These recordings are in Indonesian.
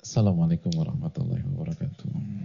Assalamualaikum warahmatullahi wabarakatuh.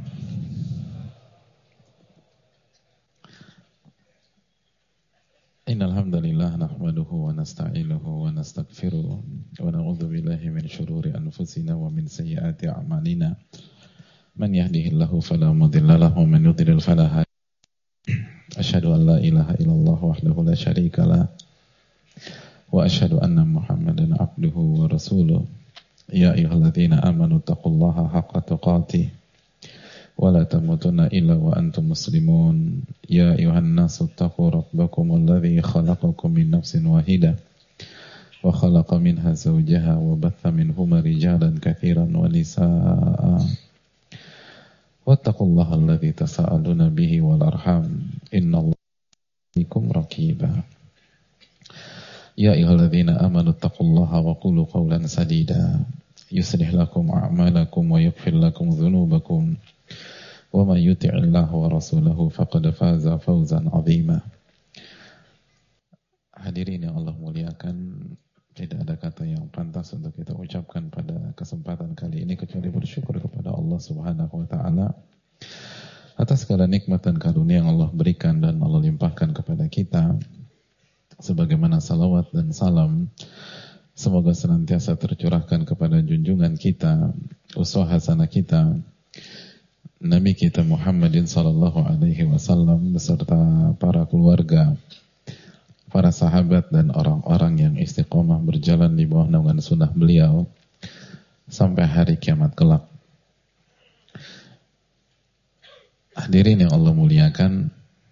Innal hamdalillah nahmaduhu wa nasta'inuhu wa nastaghfiruh wa na'udzu billahi min shururi anfusina wa min sayyiati a'malina. Man yahdihillahu fala mudilla lahu wa man yudlil fala hadiya lahu. Asyhadu an la ilaha illallah wahdahu la syarika lah wa asyhadu anna Muhammadan abduhu wa rasuluh. Ya ayyuhalladzina amanu taqullaha haqqa tuqatih wa la tamutunna illa wa antum muslimun. Ya ayyuhan nasu taqu rabbakumul ladzi khalaqakum min nafsin wahidah wa khalaqa minha zawjaha wa batha minhuma rijalan katsiran wa nisaa'a. Wattaqullaha alladzi tasaaluna bihi wal arham innallaha bikum raqiba. Ya ayyuhalladzina amanu taqullaha wa qulu qawlan sadida yuslih lakum a'malakum wa yaghfir lakum dhunubakum wa may yuti'illaha wa rasulahu faqad faza fawzan 'azima. Hadirin yang Allah muliakan, tidak ada kata yang pantas untuk kita ucapkan pada kesempatan kali ini kecuali bersyukur kepada Allah Subhanahu wa taala atas segala nikmat dan karunia yang Allah berikan dan Allah limpahkan kepada kita. Sebagaimana salawat dan salam semoga senantiasa tercurahkan kepada junjungan kita, uswah hasanah kita, Nabi kita Muhammadin sallallahu alaihi wasallam beserta para keluarga, para sahabat dan orang-orang yang istiqomah berjalan di bawah naungan sunnah beliau sampai hari kiamat kelak. Hadirin yang Allah muliakan,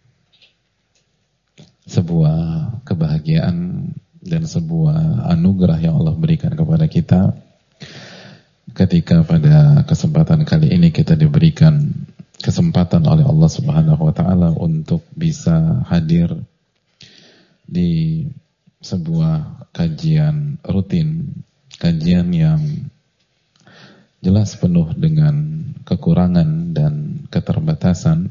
sebuah kebahagiaan dan sebuah anugerah yang Allah berikan kepada kita ketika pada kesempatan kali ini kita diberikan kesempatan oleh Allah Subhanahu wa taala untuk bisa hadir di sebuah kajian rutin, kajian yang jelas penuh dengan kekurangan dan keterbatasan.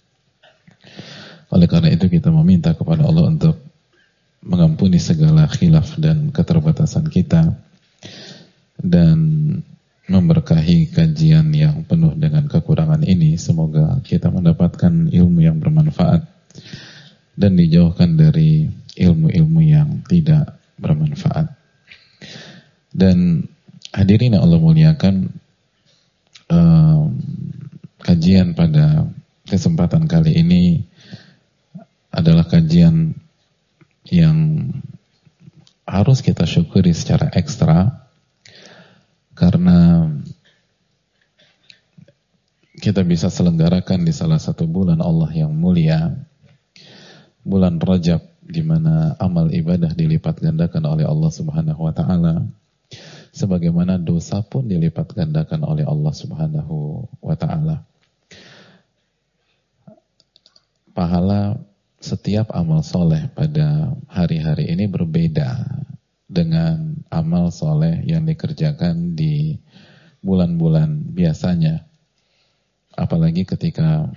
Oleh karena itu kita meminta kepada Allah untuk mengampuni segala khilaf dan keterbatasan kita dan memberkahi kajian yang penuh dengan kekurangan ini. Semoga kita mendapatkan ilmu yang bermanfaat dan dijauhkan dari ilmu-ilmu yang tidak bermanfaat. Dan hadirin yang Allah muliakan, kajian pada kesempatan kali ini adalah kajian yang harus kita syukuri secara ekstra karena kita bisa selenggarakan di salah satu bulan Allah yang mulia, bulan Rajab, di mana amal ibadah dilipat gandakan oleh Allah Subhanahu wa taala, sebagaimana dosa pun dilipat gandakan oleh Allah Subhanahu wa taala. Pahala setiap amal soleh pada hari-hari ini berbeda dengan amal soleh yang dikerjakan di bulan-bulan biasanya. Apalagi ketika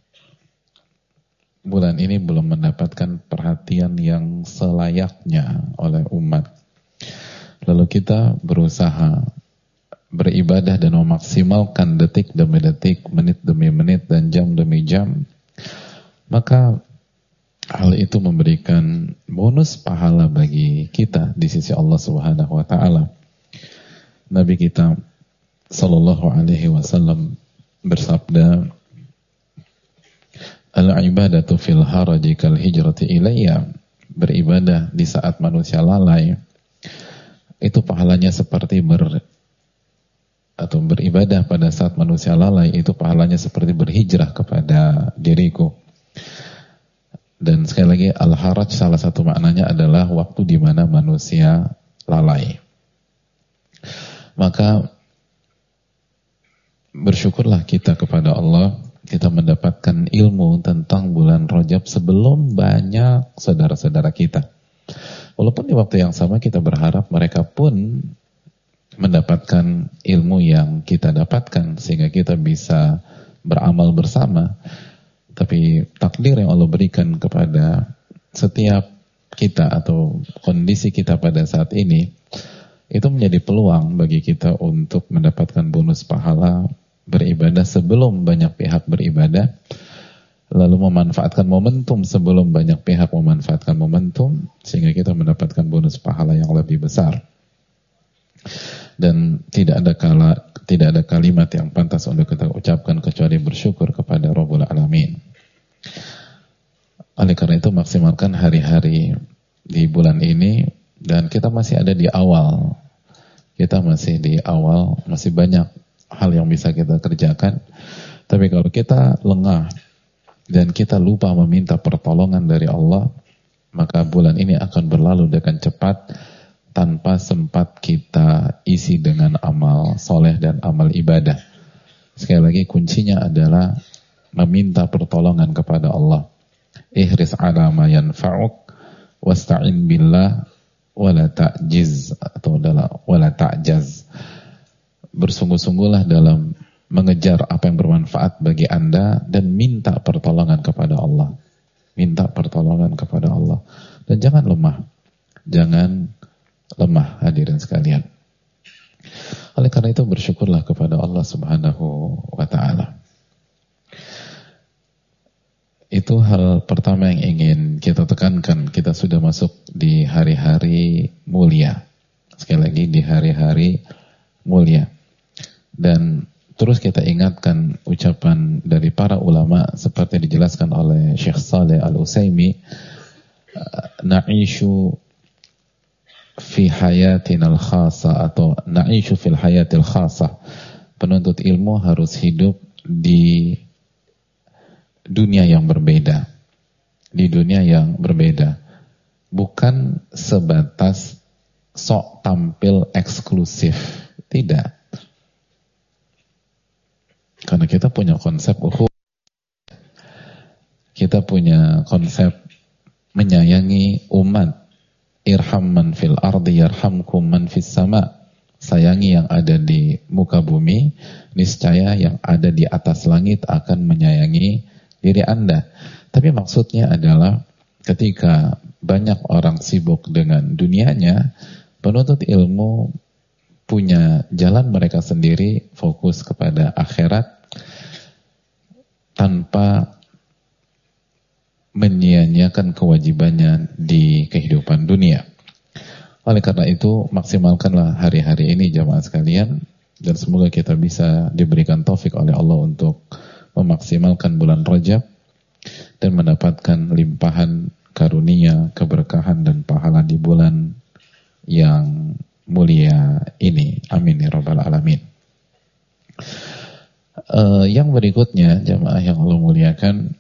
bulan ini belum mendapatkan perhatian yang selayaknya oleh umat. Lalu kita berusaha beribadah dan memaksimalkan detik demi detik, menit demi menit, dan jam demi jam. Maka hal itu memberikan bonus pahala bagi kita di sisi Allah Subhanahu wa taala. Nabi kita sallallahu alaihi wasallam bersabda, "Al-ibadatu fil haraji kal hijrati ilayya." Beribadah di saat manusia lalai itu pahalanya seperti beribadah pada saat manusia lalai itu pahalanya seperti berhijrah kepada diriku. Dan sekali lagi, al-haraj salah satu maknanya adalah waktu di mana manusia lalai. Maka bersyukurlah kita kepada Allah, kita mendapatkan ilmu tentang bulan Rajab sebelum banyak saudara-saudara kita. Walaupun di waktu yang sama kita berharap mereka pun mendapatkan ilmu yang kita dapatkan sehingga kita bisa beramal bersama. Tapi takdir yang Allah berikan kepada setiap kita atau kondisi kita pada saat ini itu menjadi peluang bagi kita untuk mendapatkan bonus pahala beribadah sebelum banyak pihak beribadah, lalu memanfaatkan momentum sebelum banyak pihak memanfaatkan momentum, sehingga kita mendapatkan bonus pahala yang lebih besar. Dan tidak ada kalimat yang pantas untuk kita ucapkan kecuali bersyukur kepada Rabbul Alamin. Oleh karena itu maksimalkan hari-hari di bulan ini, dan kita masih ada di awal. Kita masih di awal, masih banyak hal yang bisa kita kerjakan. Tapi kalau kita lengah dan kita lupa meminta pertolongan dari Allah, maka bulan ini akan berlalu dengan cepat tanpa sempat kita isi dengan amal soleh dan amal ibadah. Sekali lagi kuncinya adalah meminta pertolongan kepada Allah. Ihris ala ma yanfa'uk wasta'in billah wala ta'jiz, atau wala ta'jaz. Bersungguh-sungguhlah dalam mengejar apa yang bermanfaat bagi Anda dan minta pertolongan kepada Allah. Minta pertolongan kepada Allah. Dan jangan lemah. Jangan lemah, hadirin sekalian. Oleh karena itu bersyukurlah kepada Allah Subhanahu wa ta'ala. Itu hal pertama yang ingin kita tekankan. Kita sudah masuk di hari-hari mulia. Sekali lagi, di hari-hari mulia. Dan terus kita ingatkan ucapan dari para ulama seperti dijelaskan oleh Syekh Saleh Al-Utsaimin, na'ishu fi hayatinal khasa, atau na'ishu fil hayatil khasa. Penuntut ilmu harus hidup di dunia yang berbeda. Di dunia yang berbeda. Bukan sebatas sok tampil eksklusif. Tidak. Karena kita punya konsep kita punya konsep menyayangi umat. Irham man fil ardi yarhamkum man fis sama. Sayangi yang ada di muka bumi, niscaya yang ada di atas langit akan menyayangi diri Anda. Tapi maksudnya adalah ketika banyak orang sibuk dengan dunianya, penuntut ilmu punya jalan mereka sendiri, fokus kepada akhirat tanpa menyia-nyiakan kewajibannya di kehidupan dunia. Oleh karena itu, maksimalkanlah hari-hari ini jamaah sekalian, dan semoga kita bisa diberikan taufik oleh Allah untuk memaksimalkan bulan Rajab dan mendapatkan limpahan karunia, keberkahan dan pahala di bulan yang mulia ini. Amin ya rabbal alamin. Yang berikutnya jamaah yang Allah muliakan,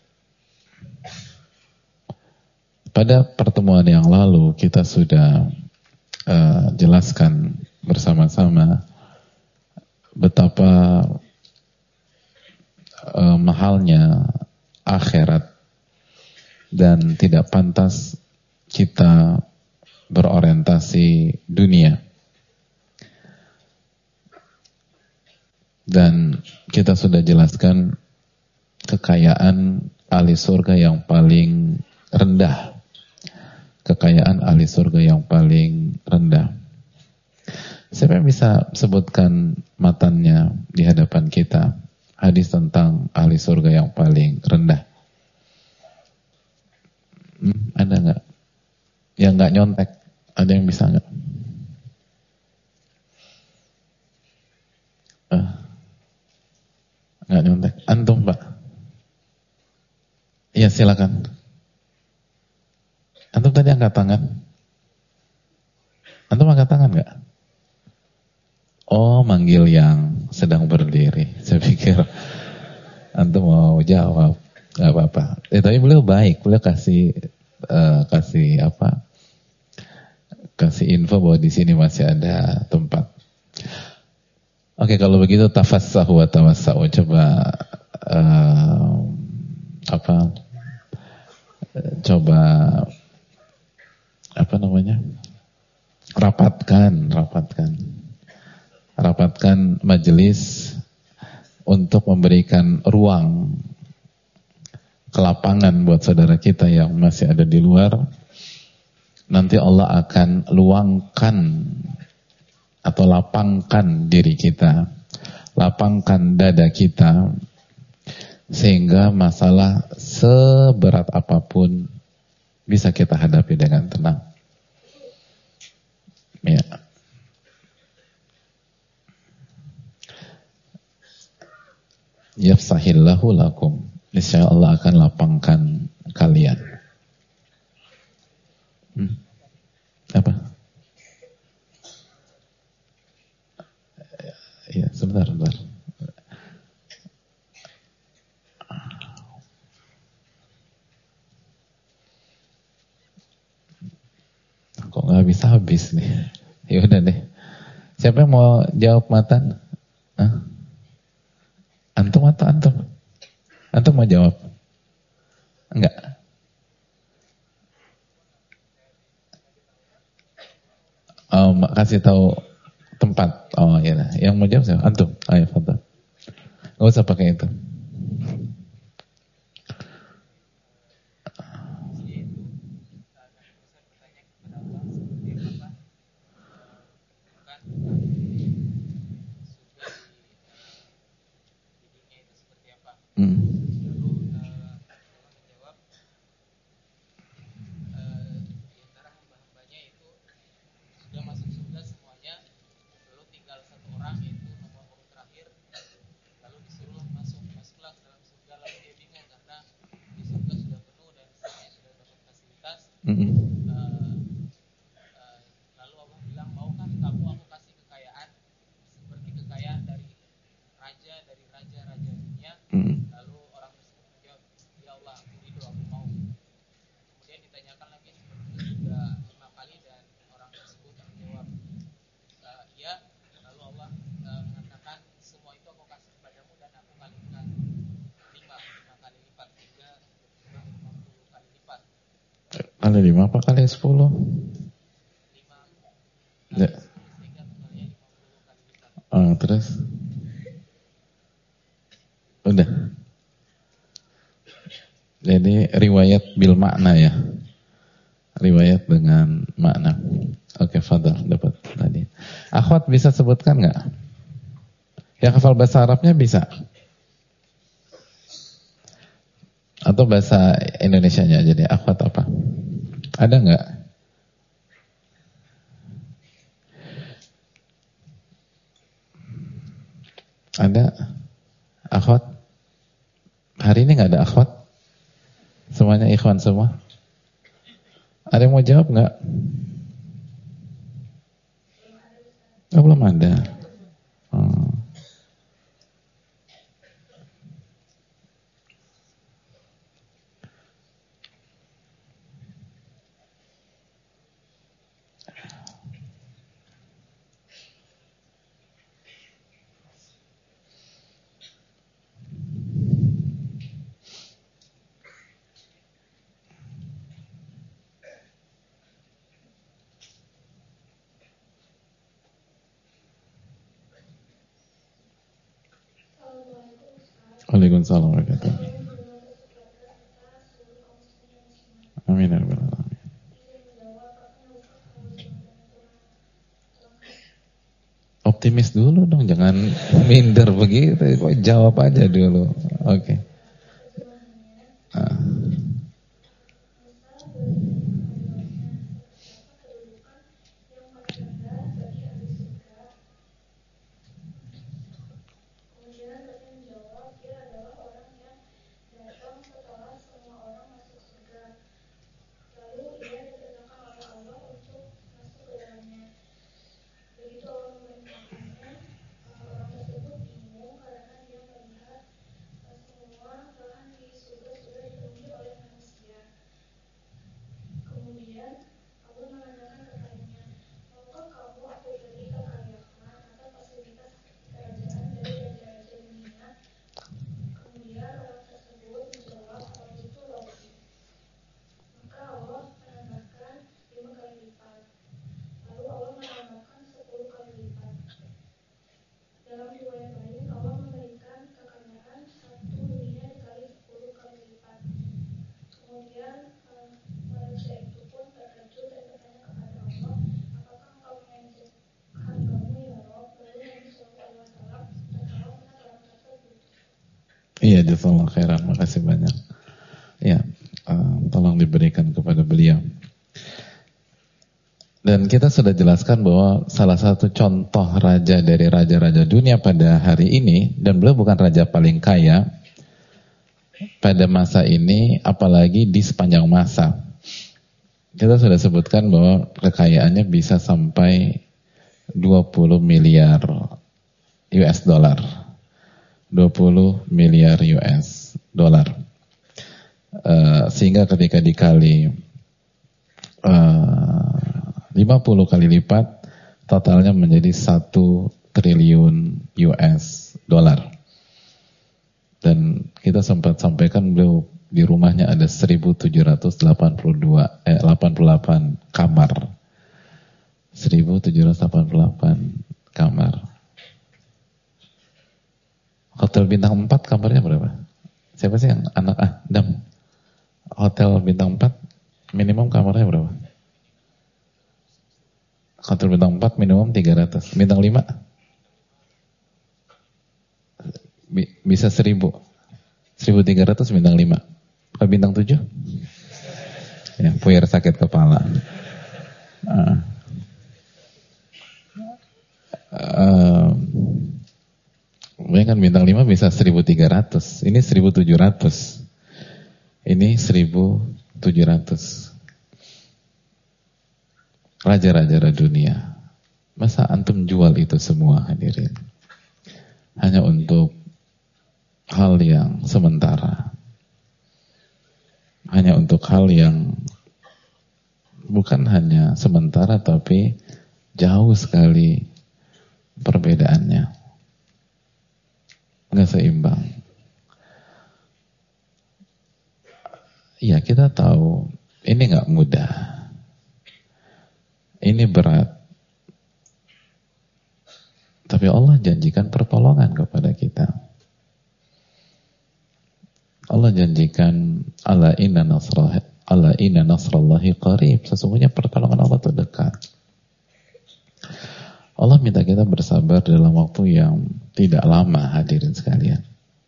pada pertemuan yang lalu kita sudah jelaskan bersama-sama betapa mahalnya akhirat dan tidak pantas kita berorientasi dunia. Dan kita sudah jelaskan kekayaan ahli surga yang paling rendah. Kekayaan ahli surga yang paling rendah. Siapa yang bisa sebutkan matannya di hadapan kita? Hadis tentang ahli surga yang paling rendah. Ada nggak? Yang nggak nyontek, ada yang bisa nggak? Nggak nyontek. Antum Pak? Iya silakan. Antum tadi angkat tangan? Antum angkat tangan nggak? Oh, manggil yang sedang berdiri. Saya pikir antum mau jawab. Gak apa-apa. Tapi beliau baik. Beliau kasih info bahwa di sini masih ada tempat. Oke, kalau begitu tafassahu wa tamassau. Coba rapatkan majelis untuk memberikan ruang kelapangan buat saudara kita yang masih ada di luar. Nanti Allah akan luangkan atau lapangkan diri kita, lapangkan dada kita, sehingga masalah seberat apapun bisa kita hadapi dengan tenang. Ya. Yafsahillahu lakum. Insya Allah akan lapangkan kalian. Apa? Ya, sebentar. Kok nggak habis nih? Ya udah deh. Siapa yang mau jawab Matan? Hah? Antum atau antum? Antum mau jawab? Enggak. Oh, kasih tahu tempat. Oh iya. Yang mau jawab siapa? Antum. Ayo, foto. Nggak usah pakai itu. Lalu Allah bilang, maukah kamu aku kasih kekayaan seperti kekayaan dari raja dunia? Lalu orang tersebut menjawab, ya Allah, aku ridho, aku mau. Kemudian ditanyakan lagi seperti itu juga 5 kali dan orang tersebut menjawab, iya. Lalu Allah mengatakan, semua itu aku kasih kepadamu dan aku kalikan 5 kali lipat, sehingga 50 kali lipat. Kali 5 apa kali 10? 5 kali 10 sehingga totalnya 50 kali lipat. Terus? Udah. Jadi riwayat bil makna ya. Riwayat dengan makna. Oke, Fadal dapat tadi. Akhwat bisa sebutkan nggak? Yang hafal bahasa Arabnya bisa? Atau bahasa Indonesianya jadi akhwat apa? Ada nggak? Ada akhwat? Hari ini nggak ada akhwat? Semuanya ikhwan semua? Ada yang mau jawab nggak? Oh, belum ada. Waalaikumsalam warahmatullahi wabarakatuh. Amin ya rabbal alamin. Optimis dulu dong, jangan minder begitu. Kok jawab aja dulu. Oke. Iya, jazakallahu khairan. Makasih banyak. Ya, tolong diberikan kepada beliau. Dan kita sudah jelaskan bahwa salah satu contoh raja dari raja-raja dunia pada hari ini, dan beliau bukan raja paling kaya pada masa ini, apalagi di sepanjang masa. Kita sudah sebutkan bahwa kekayaannya bisa sampai 20 miliar US dollar. 20 miliar US dollar. Sehingga ketika dikali 50 kali lipat, totalnya menjadi 1 triliun US dollar. Dan kita sempat sampaikan beliau di rumahnya ada 1788 kamar. 1788 kamar. Hotel bintang 4 kamarnya berapa? Siapa sih yang anak Adam? Hotel bintang 4 minimum kamarnya berapa? Hotel bintang 4 minimum 300. Bintang 5? Bisa 1000. 1300 bintang 5. Kalau bintang 7? Ya, puyer sakit kepala. Bayangkan bintang 5 bisa 1300. Ini 1700. Ini 1700. Raja-raja dunia. Masa antum jual itu semua, hadirin? Hanya untuk hal yang sementara. Hanya untuk hal yang bukan hanya sementara, tapi jauh sekali perbedaannya. Nggak seimbang. Ya, kita tahu ini nggak mudah. Ini berat. Tapi Allah janjikan pertolongan kepada kita. Allah janjikan ala inna nasrallahi qarib. Sesungguhnya pertolongan Allah itu dekat. Allah minta kita bersabar dalam waktu yang tidak lama, hadirin sekalian.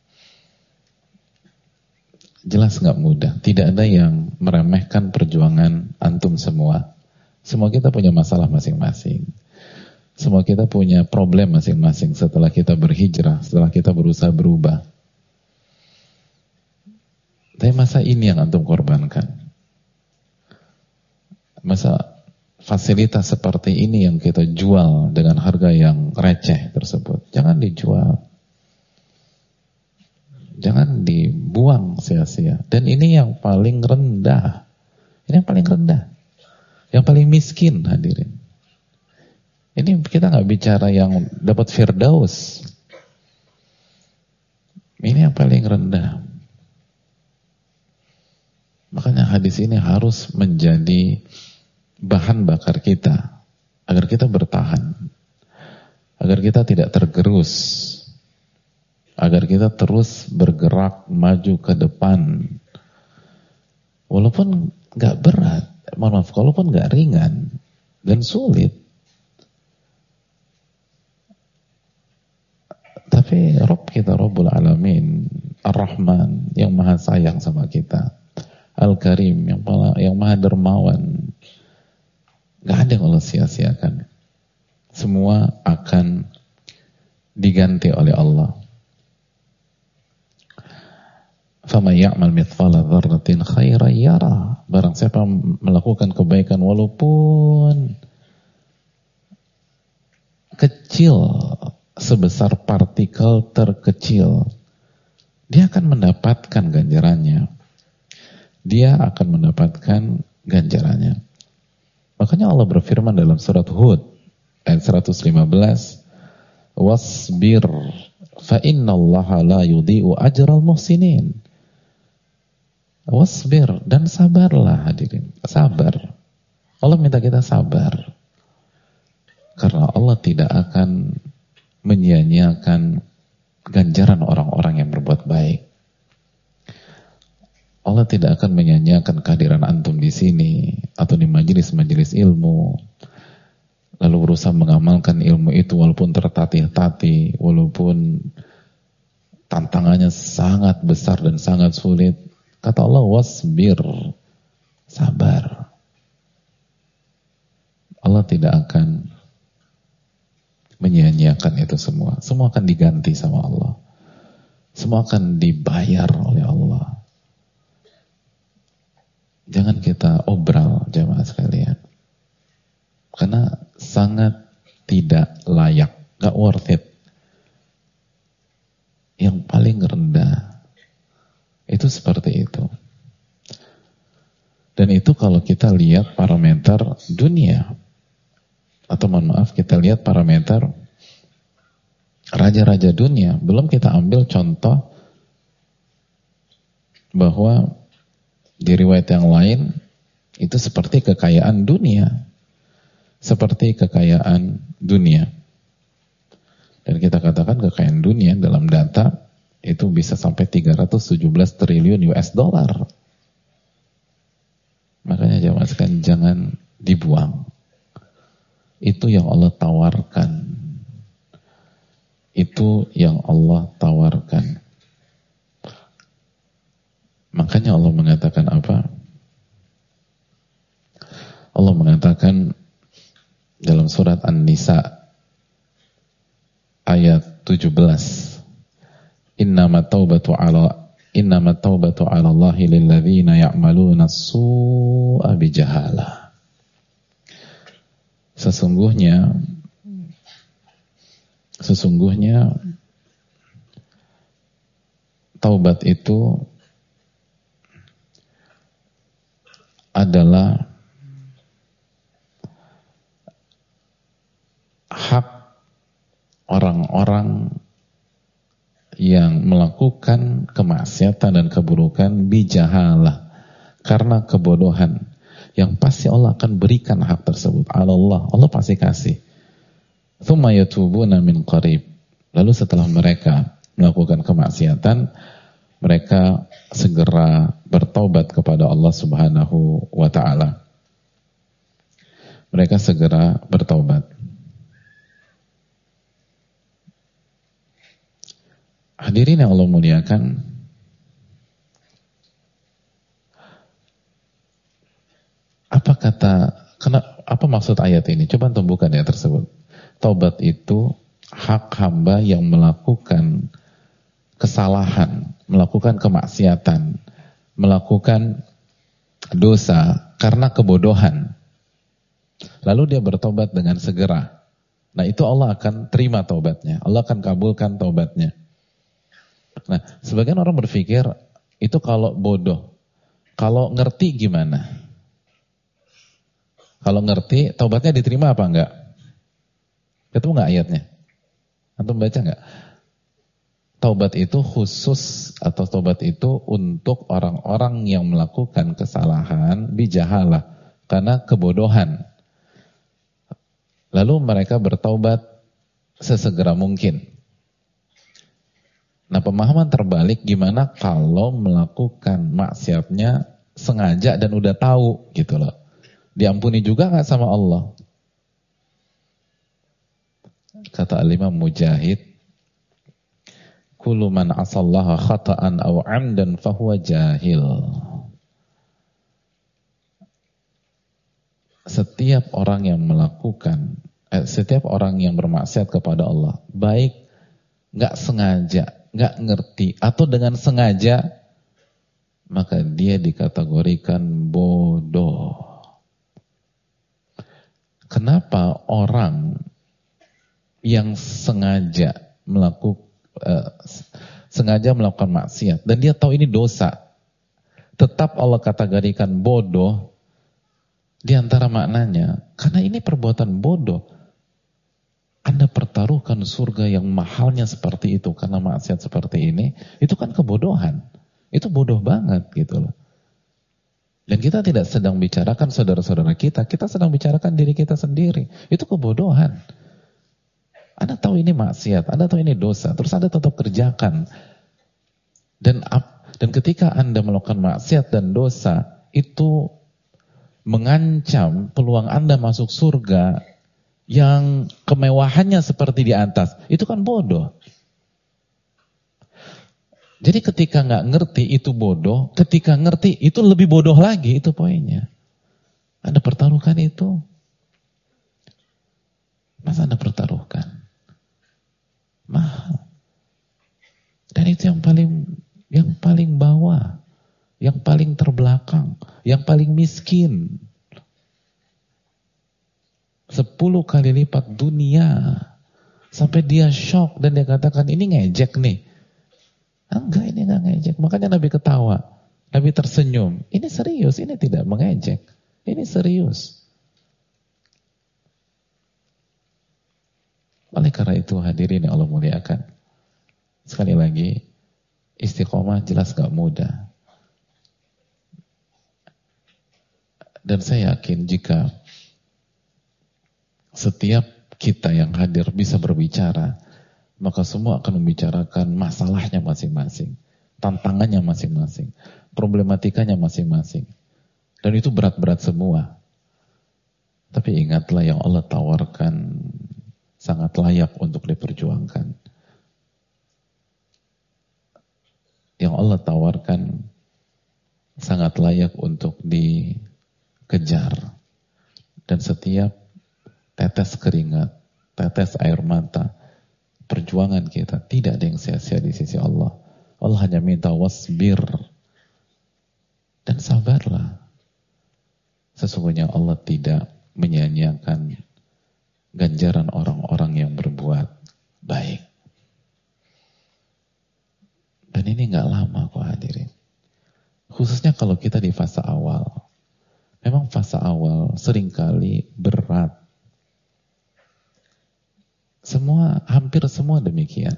Jelas nggak mudah. Tidak ada yang meremehkan perjuangan antum semua. Semua kita punya masalah masing-masing. Semua kita punya problem masing-masing setelah kita berhijrah, setelah kita berusaha berubah. Tapi masa ini yang antum korbankan? Masa fasilitas seperti ini yang kita jual dengan harga yang receh tersebut? Jangan dijual. Jangan dibuang sia-sia. Dan ini yang paling rendah. Ini yang paling rendah. Yang paling miskin, hadirin. Ini kita nggak bicara yang dapat firdaus. Ini yang paling rendah. Makanya hadis ini harus menjadi bahan bakar kita agar kita bertahan, agar kita tidak tergerus, agar kita terus bergerak maju ke depan. Walaupun nggak berat, maaf, walaupun nggak ringan dan sulit, tapi Rabb kita Rabbul Alamin, Ar-Rahman yang maha sayang sama kita, Al-Karim yang maha dermawan. Gak ada yang Allah sia-siakan. Semua akan diganti oleh Allah. فَمَنْ يَعْمَلْ مِثْقَالَ ذَرَّةٍ خَيْرًا يَرَهُ. Barang siapa melakukan kebaikan walaupun kecil, sebesar partikel terkecil, dia akan mendapatkan ganjarannya. Dia akan mendapatkan ganjarannya. Makanya Allah berfirman dalam surat Hud ayat 115, "Wasbir fa innallaha la yudhi'u ajral muhsinin." Wasbir, dan sabarlah, hadirin. Sabar. Allah minta kita sabar. Karena Allah tidak akan menyia-nyiakan ganjaran orang-orang yang berbuat baik. Allah tidak akan menyia-nyiakan kehadiran antum di sini atau di majelis-majelis ilmu, lalu berusaha mengamalkan ilmu itu walaupun tertatih-tatih, walaupun tantangannya sangat besar dan sangat sulit. Kata Allah, wasbir, sabar. Allah tidak akan menyia-nyiakan itu semua. Semua akan diganti sama Allah. Semua akan dibayar oleh Allah. Jangan kita obral, jamaah sekalian. Karena sangat tidak layak, gak worth it. Yang paling rendah itu seperti itu. Dan itu kalau kita lihat parameter dunia, atau mohon maaf, kita lihat parameter raja-raja dunia. Belum kita ambil contoh bahwa di riwayat yang lain itu seperti kekayaan dunia. Seperti kekayaan dunia. Dan kita katakan kekayaan dunia dalam data itu bisa sampai 317 triliun US dollar. Makanya jamaah sekalian, jangan dibuang. Itu yang Allah tawarkan. Itu yang Allah tawarkan. Makanya Allah mengatakan apa? Allah mengatakan dalam surat An-Nisa ayat 17, Innama taubatu ala Allahi lilladzina ya'maluna as-su'a bijahalah. Sesungguhnya taubat itu adalah hak orang-orang yang melakukan kemaksiatan dan keburukan bijahalah, karena kebodohan. Yang pasti Allah akan berikan hak tersebut. Allah pasti kasih. Tsumma yatubuna min qarib. Lalu setelah mereka melakukan kemaksiatan, mereka segera bertaubat kepada Allah Subhanahu wa ta'ala. Mereka segera bertaubat. Hadirin yang Allah muliakan, apa maksud ayat ini? Coba tumbuhkan ya tersebut. Taubat itu hak hamba yang melakukan kesalahan, melakukan kemaksiatan, melakukan dosa karena kebodohan. Lalu dia bertobat dengan segera. Nah, itu Allah akan terima taubatnya. Allah akan kabulkan taubatnya. Nah, sebagian orang berpikir itu kalau bodoh. Kalau ngerti gimana? Kalau ngerti, taubatnya diterima apa enggak? Ketemu enggak ayatnya? Antum baca enggak? Taubat itu khusus, atau taubat itu untuk orang-orang yang melakukan kesalahan bijahalah, karena kebodohan. Lalu mereka bertaubat sesegera mungkin. Nah, pemahaman terbalik gimana kalau melakukan maksiatnya sengaja dan udah tahu gitu loh. Diampuni juga gak sama Allah? Kata Al-Imam Mujahid, kullu man asallaha khata'an aw 'amdan fahuwa jahil. Setiap orang yang setiap orang yang bermaksiat kepada Allah, baik gak sengaja, gak ngerti, atau dengan sengaja, maka dia dikategorikan bodoh. Kenapa orang yang sengaja melakukan maksiat dan dia tahu ini dosa, tetap Allah kategorikan bodoh? Di antara maknanya, karena ini perbuatan bodoh. Anda pertaruhkan surga yang mahalnya seperti itu karena maksiat seperti ini, itu kan kebodohan. Itu bodoh banget gitu loh. Dan kita tidak sedang bicarakan saudara-saudara kita sedang bicarakan diri kita sendiri. Itu kebodohan. Anda tahu ini maksiat, Anda tahu ini dosa, terus Anda tetap kerjakan. Dan ketika Anda melakukan maksiat dan dosa, itu mengancam peluang Anda masuk surga yang kemewahannya seperti di atas. Itu kan bodoh. Jadi ketika nggak ngerti itu bodoh, ketika ngerti itu lebih bodoh lagi, itu poinnya. Anda pertaruhkan itu. Masa Anda pertaruhkan? Mahal. Dan itu yang paling bawah, yang paling terbelakang, yang paling miskin. 10 kali lipat dunia. Sampai dia shock dan dia katakan, ini ngejek nih. Enggak, ini enggak ngejek. Makanya Nabi ketawa. Nabi tersenyum. Ini serius, ini tidak mengejek. Ini serius. Oleh karena itu hadirin yang Allah muliakan. Sekali lagi, istiqomah jelas gak mudah. Dan saya yakin jika setiap kita yang hadir bisa berbicara, maka semua akan membicarakan masalahnya masing-masing, tantangannya masing-masing, problematikanya masing-masing. Dan itu berat-berat semua. Tapi ingatlah yang Allah tawarkan sangat layak untuk diperjuangkan. Yang Allah tawarkan sangat layak untuk dikejar. Dan setiap tetes keringat, tetes air mata, perjuangan kita tidak ada yang sia-sia di sisi Allah. Allah hanya minta wasbir dan sabarlah. Sesungguhnya Allah tidak menyia-nyiakan ganjaran orang-orang yang berbuat baik. Dan ini nggak lama kok hadirin. Khususnya kalau kita di fase awal. Memang fase awal seringkali berat. Hampir semua demikian.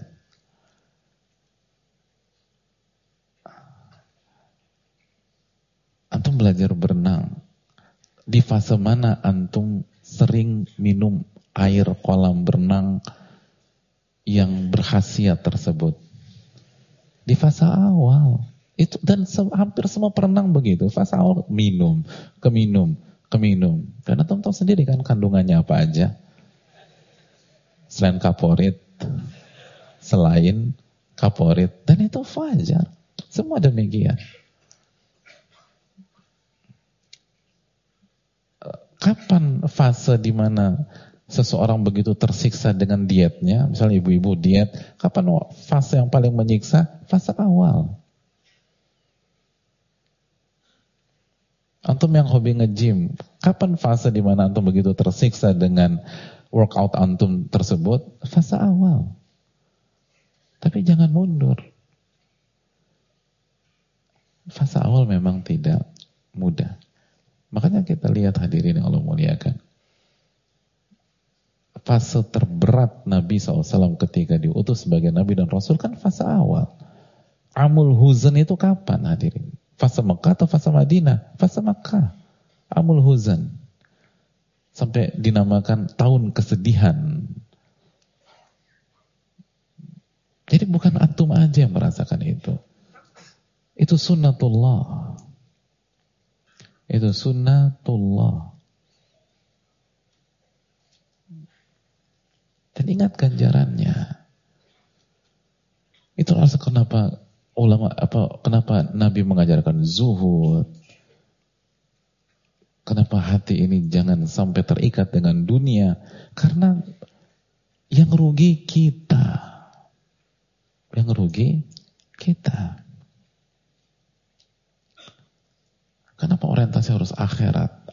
Antum belajar berenang. Di fase mana antum sering minum air kolam berenang yang berkhasiat tersebut? Di fase awal. Itu dan hampir semua perenang begitu. Fase awal minum. Karena antum tahu sendiri kan kandungannya apa aja. Selain kaporit, dan itu wajar. Semua demikian. Kapan fase di mana seseorang begitu tersiksa dengan dietnya, misalnya ibu-ibu diet, kapan fase yang paling menyiksa? Fase awal. Antum yang hobi nge-gym, kapan fase di mana antum begitu tersiksa dengan workout antum tersebut? Fase awal. Tapi jangan mundur. Fase awal memang tidak mudah. Makanya kita lihat hadirin yang Allah muliakan. Fase terberat Nabi SAW ketika diutus sebagai Nabi dan Rasul kan fase awal. Amul huzan itu kapan hadirin? Fase Mekah atau fase Madinah? Fase Mekah. Amul huzan. Sampai dinamakan tahun kesedihan. Jadi bukan antum aja yang merasakan itu. Itu sunnatullah. Itu sunnatullah. Dan ingat ganjarannya. Itu alasan kenapa kenapa Nabi mengajarkan zuhud. Kenapa hati ini jangan sampai terikat dengan dunia? Karena yang rugi kita. Yang rugi kita. Kenapa orientasi harus akhirat?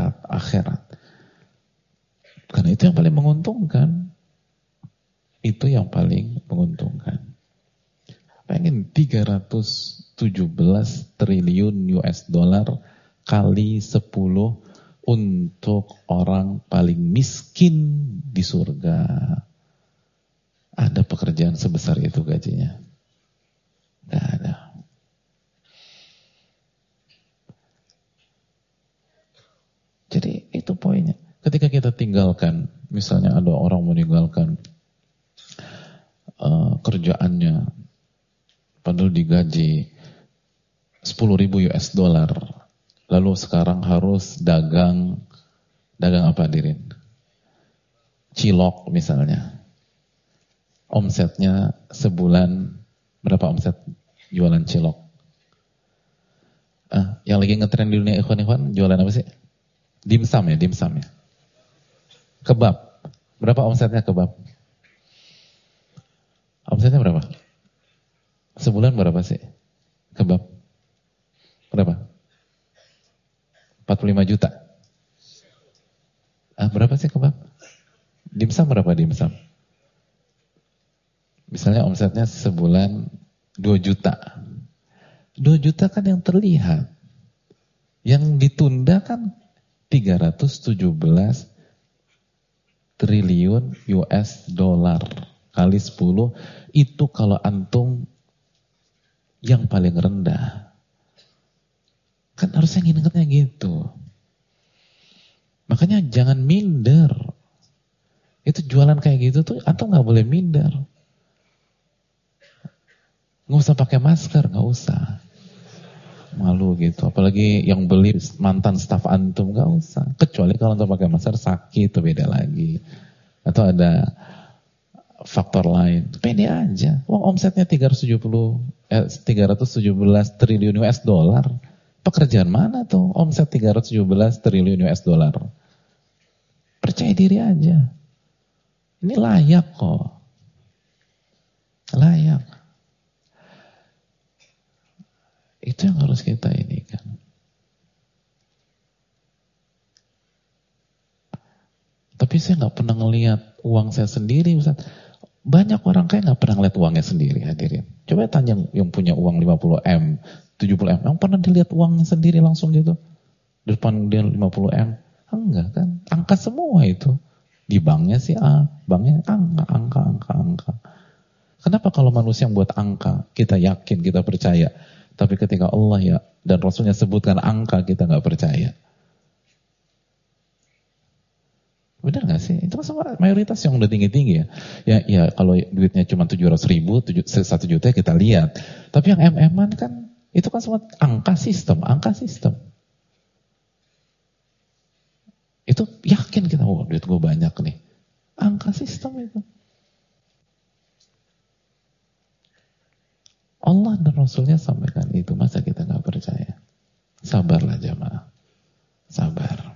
Karena itu yang paling menguntungkan. Itu yang paling menguntungkan. Pengen 317 triliun US dollar kali 10 untuk orang paling miskin di surga. Ada pekerjaan sebesar itu gajinya? Tidak ada. Jadi itu poinnya. Ketika kita tinggalkan, misalnya ada orang meninggalkan kerjaannya, padahal digaji 10.000 US dollar, lalu sekarang harus dagang apa hadirin? Cilok misalnya. Omsetnya sebulan berapa omset jualan cilok. Yang lagi ngetren di dunia ikhwan-ikhwan jualan apa sih? Dimsum ya. Kebab. Berapa omsetnya kebab? Omsetnya berapa? Sebulan berapa sih? Kebab. Berapa? 45 juta. Berapa sih kebab? Dimsum berapa dimsum? Misalnya omsetnya sebulan 2 juta. 2 juta kan yang terlihat. Yang ditunda kan 317 triliun US dollar kali 10. Itu kalau antum yang paling rendah. Kan harusnya ngingetnya gitu. Makanya jangan minder. Itu jualan kayak gitu tuh antum gak boleh minder. Gak usah pakai masker, gak usah. Malu gitu, apalagi yang beli mantan staf antum, gak usah. Kecuali kalau antum pakai masker sakit, itu beda lagi. Atau ada faktor lain, pede aja. Wong omsetnya 317 triliun US dollar. Pekerjaan mana tuh omset 317 triliun US dollar? Percaya diri aja. Ini layak kok. Layak. Itu yang harus kita ini kan. Tapi saya nggak pernah ngelihat uang saya sendiri, Ustaz. Banyak orang kaya nggak pernah ngeliat uangnya sendiri, hadirin. Coba tanya yang punya uang 50M, 70M, yang pernah dilihat uangnya sendiri langsung gitu? Di depan dia 50M? Enggak kan? Angka semua itu. Di banknya sih banknya angka. Kenapa kalau manusia yang buat angka, kita yakin, kita percaya. Tapi ketika Allah ya dan Rasulnya sebutkan angka, kita nggak percaya. Benar nggak sih? Itu sama mayoritas yang udah tinggi-tinggi ya. Ya kalau duitnya cuma 700.000, 1 juta kita lihat. Tapi yang MM-an kan, itu kan semua angka sistem. Itu yakin kita, duit gue banyak nih. Angka sistem itu. Allah dan Rasulnya sampaikan itu, masa kita gak percaya? Sabarlah jamaah, sabar.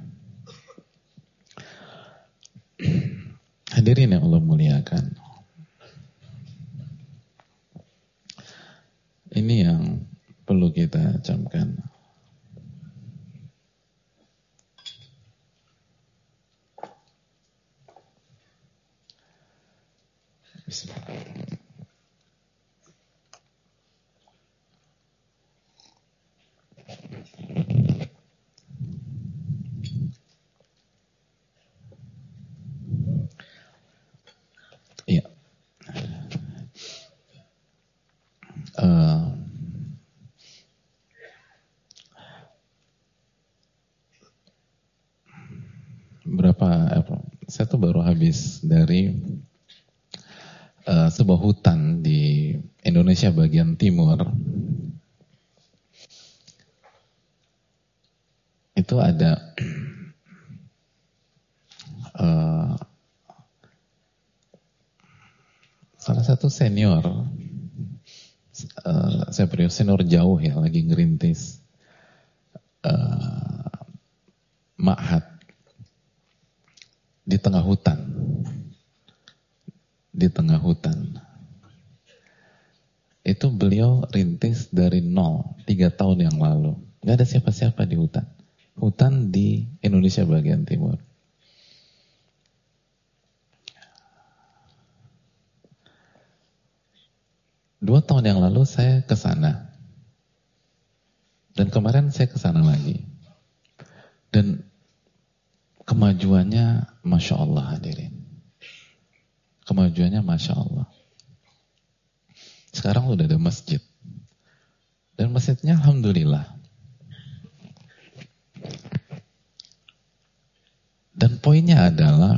Hadirin yang Allah muliakan, ini yang perlu kita camkan. Bismillah. Iya. Saya tuh baru habis dari sebuah hutan di Indonesia bagian timur. Itu ada salah satu senior, senior jauh ya, lagi ngerintis ma'had di tengah hutan. Itu beliau rintis dari 3 tahun yang lalu. Gak ada siapa-siapa di hutan. Hutan di Indonesia bagian timur. Dua tahun yang lalu saya ke sana. Dan kemarin saya ke sana lagi. Dan kemajuannya Masya Allah, hadirin. Kemajuannya Masya Allah. Sekarang udah ada masjid. Dan masjidnya Alhamdulillah. Dan poinnya adalah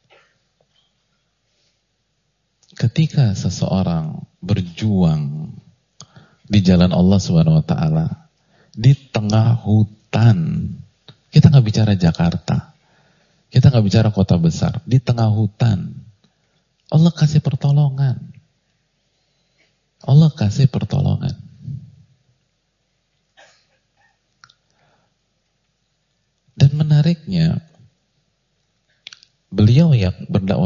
ketika seseorang berjuang di jalan Allah Subhanahu wa taala di tengah hutan. Kita nggak bicara Jakarta. Kita nggak bicara kota besar, di tengah hutan. Allah kasih pertolongan. Allah kasih pertolongan.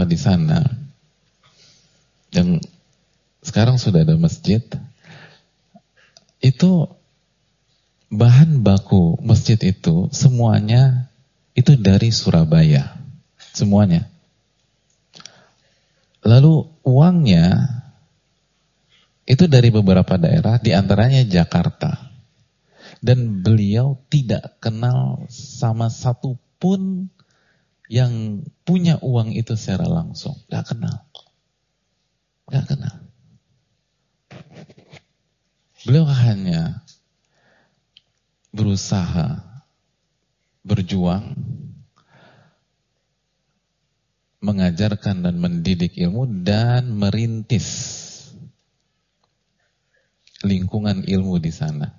bahwa di sana yang sekarang sudah ada masjid, itu bahan baku masjid itu semuanya itu dari Surabaya, semuanya. Lalu uangnya itu dari beberapa daerah, diantaranya Jakarta. Dan beliau tidak kenal sama satu pun yang punya uang itu secara langsung. Gak kenal. Gak kenal. Beliau hanya berusaha, berjuang, mengajarkan dan mendidik ilmu dan merintis lingkungan ilmu di sana.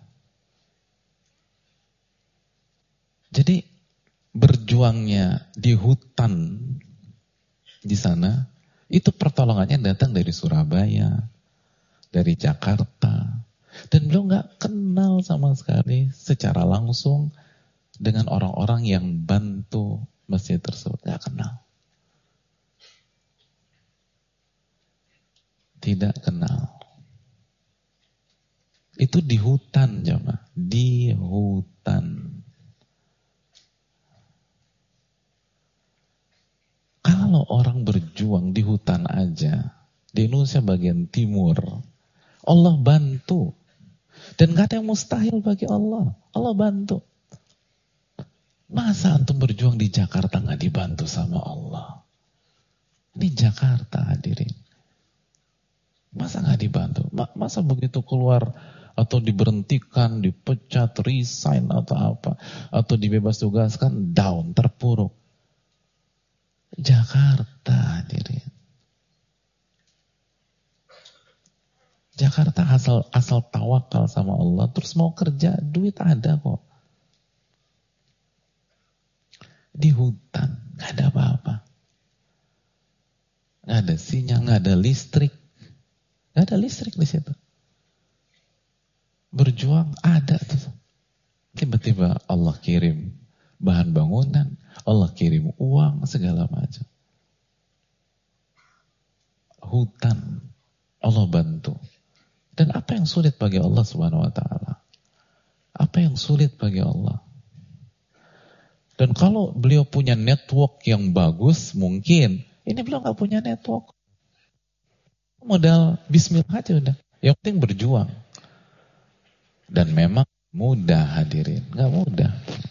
Jadi berjuangnya di hutan di sana, itu pertolongannya datang dari Surabaya, dari Jakarta. Dan beliau gak kenal sama sekali secara langsung dengan orang-orang yang bantu masjid tersebut. Gak kenal. Tidak kenal. Itu di hutan, jemaah. Di hutan. Kalau orang berjuang di hutan aja, di Indonesia bagian timur, Allah bantu. Dan gak ada yang mustahil bagi Allah. Allah bantu. Masa antum berjuang di Jakarta gak dibantu sama Allah? Ini Jakarta hadirin. Masa gak dibantu? Masa begitu keluar atau diberhentikan, dipecat, resign atau apa, atau dibebas tugaskan, down, terpuruk. Jakarta hadirin. Jakarta asal tawakal sama Allah, terus mau kerja, duit ada kok. Di hutan, gak ada apa-apa. Gak ada sinyal, gak ada listrik. Gak ada listrik di situ. Berjuang ada tuh. Tiba-tiba Allah kirim bahan bangunan, Allah kirim uang, segala macam. Hutan, Allah bantu. Dan apa yang sulit bagi Allah Subhanahu wa ta'ala? Apa yang sulit bagi Allah? Dan kalau beliau punya network yang bagus, mungkin. Ini beliau gak punya network. Modal bismillah aja udah. Yang penting berjuang. Dan memang mudah hadirin. Gak mudah.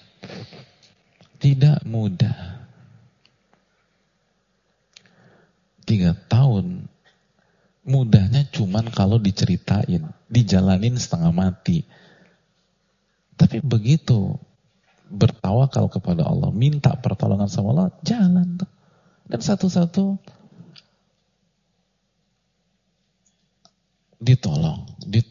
Tidak mudah. 3 tahun. Mudahnya cuman kalau diceritain. Dijalanin setengah mati. Tapi begitu bertawakal kepada Allah, minta pertolongan sama Allah, jalan tuh. Dan satu-satu ditolong.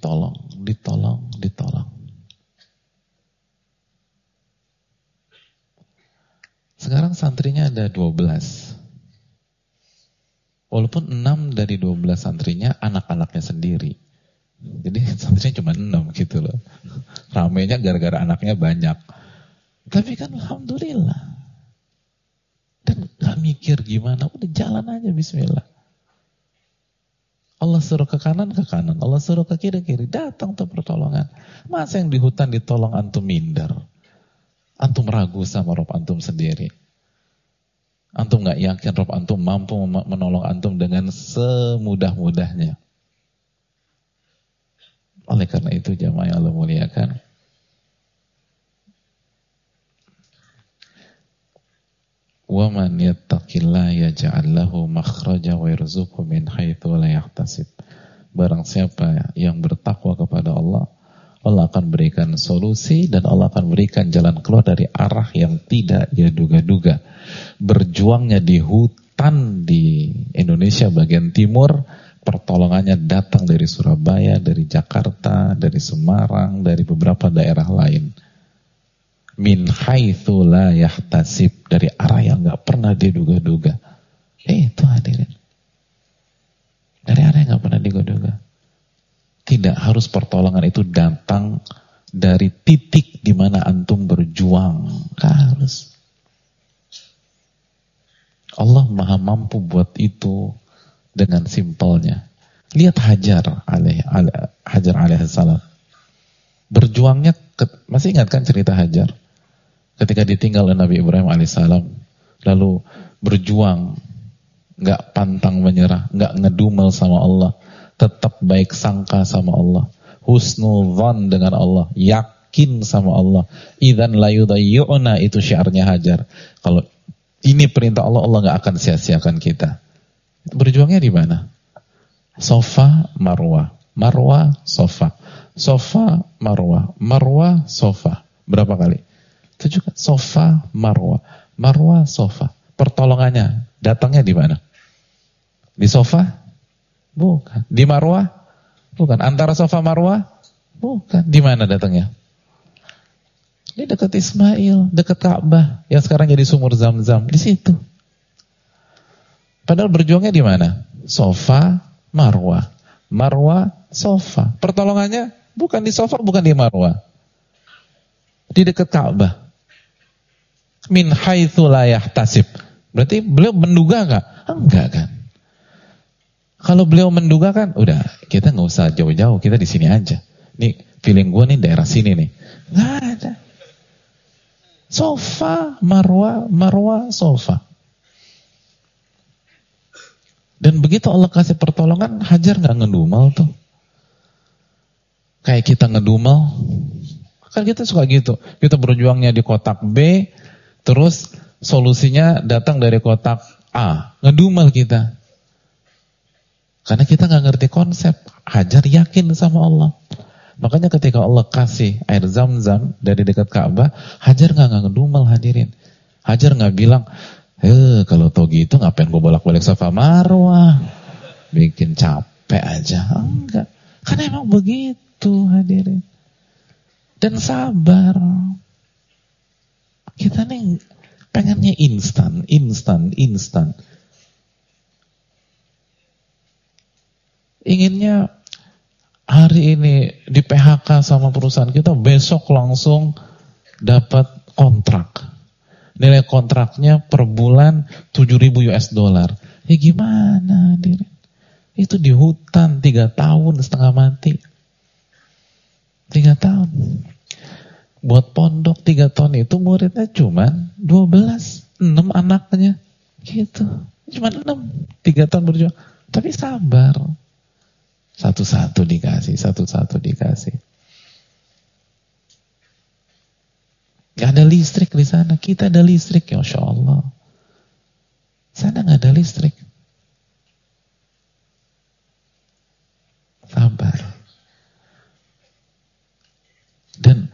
Sekarang santrinya ada 12. Walaupun 6 dari 12 santrinya anak-anaknya sendiri. Jadi santrinya cuma 6 gitu loh. Ramainya gara-gara anaknya banyak. Tapi kan alhamdulillah. Dan gak mikir gimana, udah jalan aja bismillah. Allah suruh ke kanan, Allah suruh ke kiri, datang tuh pertolongan. Masa yang di hutan ditolong antum minder? Antum ragu sama Rob antum sendiri. Antum gak yakin Rob antum mampu menolong antum dengan semudah-mudahnya. Oleh karena itu jamaah yang Allah muliakan, wa man yattaqillaha yaj'al lahu makhraja wa yarzuqhu min haitsu la yahtasib. Barang siapa yang bertakwa kepada Allah, Allah akan berikan solusi dan Allah akan berikan jalan keluar dari arah yang tidak dia duga-duga. Berjuangnya di hutan di Indonesia bagian timur, pertolongannya datang dari Surabaya, dari Jakarta, dari Semarang, dari beberapa daerah lain. Min haitsu la yahtasib, dari arah yang gak pernah diduga-duga. Itu hadirin. Dari arah yang gak pernah diduga-duga. Tidak harus pertolongan itu datang dari titik di mana antum berjuang. Gak harus. Allah maha mampu buat itu dengan simpelnya. Lihat Hajar alaihissalam. Berjuangnya, masih ingat kan cerita Hajar? Ketika ditinggal oleh Nabi Ibrahim alaihissalam, lalu berjuang, gak pantang menyerah, gak ngedumel sama Allah, tetap baik sangka sama Allah, husnuzan dengan Allah, yakin sama Allah. Idzan la yudayyuna, itu syiarnya Hajar. Kalau ini perintah Allah, Allah gak akan sia-siakan kita. Berjuangnya di mana? Sofa, Marwah, Marwah, Sofa, Sofa, Marwah, Marwah, Sofa. Berapa kali? Itu juga Sofa, Marwah, Marwah, Sofa. Pertolongannya datangnya di mana? Di Sofa? Bukan. Di Marwah? Bukan. Antara Sofa Marwah? Bukan. Di mana datangnya? Ini dekat Ismail, dekat Ka'bah yang sekarang jadi sumur Zam-Zam, di situ. Padahal berjuangnya di mana? Sofa, Marwah, Marwah, Sofa. Pertolongannya bukan di Sofa, bukan di Marwah. Di dekat Ka'bah. Min haitsu la yahtasib. Berarti beliau menduga enggak? Enggak kan? Kalau beliau menduga kan, udah kita nggak usah jauh-jauh, kita di sini aja. Nih feeling gue nih daerah sini nih. Nggak ada. Sofa, Marwah, Marwah, Sofa. Dan begitu Allah kasih pertolongan, Hajar nggak ngedumel tuh. Kayak kita ngedumel. Kan kita suka gitu. Kita berjuangnya di kotak B, terus solusinya datang dari kotak A. Ngedumel kita. Karena kita nggak ngerti konsep. Hajar yakin sama Allah. Makanya ketika Allah kasih air Zam-Zam dari dekat Ka'bah, Hajar nggak ngedumel, hadirin. Hajar nggak bilang, kalau tau gitu ngapain gue bolak-balik Safa Marwah, bikin capek aja. Enggak. Karena emang begitu, hadirin. Dan sabar. Kita nih pengennya instan. Inginnya hari ini di PHK sama perusahaan kita, besok langsung dapat kontrak. Nilai kontraknya per bulan 7.000 US dollar. Ya gimana, hadirin? Itu di hutan 3 tahun setengah mati. 3 tahun. Buat pondok 3 tahun itu muridnya cuman 12, 6 anaknya. Gitu. Cuman 6, 3 tahun berjuang. Tapi sabar. Satu-satu dikasih. Gak ada listrik di sana. Kita ada listrik, ya Masya Allah. Sana gak ada listrik. Sabar. Dan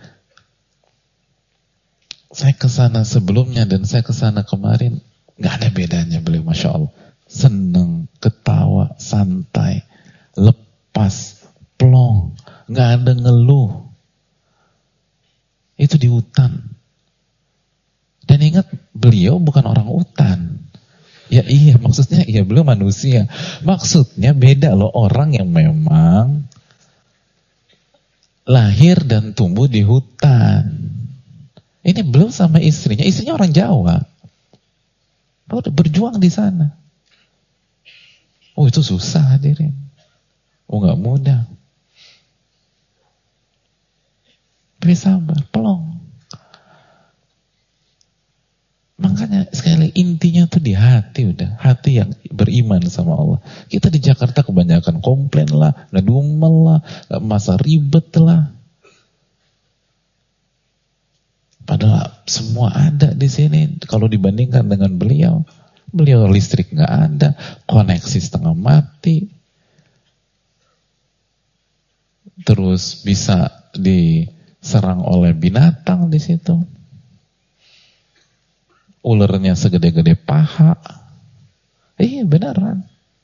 saya kesana sebelumnya dan saya kesana kemarin, gak ada bedanya beliau, Masya Allah. Seneng, ketawa, santai, lepas, plong, gak ada ngeluh. Itu di hutan. Dan ingat, beliau bukan orang hutan. Ya iya, maksudnya iya beliau manusia. Maksudnya beda loh, orang yang memang lahir dan tumbuh di hutan. Ini beliau sama istrinya orang Jawa. Udah berjuang di sana. Oh itu susah, hadirin. Oh gak mudah. Tapi sabar, pelong. Makanya sekali lagi intinya tuh di hati udah. Hati yang beriman sama Allah. Kita di Jakarta kebanyakan komplain lah, ngedumel lah, masa ribet lah. Padahal semua ada di sini. Kalau dibandingkan dengan beliau listrik nggak ada, koneksi setengah mati, terus bisa diserang oleh binatang di situ. Ulernya segede-gede paha. Iya beneran.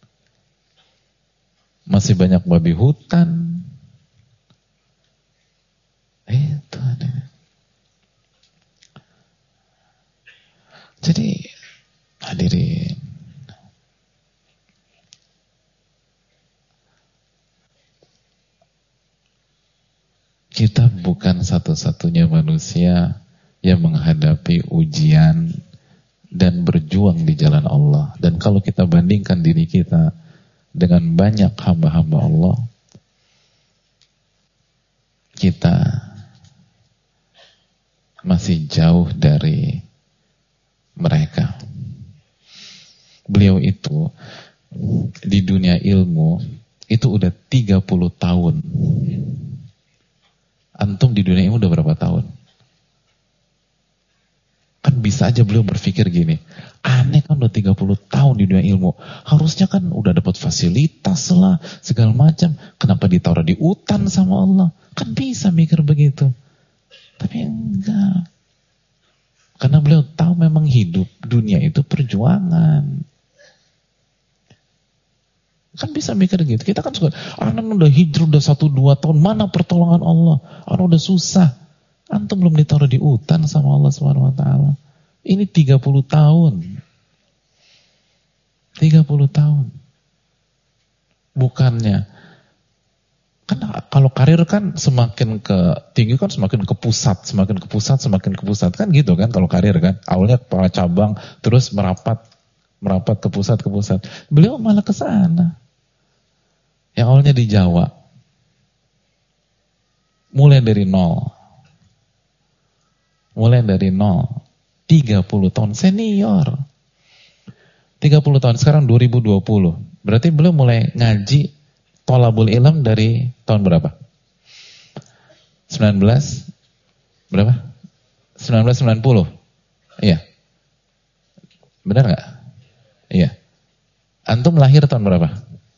Masih banyak babi hutan. Itu ada. Jadi hadirin, kita bukan satu-satunya manusia yang menghadapi ujian dan berjuang di jalan Allah. Dan kalau kita bandingkan diri kita dengan banyak hamba-hamba Allah, kita masih jauh dari mereka. Beliau itu di dunia ilmu itu udah 30 tahun. Antum di dunia ilmu udah berapa tahun? Kan bisa aja beliau berpikir gini, aneh kan udah 30 tahun di dunia ilmu, harusnya kan udah dapat fasilitas lah, segala macam, kenapa ditaruh di hutan sama Allah? Kan bisa mikir begitu. Tapi enggak. Karena beliau tahu memang hidup dunia itu perjuangan. Kan bisa mikir gitu. Kita kan suka, anak udah hijrah udah 1-2 tahun, mana pertolongan Allah? Anak udah susah. Antum belum ditaruh di hutan sama Allah Subhanahu wa taala. Ini 30 tahun. 30 tahun. Bukannya kan kalau karir kan semakin ke tinggi kan semakin ke pusat, semakin ke pusat, semakin ke pusat kan gitu kan kalau karir kan. Awalnya para cabang terus merapat ke pusat. Beliau malah ke sana. Yang awalnya di Jawa. Mulai dari nol. 30 tahun senior. 30 tahun sekarang 2020. Berarti beliau mulai ngaji thalabul ilm dari tahun berapa? 1990. Iya. Benar nggak? Iya. Antum lahir tahun berapa?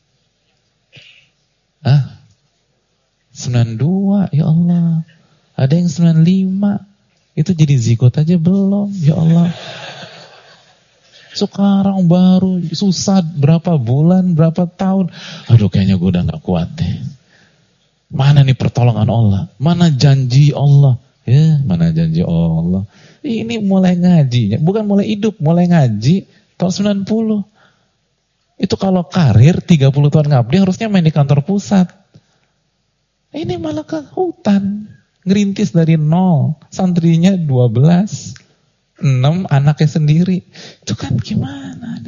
92, ya Allah. Ada yang 95. Itu jadi zigot aja belum, ya Allah. Sekarang baru susah berapa bulan, berapa tahun. Aduh kayaknya gue udah gak kuat deh. Mana nih pertolongan Allah? Mana janji Allah? Ya, mana janji Allah? Ini mulai ngajinya, bukan mulai hidup, mulai ngaji tahun 90. Itu kalau karir 30 tahun ngabdi harusnya main di kantor pusat. Ini malah ke hutan. Ngerintis dari nol, santrinya 12, 6 anaknya sendiri. Itu kan gimana?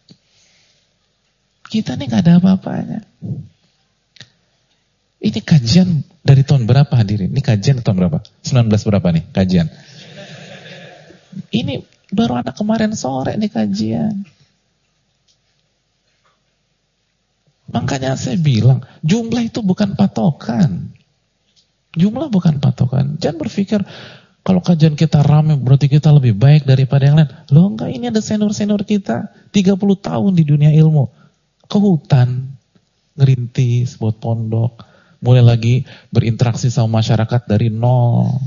Kita nih gak ada apa-apanya. Ini kajian dari tahun berapa hadirin? Ini kajian tahun berapa? 19 berapa nih kajian? Ini baru anak kemarin sore nih kajian. Makanya saya bilang, jumlah itu bukan patokan. Jumlah bukan patokan. Jangan berpikir kalau kajian kita ramai berarti kita lebih baik daripada yang lain. Loh enggak, ini ada senior-senior kita 30 tahun di dunia ilmu. Ke hutan, ngerintis, buat pondok, mulai lagi berinteraksi sama masyarakat dari nol.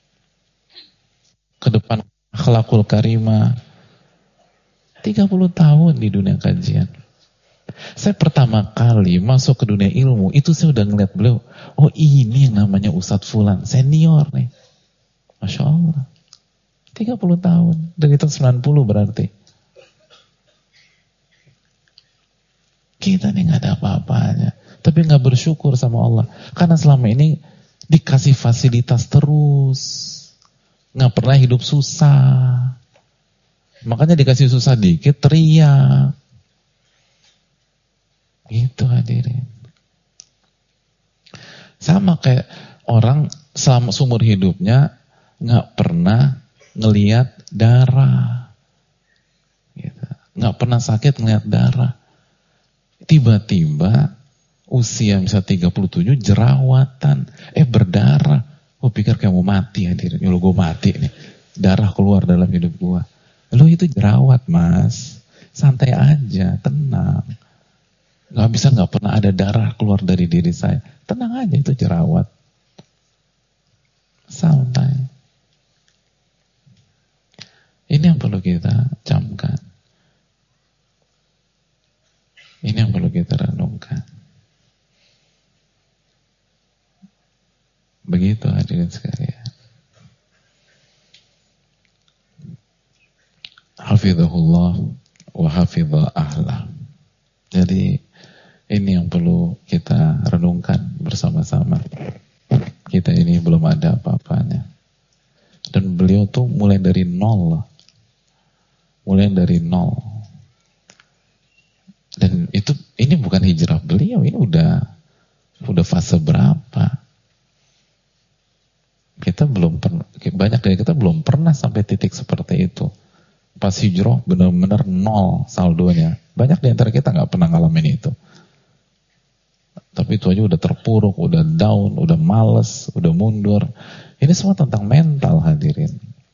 Ke depan akhlakul karimah. 30 tahun di dunia kajian. Saya pertama kali masuk ke dunia ilmu, itu saya udah ngeliat beliau, oh ini yang namanya Ustadz Fulan, senior nih. Masya Allah. 30 tahun, dari tahun 90 berarti. Kita nih gak ada apa-apanya, tapi gak bersyukur sama Allah. Karena selama ini dikasih fasilitas terus, gak pernah hidup susah. Makanya dikasih susah dikit, teriak. Gitu hadirin. Sama kayak orang selama seumur hidupnya nggak pernah ngelihat darah, gitu. Nggak pernah sakit ngelihat darah. Tiba-tiba usia bisa 37 jerawatan, berdarah. Gue pikir kayak mau mati hadirin. Ya lo gue mati nih. Darah keluar dalam hidup gue. Lo itu jerawat mas. Santai aja, tenang. Gak pernah ada darah keluar dari diri saya. Tenang aja, itu jerawat. Santai. Ini yang perlu kita camkan. Ini yang perlu kita renungkan. Begitu hadirin sekalian. Hafizahullah wa hafizah ahla. Jadi ini yang perlu kita renungkan bersama-sama. Kita ini belum ada apa-apanya. Dan beliau tuh mulai dari nol. mulai dari nol. Dan ini bukan hijrah beliau, ini udah fase berapa? Kita belum pernah, banyak dari kita belum pernah sampai titik seperti itu. Pas hijrah benar-benar nol saldonya. Banyak di antara kita nggak pernah ngalamin itu. Tapi itu aja udah terpuruk, udah down, udah males, udah mundur. Ini semua tentang mental, hadirin.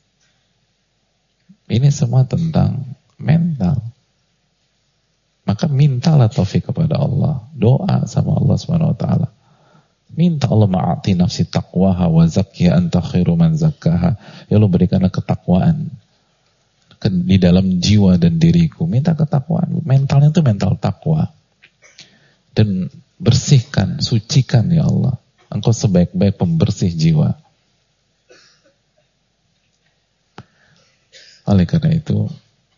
Ini semua tentang mental. Maka mintalah taufik kepada Allah. Doa sama Allah Subhanahu wa taala. Minta Allah ma'ati nafsi taqwaha wa zakkiha anta khairu man zakkaha. Ya Allah, berikanlah ketakwaan di dalam jiwa dan diriku. Minta ketakwaan. Mentalnya itu mental takwa. Dan bersihkan, sucikan ya Allah. Engkau sebaik-baik pembersih jiwa. Oleh karena itu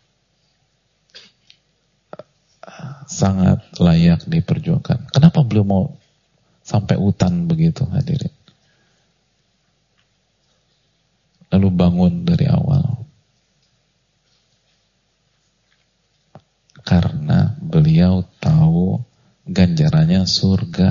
sangat layak diperjuangkan. Kenapa beliau mau sampai hutan begitu, hadirin? Lalu bangun dari awal. Karena beliau tahu ganjarannya surga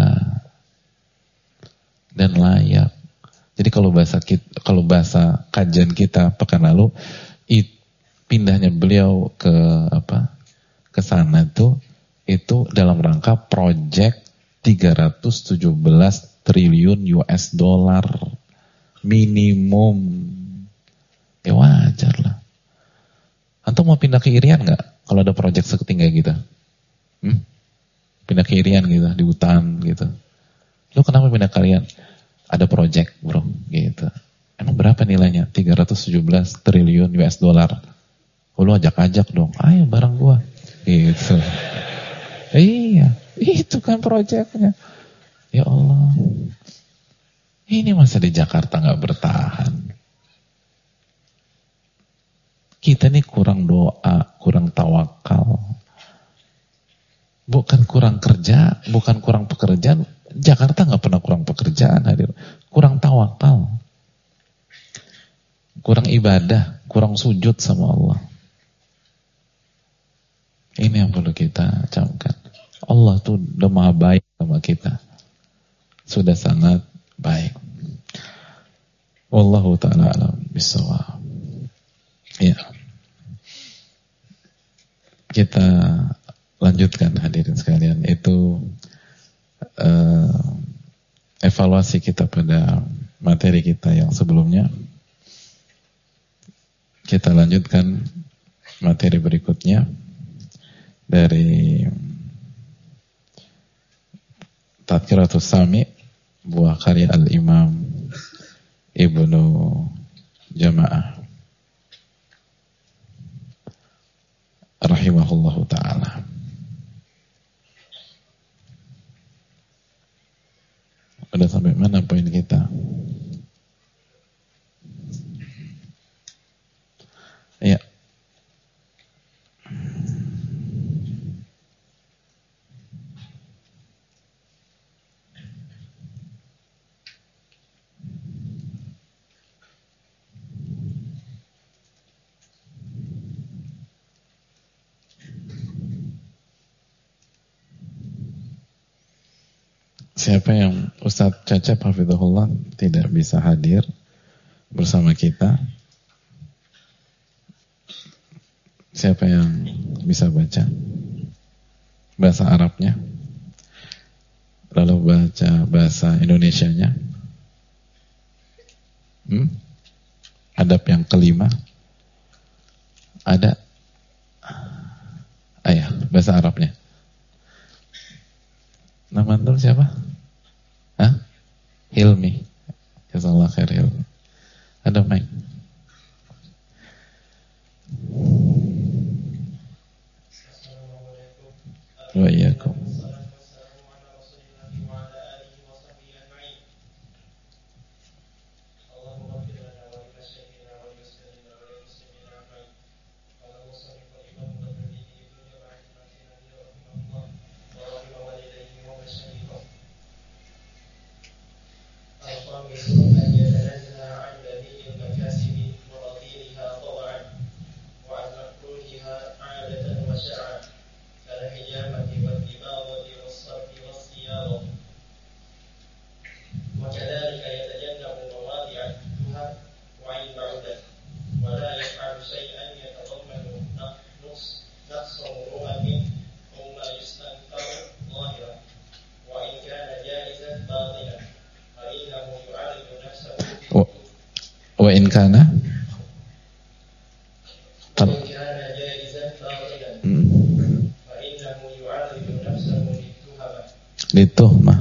dan layak. Jadi kalau bahasa kajian kita pekan lalu, pindahnya beliau ke sana itu dalam rangka project 317 triliun US dollar minimum. Ya wajar lah. Antum mau pindah ke Irian nggak kalau ada project seketinggi kita? Pindah ke Irian gitu, di hutan gitu. Lu kenapa pindah ke Irian? Ada project bro, gitu. Emang berapa nilainya? 317 triliun US dollar. Lu ajak-ajak dong, ayo bareng gua. Gitu. Iya, itu kan proyeknya. Ya Allah. Ini masa di Jakarta nggak bertahan. Kita nih kurang doa, kurang tawakal. Bukan kurang kerja, bukan kurang pekerjaan. Jakarta nggak pernah kurang pekerjaan, hadir. Kurang tawakal. Kurang ibadah, kurang sujud sama Allah. Ini yang perlu kita camkan. Allah tuh udah maha baik sama kita. Sudah sangat baik. Wallahu ta'ala alam bisawab. Ya. Kita lanjutkan hadirin sekalian. Itu evaluasi kita pada materi kita yang sebelumnya. Kita lanjutkan materi berikutnya dari Tadkiratus Sami, buah karya Al-Imam Ibnu Jama'ah rahimahullahu ta'ala. Udah sampai mana poin kita? Ya. Siapa yang Ustadz Cacep Hafizahullah tidak bisa hadir bersama kita? Siapa yang bisa baca bahasa Arabnya? Lalu baca bahasa Indonesianya? Adab yang kelima? Ada? Ayah, bahasa Arabnya. Nama antum siapa? Hilmi. Jazakallah khair Hilmi. Ada mic. Wa iyyakum. Wa in kana lituhmah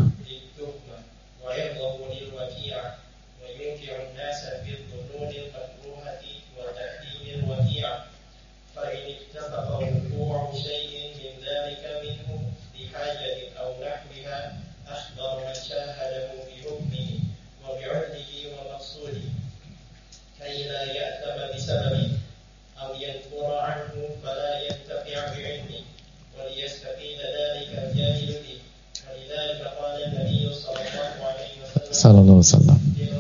sallallahu alaihi wasallam.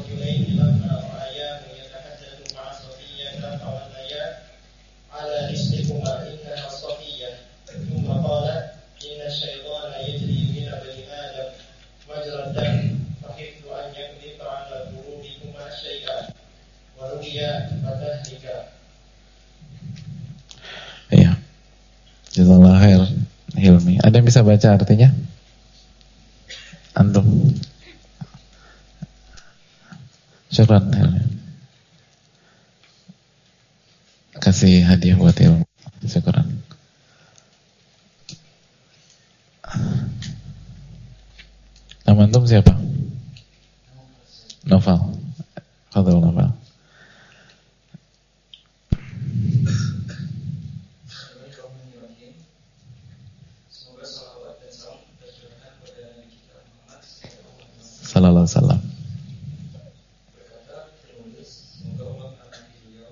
Iya. Jazakallahu khair Hilmi. Ada yang bisa baca artinya? Antum. Syukran Hilmi. Kasih hadiah buat Hilmi. Syukran. Nama antum siapa? Novel. Fadhil Novel. Sallallahu alaihi wasallam. Berkata penulis, semoga Allah merahmati beliau.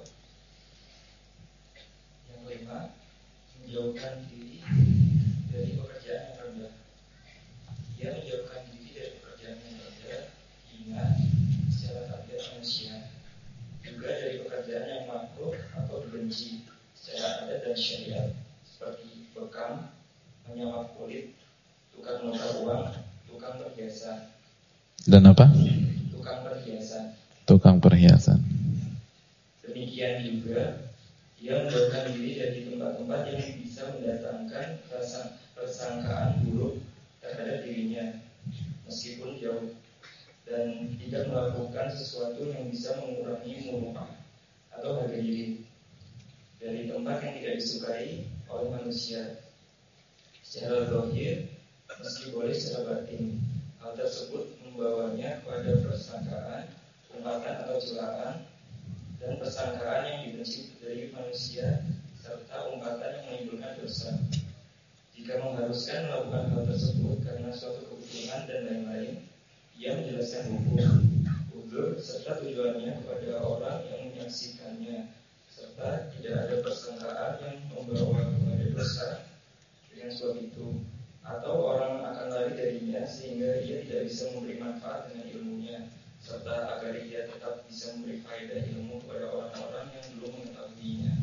Yang kelima, menjauhkan diri dari pekerjaan yang rendah. Ia menjauhkan diri dari pekerjaan yang rendah, hina, secara tabiat manusia. Juga dari pekerjaan yang makruh atau dibenci secara adat dan syariat, seperti bekam, menyamar kulit, tukang menukar uang, tukang perhiasan. Dan apa? Tukang perhiasan. Tukang perhiasan. Demikian juga, ia menjauhkan diri dari tempat-tempat yang bisa mendatangkan persangkaan buruk terhadap dirinya, meskipun jauh, dan tidak melakukan sesuatu yang bisa mengurangi muruah atau harga diri dari tempat yang tidak disukai oleh manusia. Secara zahir, meski boleh secara batin, hal tersebut membawanya kepada persangkaan, umpatan atau celaan, dan persangkaan yang dibenci dari manusia, serta umpatan yang menimbulkan dosa. Jika mengharuskan melakukan hal tersebut karena suatu kebutuhan dan lain-lain, ia menjelaskan hukum, uzur, serta tujuannya kepada orang yang menyaksikannya, serta tidak ada persangkaan yang membawa kepada dosa dengan sebab itu, atau orang akan lari darinya sehingga ia tidak bisa memberi manfaat dengan ilmunya, serta agar ia tetap bisa memberi faedah ilmu kepada orang-orang yang belum mengetahuinya.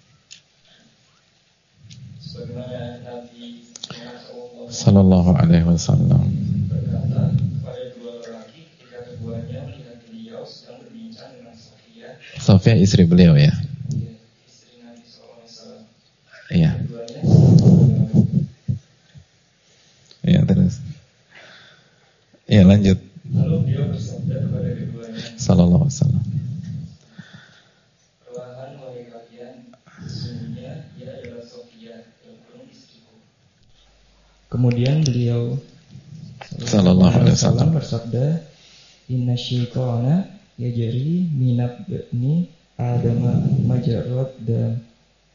Sebagaimana Nabi Sallallahu alaihi wasallam berkata kepada dua lelaki ketika keduanya melihat beliau sedang berbincang dengan Sofia. Sofia istri beliau ya? Istri Nabi SAW. Iya. Keduanya Iya terus. Iya lanjut. lalu beliau bersabda kepada keduanya, Sallallahu alaihi wasallam. perlahan wahai kalian, sesungguhnya ia adalah Sofia, yang belum istriku. Kemudian beliau Sallallahu alaihi wasallam bersabda, Inna syaitana yajri minab bani Adama majarrad dan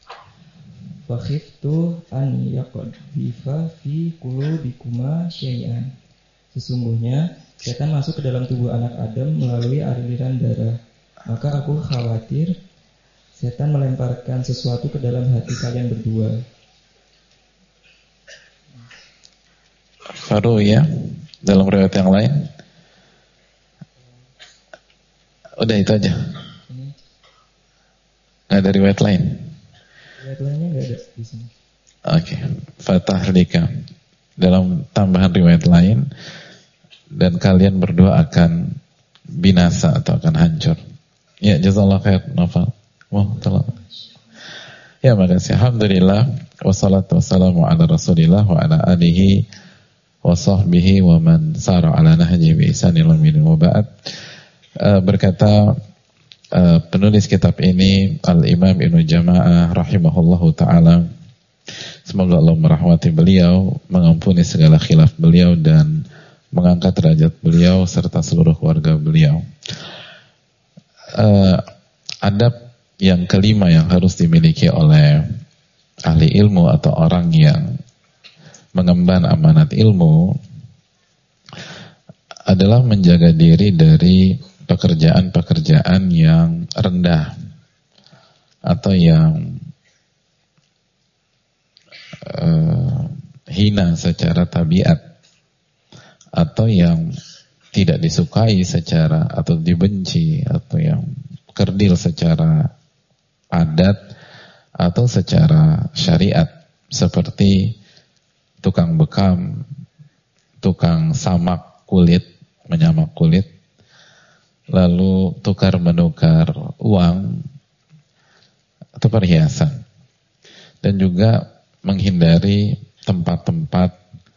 fakhiftu an yaqdhifa fi qulubikuma syai'an. Sesungguhnya setan masuk ke dalam tubuh anak Adam melalui aliran darah. Maka aku khawatir setan melemparkan sesuatu ke dalam hati kalian berdua. Faru ya dalam riwayat yang lain. Udah itu aja. Nggak ada riwayat lain. Riwayat lainnya nggak ada di sini. Oke, fatahlika dalam tambahan riwayat lain, dan kalian berdua akan binasa atau akan hancur. Ya, jazakallahu khair Novel. Wah, telah. Ya, makasih. Alhamdulillah, wassalatu wassalamu ala Rasulillah wa ala alihi wa sahbihi wa man sara ala nahji bi ihsan ila yaumil ba'd. Berkata penulis kitab ini Al-Imam Ibnu Jama'ah rahimahullahu ta'ala, semoga Allah merahmati beliau, mengampuni segala khilaf beliau dan mengangkat derajat beliau serta seluruh keluarga beliau. Adab yang kelima yang harus dimiliki oleh ahli ilmu atau orang yang mengemban amanat ilmu adalah menjaga diri dari pekerjaan-pekerjaan yang rendah atau yang hina secara tabiat atau yang tidak disukai secara atau dibenci atau yang kerdil secara adat atau secara syariat, seperti tukang bekam, tukang samak kulit, menyamak kulit, lalu tukar menukar uang atau perhiasan, dan juga menghindari tempat-tempat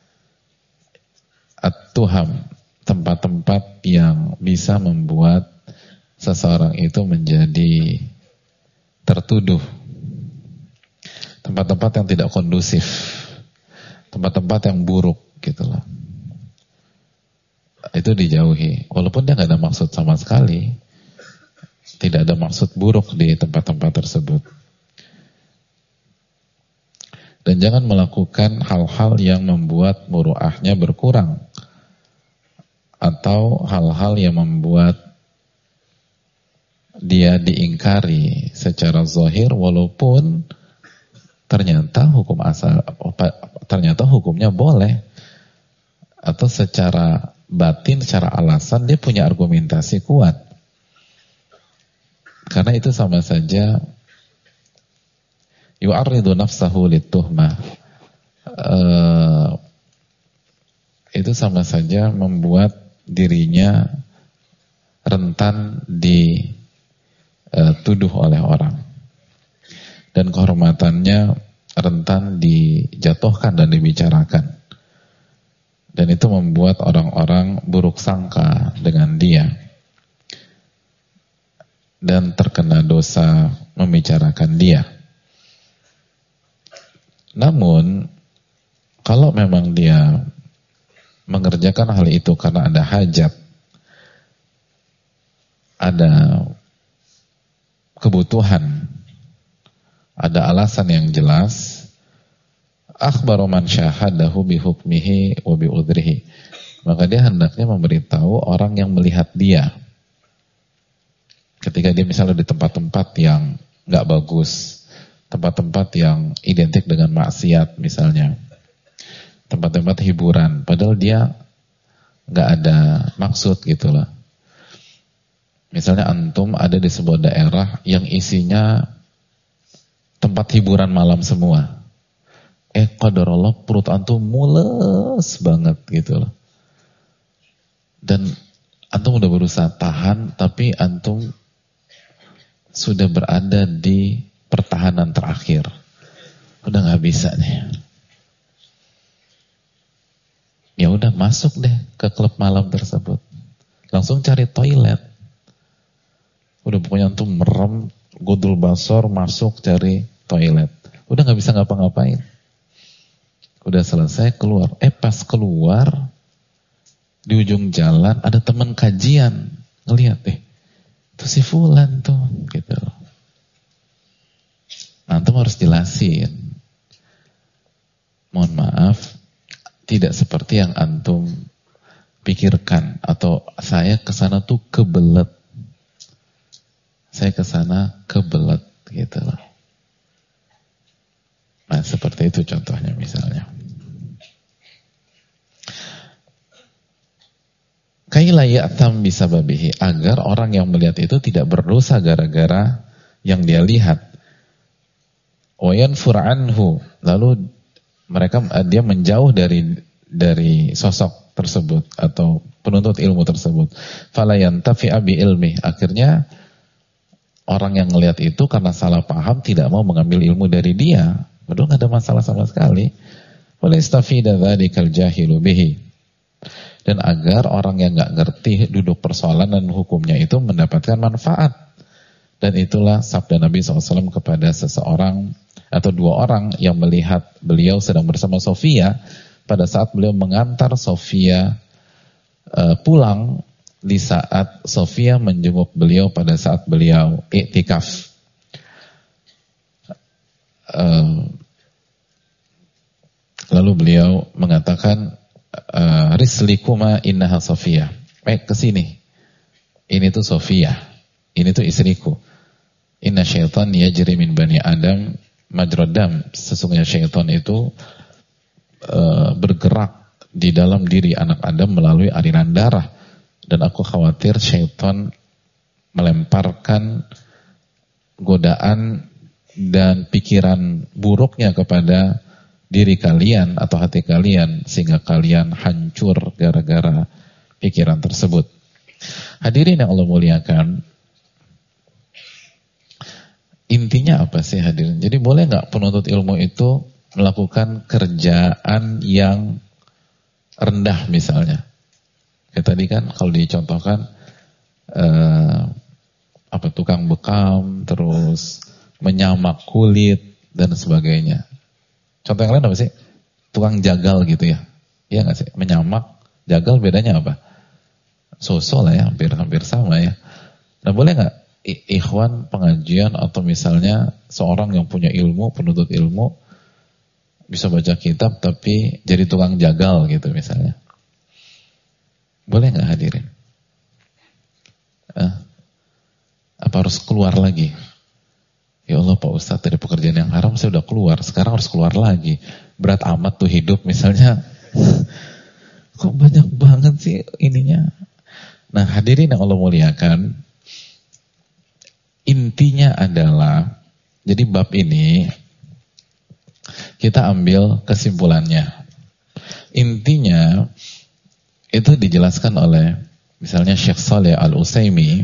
at-tuham, tempat-tempat yang bisa membuat seseorang itu menjadi tertuduh, tempat-tempat yang tidak kondusif, tempat-tempat yang buruk gitulah. Itu dijauhi, walaupun dia nggak ada maksud sama sekali, tidak ada maksud buruk di tempat-tempat tersebut. Dan jangan melakukan hal-hal yang membuat muruahnya berkurang atau hal-hal yang membuat dia diingkari secara zahir, walaupun ternyata hukumnya boleh, atau secara batin, secara alasan dia punya argumentasi kuat. Karena itu sama saja yu'arridu nafsahu lituhmah. Itu sama saja membuat dirinya rentan dituduh oleh orang, dan kehormatannya rentan dijatuhkan dan dibicarakan. Dan itu membuat orang-orang buruk sangka dengan dia dan terkena dosa membicarakan dia. Namun kalau memang dia mengerjakan hal itu karena ada hajat, ada kebutuhan, ada alasan yang jelas, akhbaru man syahadahu bihukmihi wa bi'udrihi, maka dia hendaknya memberitahu orang yang melihat dia. Ketika dia misalnya di tempat-tempat yang gak bagus, tempat-tempat yang identik dengan maksiat misalnya, tempat-tempat hiburan, padahal dia gak ada maksud gitu lah. Misalnya antum ada di sebuah daerah yang isinya tempat hiburan malam semua. Qadarullah perut antum mules banget gitu loh. Dan antum udah berusaha tahan, tapi antum sudah berada di pertahanan terakhir. Udah gak bisa nih. Ya udah masuk deh ke klub malam tersebut. Langsung cari toilet. Udah pokoknya antum merem, godul basor, masuk cari toilet. Udah gak bisa ngapa-ngapain. Udah selesai keluar. Pas keluar di ujung jalan ada teman kajian. Ngelihat itu si fulan tuh gitu. Antum harus jelasin. Mohon maaf, tidak seperti yang antum pikirkan, atau saya kesana tuh kebelet. Saya kesana kebelet gitu loh. Nah seperti itu contohnya misalnya. Kaila ya'tam bisababihi, agar orang yang melihat itu tidak berdosa gara-gara yang dia lihat. Wa yanfur anhu, lalu dia menjauh dari sosok tersebut atau penuntut ilmu tersebut. Fala yantafi'a bi ilmi, akhirnya orang yang melihat itu karena salah paham tidak mau mengambil ilmu dari dia. Padahal nggak ada masalah sama sekali. Wala istafida dzadzikal jahilu bihi. Dan agar orang yang nggak ngerti duduk persoalan dan hukumnya itu mendapatkan manfaat Dan itulah sabda Nabi SAW kepada seseorang atau dua orang yang melihat beliau sedang bersama Sofia pada saat beliau mengantar Sofia pulang di saat Sofia menjenguk beliau pada saat beliau iktikaf. Lalu beliau mengatakan, rislikuma innaha Sofia. Kesini. Ini tuh Sofia. Ini tuh istriku. Inna syaitan yajri min bani Adam majradam. Sesungguhnya syaitan itu bergerak di dalam diri anak Adam melalui aliran darah. Dan aku khawatir syaitan melemparkan godaan dan pikiran buruknya kepada diri kalian atau hati kalian sehingga kalian hancur gara-gara pikiran tersebut. Hadirin yang Allah muliakan, intinya apa sih hadirin? Jadi boleh nggak penuntut ilmu itu melakukan kerjaan yang rendah misalnya? Kayak tadi kan kalau dicontohkan tukang bekam, terus menyamak kulit dan sebagainya. Contoh yang lain apa sih? Tukang jagal gitu ya? Iya nggak sih? Menyamak, jagal bedanya apa? So-so lah ya, hampir sama ya. Nah boleh nggak ikhwan pengajian atau misalnya seorang yang punya ilmu, penuntut ilmu, bisa baca kitab tapi jadi tukang jagal gitu misalnya? Boleh nggak hadirin? Apa harus keluar lagi? Ya Allah Pak Ustadz, dari pekerjaan yang haram saya udah keluar, sekarang harus keluar lagi. Berat amat tuh hidup misalnya. Kok banyak banget sih ininya? Nah hadirin yang Allah muliakan, intinya adalah, jadi bab ini kita ambil kesimpulannya. Intinya itu dijelaskan oleh misalnya Syekh Shalih Al-Utsaimin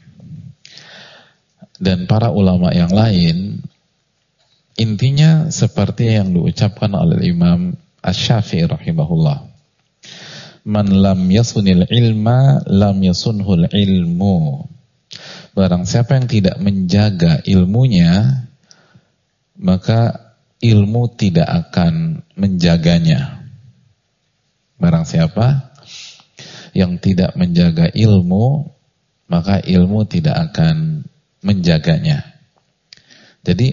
dan para ulama yang lain. Intinya seperti yang diucapkan oleh Imam Asy-Syafi'i rahimahullah. Man lam yasunil ilma lam yasunhul ilmu. Barang siapa yang tidak menjaga ilmunya, maka ilmu tidak akan menjaganya. Barang siapa yang tidak menjaga ilmu, maka ilmu tidak akan menjaganya. Jadi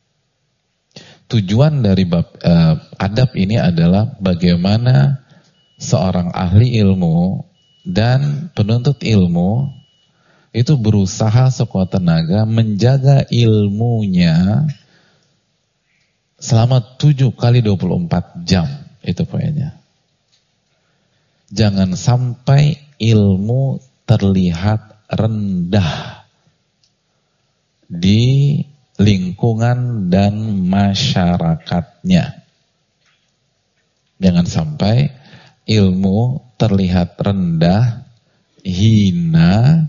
tujuan dari bab adab ini adalah bagaimana seorang ahli ilmu dan penuntut ilmu itu berusaha sekuat tenaga menjaga ilmunya selama 7 kali 24 jam. Itu poinnya. Jangan sampai ilmu terlihat rendah di lingkungan dan masyarakatnya. Jangan sampai ilmu terlihat rendah, hina,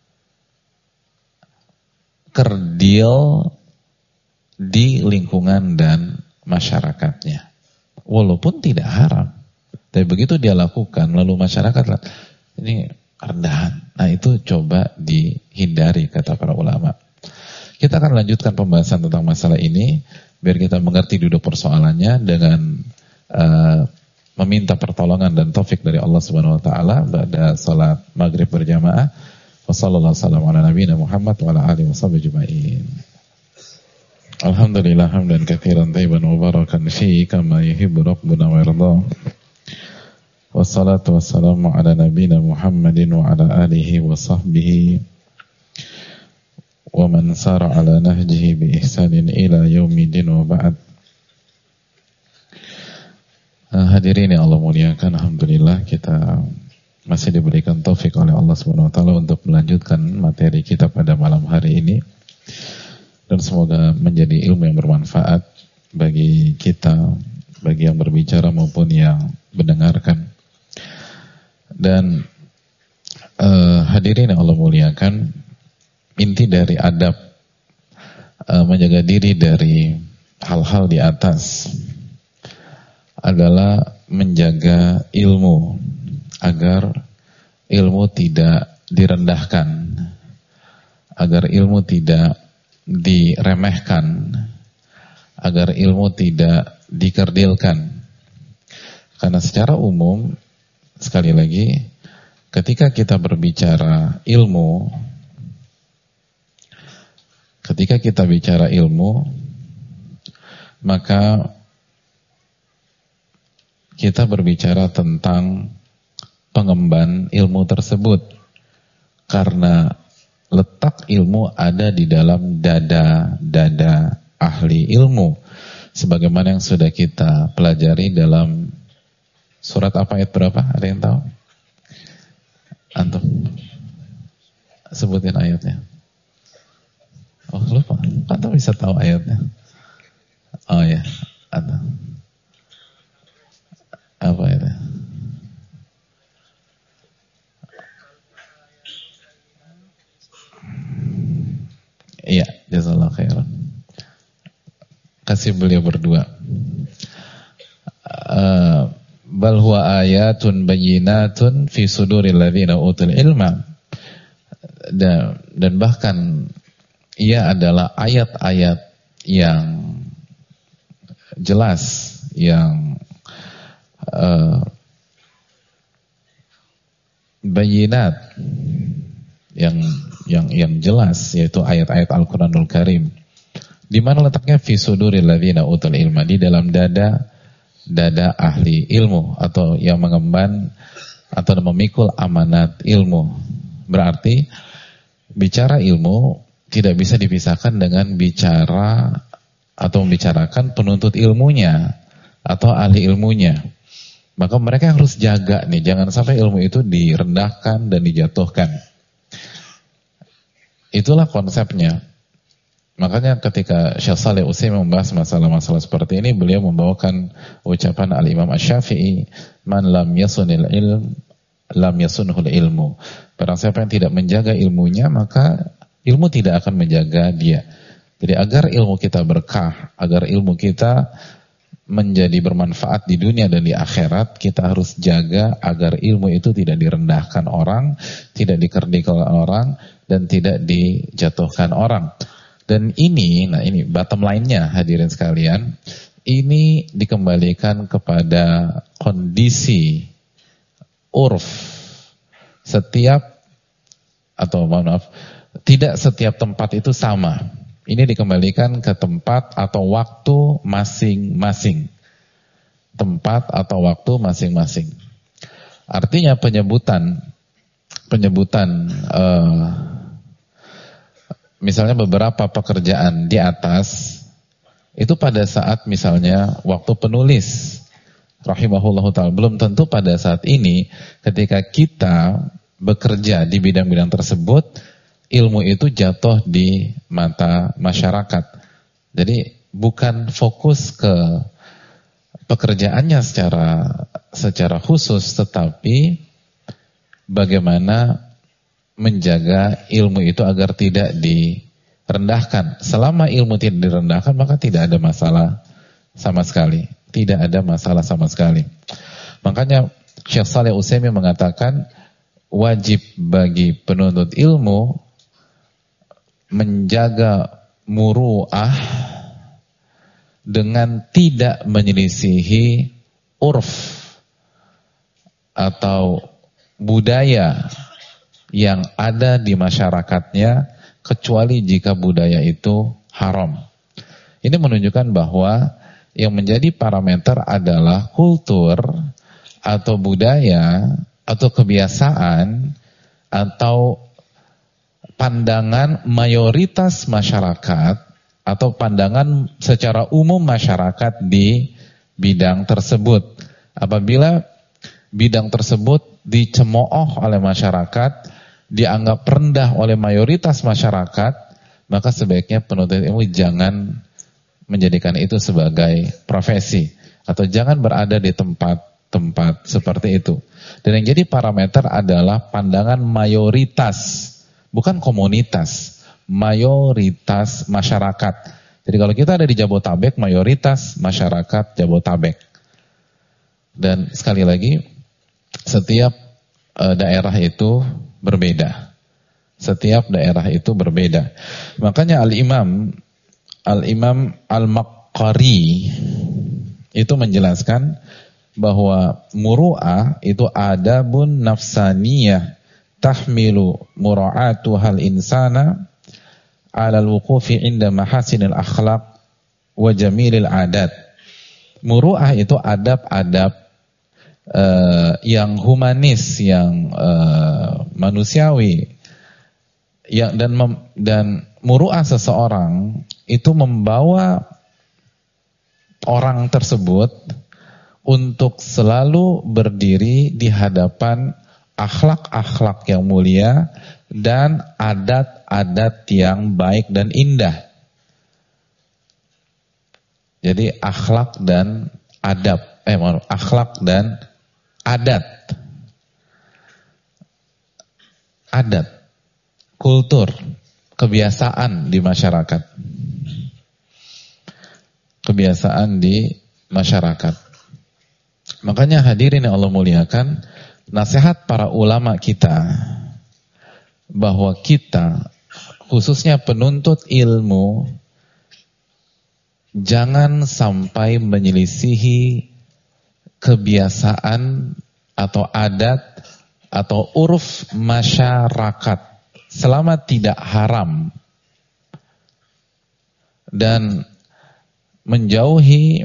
kerdil di lingkungan dan masyarakatnya. Walaupun tidak haram. Tapi begitu dia lakukan, lalu masyarakat ini rendahan. Nah itu coba dihindari kata para ulama. Kita akan lanjutkan pembahasan tentang masalah ini biar kita mengerti duduk persoalannya dengan meminta pertolongan dan taufik dari Allah Subhanahu wa taala pada salat maghrib berjamaah. Wassallallahu ala nabiyina Muhammad wa ala alihi washabbihi ajmain. Alhamdulillah hamdan katsiran thayyiban mubarakan fihi kama yuhibbu rabbuna wa yarda. Wassalatu wassalamu ala nabiyina Muhammadin wa ala alihi washabbihi wa man sara ala nahjihi bi ihsanin ila yaumidin wa ba'd. Hadirin yang Allah muliakan, alhamdulillah kita masih diberikan taufik oleh Allah Subhanahu wa taala untuk melanjutkan materi kita pada malam hari ini. Dan semoga menjadi ilmu yang bermanfaat bagi kita, bagi yang berbicara maupun yang mendengarkan. Dan hadirin yang Allah muliakan, inti dari adab menjaga diri dari hal-hal di atas adalah menjaga ilmu agar ilmu tidak direndahkan, agar ilmu tidak diremehkan, agar ilmu tidak dikerdilkan. Karena secara umum, sekali lagi, ketika kita berbicara ilmu, maka kita berbicara tentang pengemban ilmu tersebut. Karena letak ilmu ada di dalam dada ahli ilmu. Sebagaimana yang sudah kita pelajari dalam surat apa, ayat berapa? Ada yang tahu? Antum? Sebutin ayatnya. Oh, lupa. Antum bisa tahu ayatnya? Oh ya, Antum. Apa itu? Iya, jazakallahu khairan. Kasih beliau berdua. Bal huwa ayatun bayyinatun fi suduril ladzina utul ilma. Dan bahkan ia adalah ayat-ayat yang jelas, yang bayyinat, yang jelas, yaitu ayat-ayat Al-Qur'anul Karim. Di mana letaknya? Fi suduril ladzina utul ilma, di dalam dada ahli ilmu, atau yang mengemban atau memikul amanat ilmu. Berarti bicara ilmu tidak bisa dipisahkan dengan bicara atau membicarakan penuntut ilmunya atau ahli ilmunya. Maka mereka harus jaga nih, jangan sampai ilmu itu direndahkan dan dijatuhkan. Itulah konsepnya. Makanya ketika Syekh Shalih Utsaimin membahas masalah-masalah seperti ini, beliau membawakan ucapan Al-Imam Asy-Syafi'i, "Man lam yasunil ilm, lam yasunhul ilmu." Barang siapa yang tidak menjaga ilmunya, maka ilmu tidak akan menjaga dia. Jadi agar ilmu kita berkah, agar ilmu kita menjadi bermanfaat di dunia dan di akhirat, kita harus jaga agar ilmu itu tidak direndahkan orang, tidak dikerdilkan orang, dan tidak dijatuhkan orang. Dan ini bottom line-nya, hadirin sekalian, ini dikembalikan kepada kondisi urf. Tidak setiap tempat itu sama. Ini dikembalikan ke tempat atau waktu masing-masing. Tempat atau waktu masing-masing. Artinya penyebutan misalnya beberapa pekerjaan di atas itu pada saat misalnya waktu penulis rahimahullahu ta'ala, belum tentu pada saat ini ketika kita bekerja di bidang-bidang tersebut ilmu itu jatuh di mata masyarakat. Jadi bukan fokus ke pekerjaannya secara khusus, tetapi bagaimana menjaga ilmu itu agar tidak direndahkan. Selama ilmu tidak direndahkan, maka tidak ada masalah sama sekali. Tidak ada masalah sama sekali. Makanya Syekh Shalih Utsaimin mengatakan wajib bagi penuntut ilmu menjaga muru'ah dengan tidak menyelisihi urf atau budaya yang ada di masyarakatnya, kecuali jika budaya itu haram. Ini menunjukkan bahwa yang menjadi parameter adalah kultur atau budaya atau kebiasaan atau pandangan mayoritas masyarakat atau pandangan secara umum masyarakat di bidang tersebut. Apabila bidang tersebut dicemooh oleh masyarakat, dianggap rendah oleh mayoritas masyarakat, maka sebaiknya penuntut ilmu jangan menjadikan itu sebagai profesi atau jangan berada di tempat-tempat seperti itu. Dan yang jadi parameter adalah pandangan mayoritas, bukan komunitas, mayoritas masyarakat. Jadi kalau kita ada di Jabotabek, mayoritas masyarakat Jabotabek. Dan sekali lagi, setiap daerah itu berbeda. Setiap daerah itu berbeda. Makanya Al-Imam Al-Maqqari itu menjelaskan bahwa muru'ah itu adabun nafsaniyah tahmilu mura'atuhal insana alal wuqufi inda mahasinil akhlaq wa jamilil adat. Muru'ah itu adab-adab yang humanis, yang manusiawi, dan muru'ah seseorang itu membawa orang tersebut untuk selalu berdiri di hadapan akhlak-akhlak yang mulia dan adat-adat yang baik dan indah. Jadi akhlak dan adab, akhlak dan adat, kultur, kebiasaan di masyarakat. Kebiasaan di masyarakat. Makanya hadirin yang Allah muliakan, nasihat para ulama kita bahwa kita khususnya penuntut ilmu jangan sampai menyelisihi kebiasaan atau adat atau uruf masyarakat selama tidak haram, dan menjauhi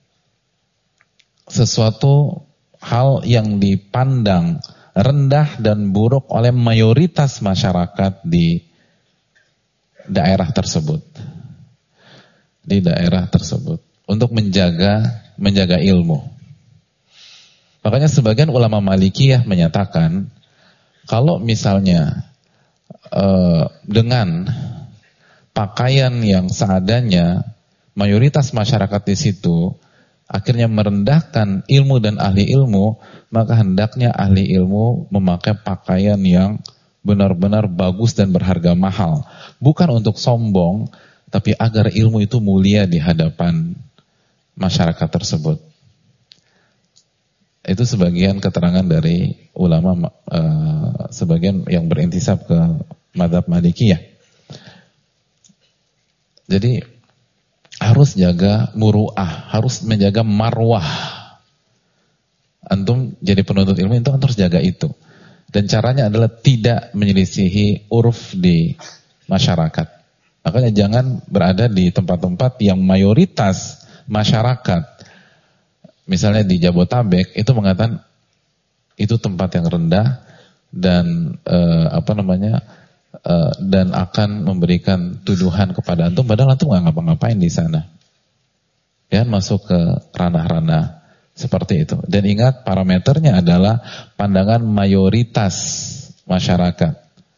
sesuatu hal yang dipandang rendah dan buruk oleh mayoritas masyarakat di daerah tersebut. Di daerah tersebut untuk menjaga ilmu. Makanya sebagian ulama Malikiyah menyatakan kalau misalnya dengan pakaian yang seadanya mayoritas masyarakat di situ akhirnya merendahkan ilmu dan ahli ilmu, maka hendaknya ahli ilmu memakai pakaian yang benar-benar bagus dan berharga mahal. Bukan untuk sombong, tapi agar ilmu itu mulia di hadapan masyarakat tersebut. Itu sebagian keterangan dari ulama, sebagian yang berintisab ke mazhab Malikiyah. Jadi harus jaga muru'ah, harus menjaga marwah. Antum jadi penuntut ilmu itu harus jaga itu. Dan caranya adalah tidak menyelisihi uruf di masyarakat. Makanya jangan berada di tempat-tempat yang mayoritas masyarakat, misalnya di Jabotabek, itu mengatakan itu tempat yang rendah dan dan akan memberikan tuduhan kepada antum, padahal antum nggak ngapa-ngapain di sana. Ya, masuk ke ranah-ranah seperti itu. Dan ingat, parameternya adalah pandangan mayoritas masyarakat.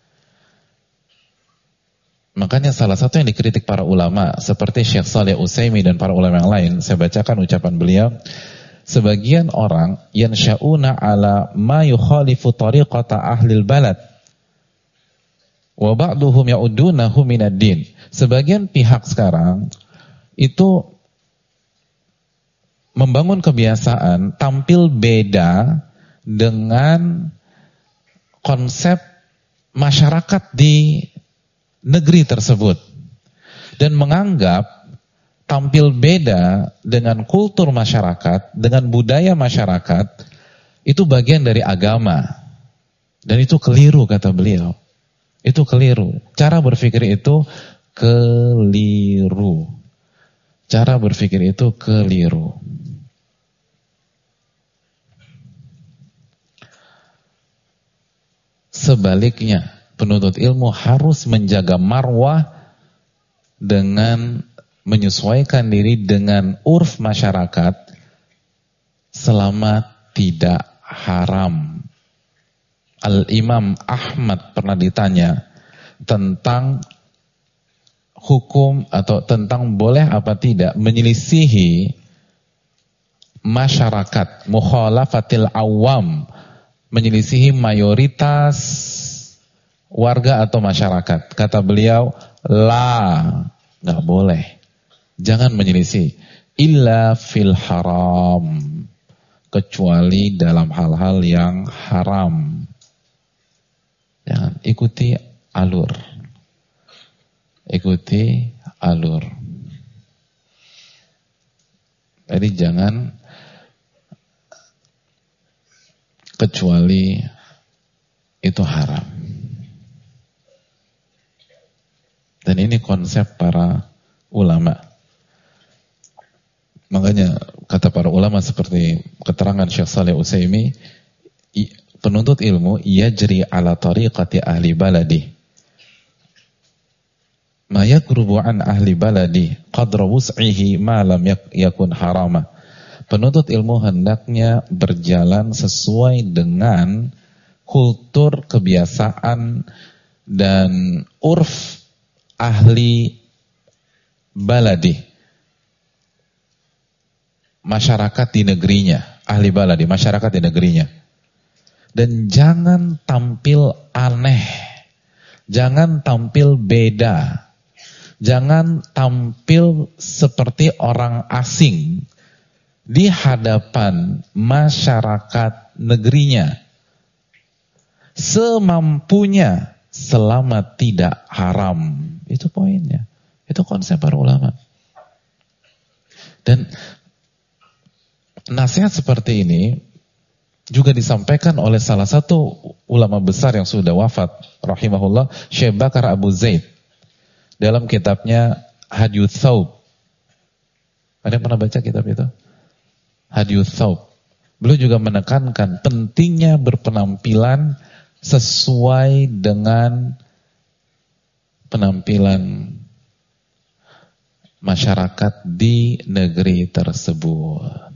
Makanya salah satu yang dikritik para ulama seperti Syekh Shalih Utsaimin dan para ulama yang lain, saya bacakan ucapan beliau, sebagian orang yansha'una ala ma yukhalifu tariqata ahlil balad wa ba'duhum ya'udunahu minad din. Sebagian pihak sekarang itu membangun kebiasaan tampil beda dengan konsep masyarakat di negeri tersebut dan menganggap tampil beda dengan kultur masyarakat, dengan budaya masyarakat itu bagian dari agama. Dan itu keliru, kata beliau. Itu keliru. Cara berpikir itu keliru. Cara berpikir itu keliru. Sebaliknya, penuntut ilmu harus menjaga marwah dengan menyesuaikan diri dengan urf masyarakat selama tidak haram. Al-Imam Ahmad pernah ditanya tentang hukum atau tentang boleh apa tidak menyelisihi masyarakat, mukhalafatil awam, menyelisihi mayoritas warga atau masyarakat. Kata beliau, nggak boleh. Jangan menyelisih. Illa fil haram. Kecuali dalam hal-hal yang haram. Jangan ikuti alur. Ikuti alur. Jadi jangan kecuali itu haram. Dan ini konsep para ulama. Makanya kata para ulama seperti keterangan Syekh Shalih Utsaimin, penuntut ilmu yajri ala tariqati ahli baladi. Ma yaqrubu an ahli baladi qadra wus'ihi ma lam yakun harama. Penuntut ilmu hendaknya berjalan sesuai dengan kultur, kebiasaan dan urf ahli baladi, masyarakat di negerinya, ahli baladi, masyarakat di negerinya. Dan jangan tampil aneh, jangan tampil beda, jangan tampil seperti orang asing di hadapan masyarakat negerinya. Semampunya selama tidak haram. Itu poinnya. Itu konsep para ulama. Dan nasihat seperti ini juga disampaikan oleh salah satu ulama besar yang sudah wafat, rahimahullah, Syekh Bakar Abu Zaid, dalam kitabnya Hadyuth Thawb. Ada yang pernah baca kitab itu? Hadyuth Thawb. Beliau juga menekankan pentingnya berpenampilan sesuai dengan penampilan masyarakat di negeri tersebut.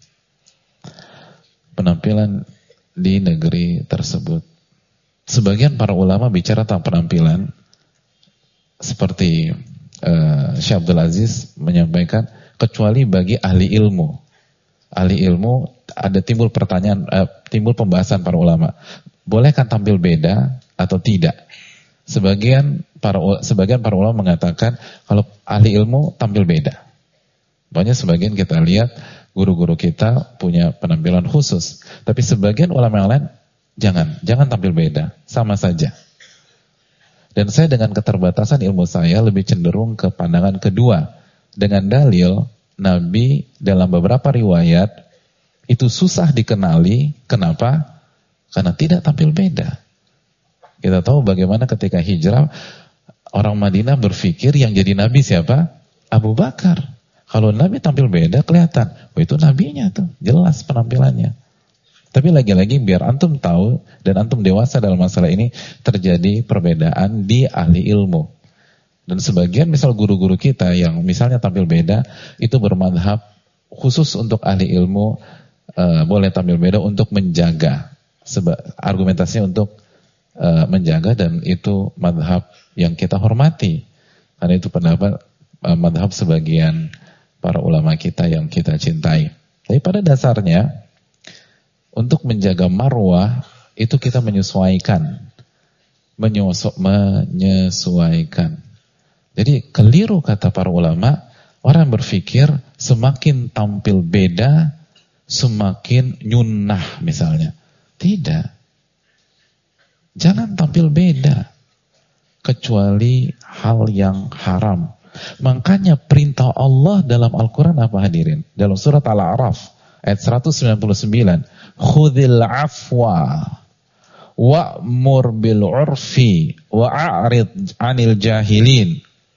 Penampilan di negeri tersebut. Sebagian para ulama bicara tentang penampilan seperti Syekh Abdul Aziz menyampaikan, kecuali bagi ahli ilmu. Ahli ilmu ada timbul pertanyaan, timbul pembahasan para ulama. Bolehkah tampil beda atau tidak? Sebagian para ulama mengatakan kalau ahli ilmu tampil beda. Banyak sebagian kita lihat guru-guru kita punya penampilan khusus. Tapi sebagian ulama yang lain jangan tampil beda, sama saja. Dan saya dengan keterbatasan ilmu saya lebih cenderung ke pandangan kedua. Dengan dalil Nabi dalam beberapa riwayat itu susah dikenali. Kenapa? Karena tidak tampil beda. Kita tahu bagaimana ketika hijrah orang Madinah berpikir yang jadi Nabi siapa? Abu Bakar. Kalau Nabi tampil beda kelihatan, oh itu nabinya tuh, jelas penampilannya. Tapi lagi-lagi biar antum tahu dan antum dewasa dalam masalah ini, terjadi perbedaan di ahli ilmu. Dan sebagian misal guru-guru kita yang misalnya tampil beda, itu bermadhab khusus untuk ahli ilmu, boleh tampil beda untuk menjaga. Argumentasinya untuk menjaga, dan itu madhab yang kita hormati. Karena itu pendapat madhab sebagian para ulama kita yang kita cintai. Tapi pada dasarnya, untuk menjaga marwah, itu kita menyesuaikan. Menyesuaikan. Jadi keliru kata para ulama, orang berpikir semakin tampil beda, semakin nyunnah misalnya. Tidak. Jangan tampil beda, kecuali hal yang haram. Makanya perintah Allah dalam Al-Quran apa hadirin? Dalam surat Al-A'raf ayat 199, khudhil afwa wa'mur bil urfi wa'arid 'anil jahilin.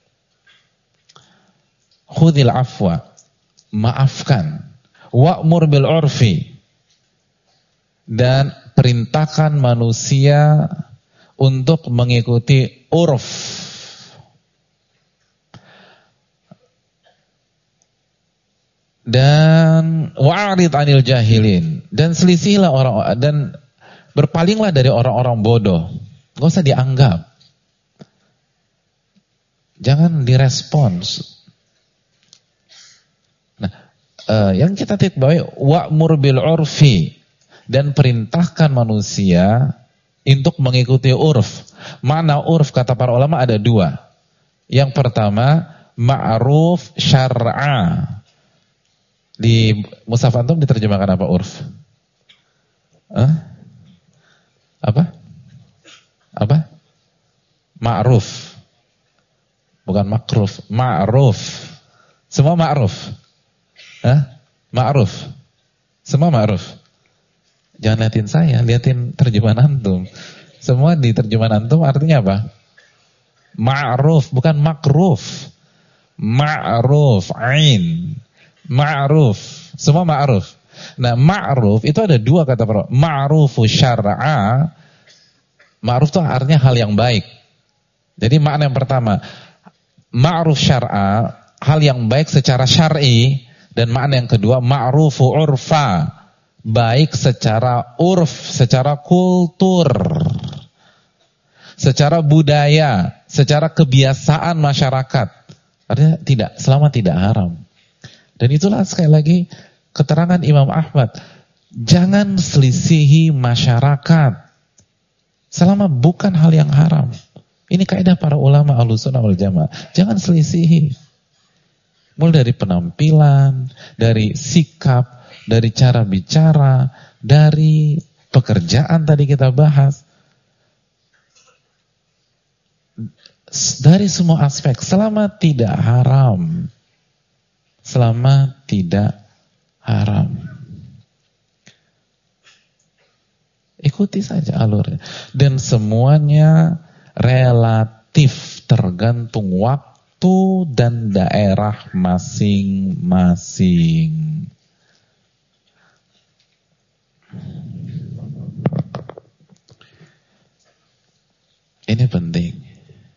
Khudhil afwa, maafkan, wa'mur bil urfi, dan perintahkan manusia untuk mengikuti urf. Dan wa'arid 'anil jahilin, dan selisihilah orang, dan berpalinglah dari orang-orang bodoh. Enggak usah dianggap. Jangan direspons. Nah, yang kita titik bawahi wa'mur bil urfi, dan perintahkan manusia untuk mengikuti urf. Makna urf kata para ulama ada dua. Yang pertama, ma'ruf syar'a. Di mushaf antum diterjemahkan apa urf? Apa? Ma'ruf. Bukan makruf, ma'ruf. Semua ma'ruf. Ma'ruf. Semua ma'ruf. Jangan liatin saya, liatin terjemahan antum. Semua di terjemahan antum artinya apa? Ma'ruf, bukan makruf. Ma'ruf, ain. Ma'ruf, semua ma'ruf. Nah, ma'ruf itu ada dua kata para. Ma'rufu syar'a. Ma'ruf itu artinya hal yang baik. Jadi makna yang pertama, ma'ruf syar'a, hal yang baik secara syar'i, dan makna yang kedua, ma'rufu urfa, baik secara urf, secara kultur, secara budaya, secara kebiasaan masyarakat. Artinya tidak, selama tidak haram. Dan itulah sekali lagi keterangan Imam Ahmad, jangan selisihi masyarakat selama bukan hal yang haram. Ini kaidah para ulama Ahlussunnah wal Jamaah. Jangan selisihi. Mulai dari penampilan, dari sikap, dari cara bicara, dari pekerjaan tadi kita bahas. Dari semua aspek, selama tidak haram. Selama tidak haram. Ikuti saja alurnya. Dan semuanya relatif, tergantung waktu dan daerah masing-masing. Ini penting.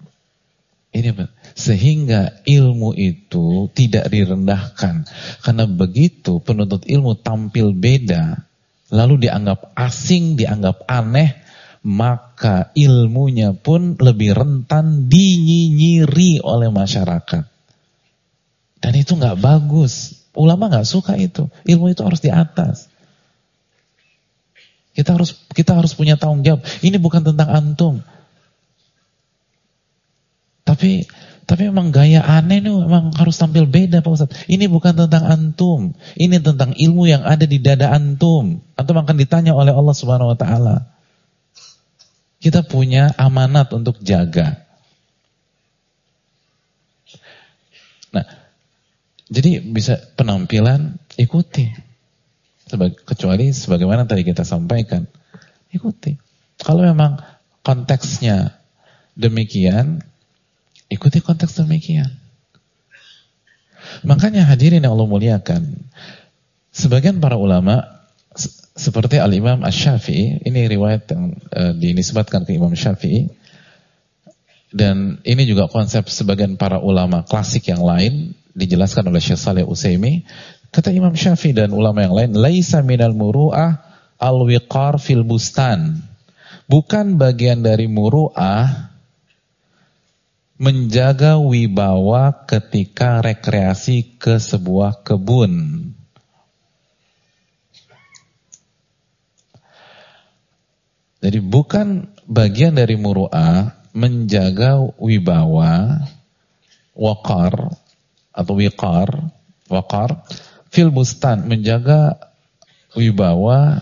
Sehingga ilmu itu tidak direndahkan. Karena begitu penuntut ilmu tampil beda, lalu dianggap asing, dianggap aneh, maka ilmunya pun lebih rentan dinyinyiri oleh masyarakat. Dan itu gak bagus. Ulama gak suka itu. Ilmu itu harus di atas. Kita harus punya tanggung jawab. Ini bukan tentang antum. Tapi memang gaya aneh nih memang harus tampil beda Pak Ustadz. Ini bukan tentang antum. Ini tentang ilmu yang ada di dada antum. Antum akan ditanya oleh Allah Subhanahu wa taala. Kita punya amanat untuk jaga. Nah, jadi bisa penampilan ikuti. Kecuali sebagaimana tadi kita sampaikan. Ikuti. Kalau memang konteksnya demikian, ikuti konteks demikian. Makanya hadirin yang Allah muliakan, sebagian para ulama seperti Al-Imam Asy-Syafi'i, ini riwayat yang dinisbatkan ke Imam Syafi'i, dan ini juga konsep sebagian para ulama klasik yang lain, dijelaskan oleh Syekh Shalih Utsaimin. Kata Imam Syafi'i dan ulama yang lain, laisa minal muru'ah al-wiqar fil bustan. Bukan bagian dari muru'ah menjaga wibawa ketika rekreasi ke sebuah kebun. Jadi bukan bagian dari muru'ah menjaga wibawa, waqar atau waqar fil bustan, menjaga wibawa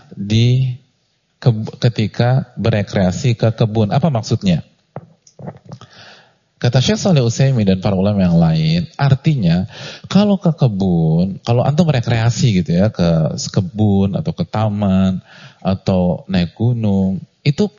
ketika berekreasi ke kebun. Apa maksudnya? Kata Syekh Shalih Utsaimin dan para ulama yang lain, artinya kalau ke kebun, kalau antum rekreasi gitu ya, ke kebun atau ke taman atau naik gunung, itu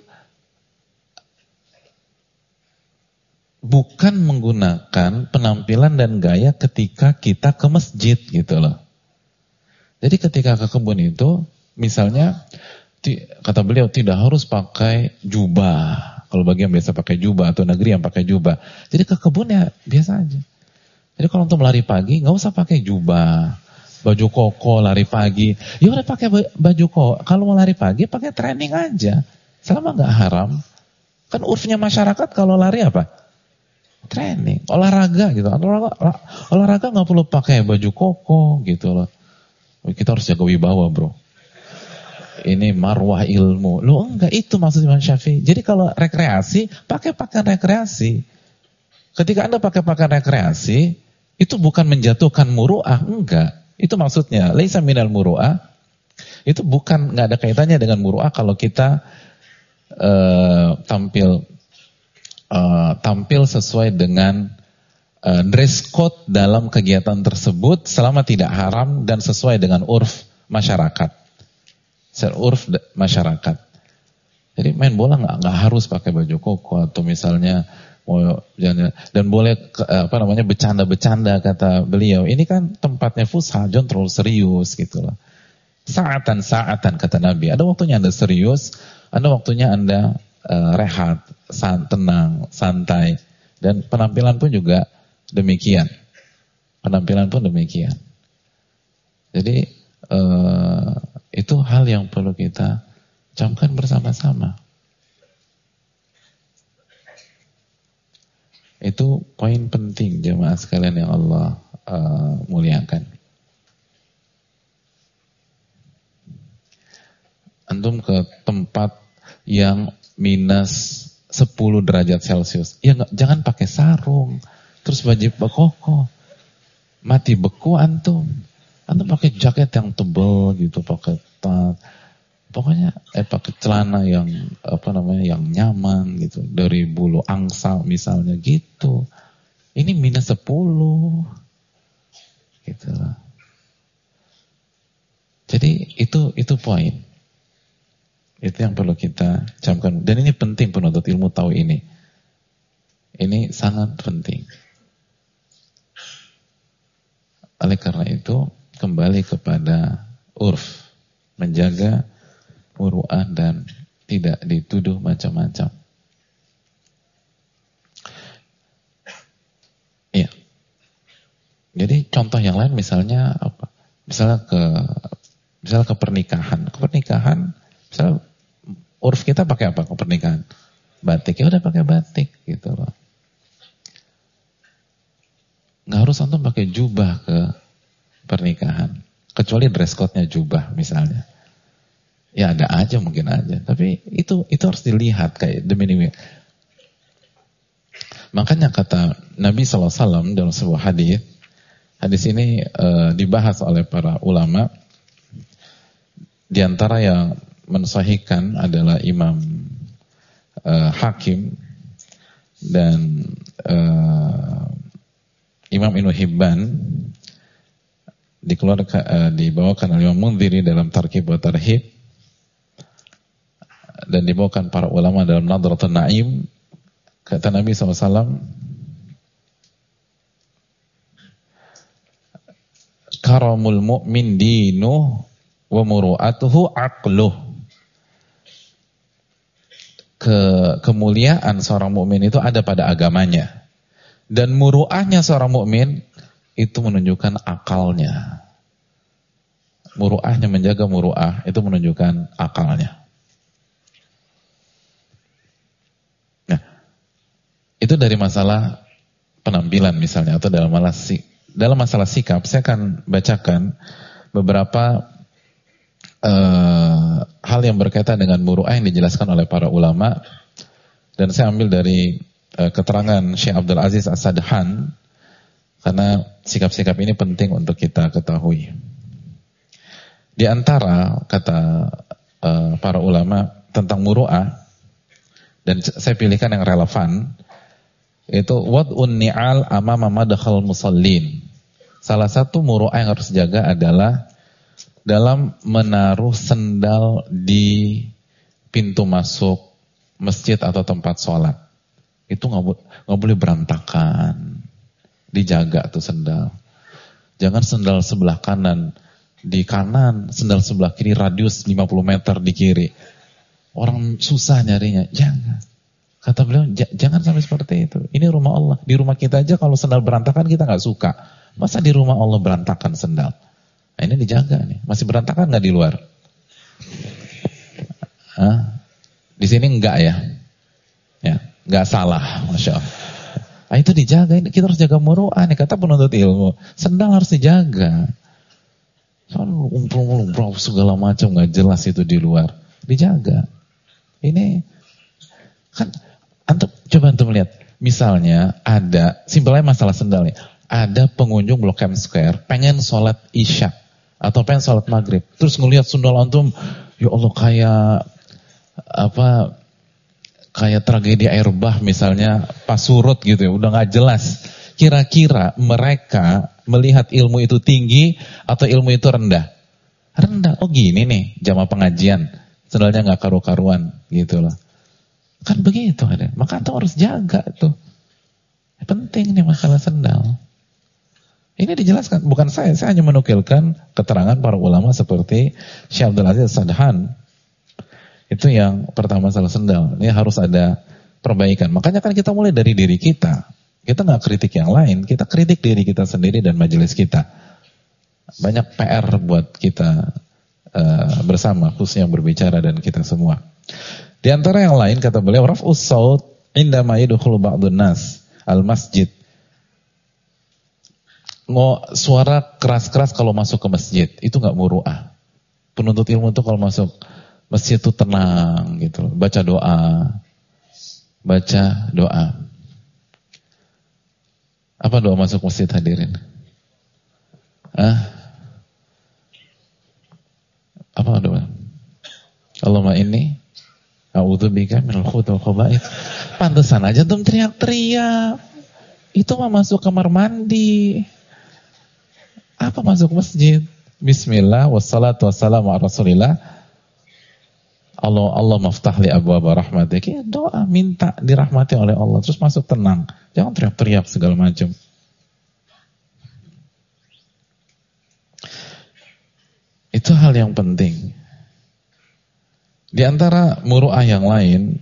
bukan menggunakan penampilan dan gaya ketika kita ke masjid gitu loh. Jadi ketika ke kebun itu, misalnya kata beliau tidak harus pakai jubah. Kalau bagi yang biasa pakai jubah atau negeri yang pakai jubah. Jadi ke kebun ya biasa aja. Jadi kalau untuk lari pagi nggak usah pakai jubah, baju koko lari pagi. Ya udah pakai baju koko. Kalau mau lari pagi pakai training aja. Selama nggak haram. Kan urfnya masyarakat kalau lari apa? Training, olahraga gitu. Olahraga nggak perlu pakai baju koko gitu loh. Kita harus jaga wibawa, bro. Ini marwah ilmu. Loh enggak, itu maksud Imam Syafi'i. Jadi kalau rekreasi, pakai pakaian rekreasi. Ketika Anda pakai pakaian rekreasi, itu bukan menjatuhkan muru'ah, enggak. Itu maksudnya, laisa minal muru'ah. Itu bukan, enggak ada kaitannya dengan muru'ah kalau kita tampil tampil sesuai dengan dress code dalam kegiatan tersebut selama tidak haram dan sesuai dengan urf masyarakat. Urf masyarakat. Jadi main bola nggak harus pakai baju koko atau misalnya dan boleh bercanda-bercanda kata beliau. Ini kan tempatnya fusha, jangan terlalu serius gitu loh. Saatan kata Nabi. Ada waktunya Anda serius, ada waktunya Anda rehat, tenang, santai. Dan penampilan pun juga demikian. Jadi itu hal yang perlu kita camkan bersama-sama. Itu poin penting jemaah sekalian yang Allah muliakan. Antum ke tempat yang minus 10 derajat Celcius, ya jangan pakai sarung, terus baju bekoko, mati beku antum. Antum pakai jaket yang tebal gitu, pakai pokoknya pakai celana yang yang nyaman gitu, dari bulu angsa misalnya gitu. Ini minus 10 gitu lah. Jadi itu poin. Itu yang perlu kita camkan. Dan ini penting penuntut ilmu tahu ini. Ini sangat penting. Oleh karena itu kembali kepada urf, menjaga muru'ah dan tidak dituduh macam-macam. Iya. Jadi contoh yang lain misalnya apa? Misalnya ke pernikahan. Pernikahan, misalnya urf kita pakai apa ke pernikahan? Batik. Ya udah pakai batik gitu loh. Nggak harus antum pakai jubah ke pernikahan. Kecuali dress code-nya jubah misalnya. Ya ada aja, mungkin aja. Tapi itu harus dilihat kayak demi. Makanya kata Nabi SAW dalam sebuah hadis. Hadis ini dibahas oleh para ulama. Di antara yang mensahihkan adalah Imam Hakim dan Imam Ibnu Hibban, dibawakan oleh Imam Mundhiri dalam Targhib wa Tarhib, dan dibawakan para ulama dalam Nadratun Naim. Kata Nabi SAW, karamul mu'min dinuh wa muru'atuhu aqluh. Kemuliaan seorang mukmin itu ada pada agamanya. Dan muru'ahnya seorang mukmin itu menunjukkan akalnya. Muru'ahnya, menjaga muru'ah itu menunjukkan akalnya. Nah, itu dari masalah penampilan misalnya, atau dalam masalah sikap. Saya akan bacakan beberapa hal yang berkaitan dengan muru'ah yang dijelaskan oleh para ulama, dan saya ambil dari keterangan Syekh Abdul Aziz As-Sadhan, karena sikap-sikap ini penting untuk kita ketahui. Di antara kata para ulama tentang muru'ah, dan saya pilihkan yang relevan, itu wad'un ni'al amama madkhal musallin. Salah satu muru'ah yang harus dijaga adalah dalam menaruh sendal di pintu masuk masjid atau tempat sholat. Itu nggak boleh berantakan, dijaga tuh sendal. Jangan sendal sebelah kanan di kanan, sendal sebelah kiri radius 50 meter di kiri. Orang susah nyarinya. Jangan. Kata beliau, jangan sampai seperti itu. Ini rumah Allah. Di rumah kita aja kalau sendal berantakan kita nggak suka. Masa di rumah Allah berantakan sendal? Nah, ini dijaga nih. Masih berantakan nggak di luar? Di sini enggak ya? Ya. Gak salah, Masya Allah. Nah, itu dijaga, kita harus jaga muru'ah nih, kata penuntut ilmu. Sendal harus dijaga. Soalnya umprong segala macam gak jelas itu di luar. Dijaga. Ini kan, coba antum lihat. Misalnya ada, simpelnya masalah sendal nih. Ada pengunjung Blok M Square, pengen sholat isya atau pengen sholat maghrib. Terus ngelihat sendal antum, ya Allah kayak kayak tragedi air bah misalnya pas surut gitu ya, udah nggak jelas. Kira-kira mereka melihat ilmu itu tinggi atau ilmu itu rendah? Rendah. Oh gini nih jamaah pengajian, sendalnya nggak karu-karuan gitu loh. Kan begitu ada. Maka antum harus jaga tuh. Penting nih masalah sendal. Ini dijelaskan, bukan saya hanya menukilkan keterangan para ulama seperti Syekh Abdul Aziz Sadhan. Itu yang pertama masalah sendal. Ini harus ada perbaikan. Makanya kan kita mulai dari diri kita. Kita nggak kritik yang lain, kita kritik diri kita sendiri dan majelis kita. Banyak PR buat kita bersama, khususnya yang berbicara dan kita semua. Di antara yang lain kata beliau, raf'us saut indama yadkhulu ba'dun nas al-masjid. Suara keras-keras kalau masuk ke masjid, itu nggak muru'ah. Penuntut ilmu itu kalau masuk masjid itu tenang gitu, baca doa. Apa doa masuk masjid hadirin? Apa doa? Allahumma inni a'udzubika minal khubuthi wal khaba'ith. Pantesan aja tuh teriak-teriak. Itu mah masuk kamar mandi. Apa masuk masjid? Bismillah wassalatu wassalamu ala Rasulillah. Allah maftah li abwaaba rahmatik. Ya, doa minta dirahmati oleh Allah, terus masuk tenang. Jangan teriak-teriak segala macam. Itu hal yang penting. Di antara muru'ah yang lain,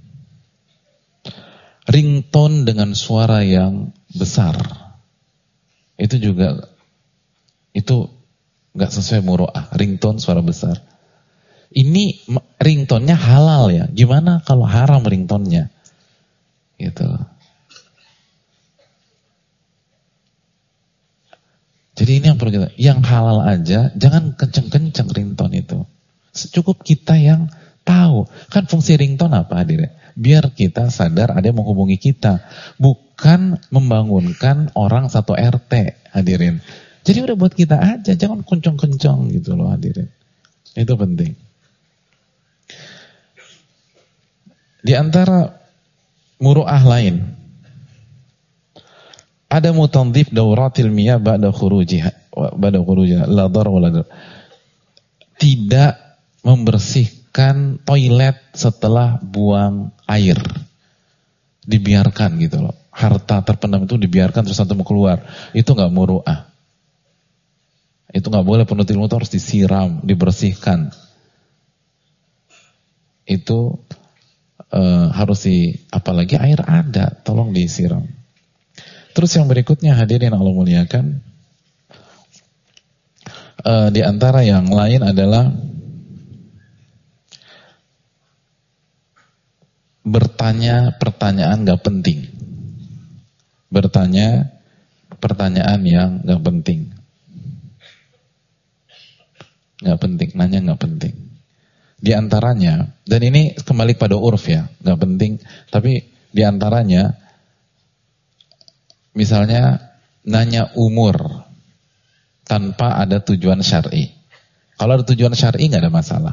ringtone dengan suara yang besar. Itu juga nggak sesuai muru'ah, ringtone suara besar. Ini ringtone-nya halal ya. Gimana kalau haram ringtone-nya? Gitu. Jadi ini yang perlu kita, yang halal aja, jangan kenceng-kenceng ringtone itu. Cukup kita yang tahu. Kan fungsi ringtone apa hadirin? Biar kita sadar ada yang menghubungi kita. Bukan membangunkan orang satu RT hadirin. Jadi udah buat kita aja, jangan kenceng-kenceng gitu loh hadirin. Itu penting. Di antara muru'ah lain, ada mutandhif dauratil miyah ba'da khurujiha la dar wala dar. Tidak membersihkan toilet setelah buang air. Dibiarkan gitu loh. Harta terpendam itu dibiarkan terus antum keluar. Itu enggak muru'ah. Itu enggak boleh, penuntut ilmu itu harus disiram, dibersihkan. Itu harus apalagi air ada, tolong disiram. Terus yang berikutnya hadirin Allah muliakan, di antara yang lain adalah bertanya pertanyaan gak penting. Bertanya pertanyaan yang gak penting. Gak penting, nanya gak penting. Di antaranya, dan ini kembali pada urf ya, gak penting, tapi di antaranya misalnya nanya umur tanpa ada tujuan syar'i. Kalau ada tujuan syar'i nggak ada masalah.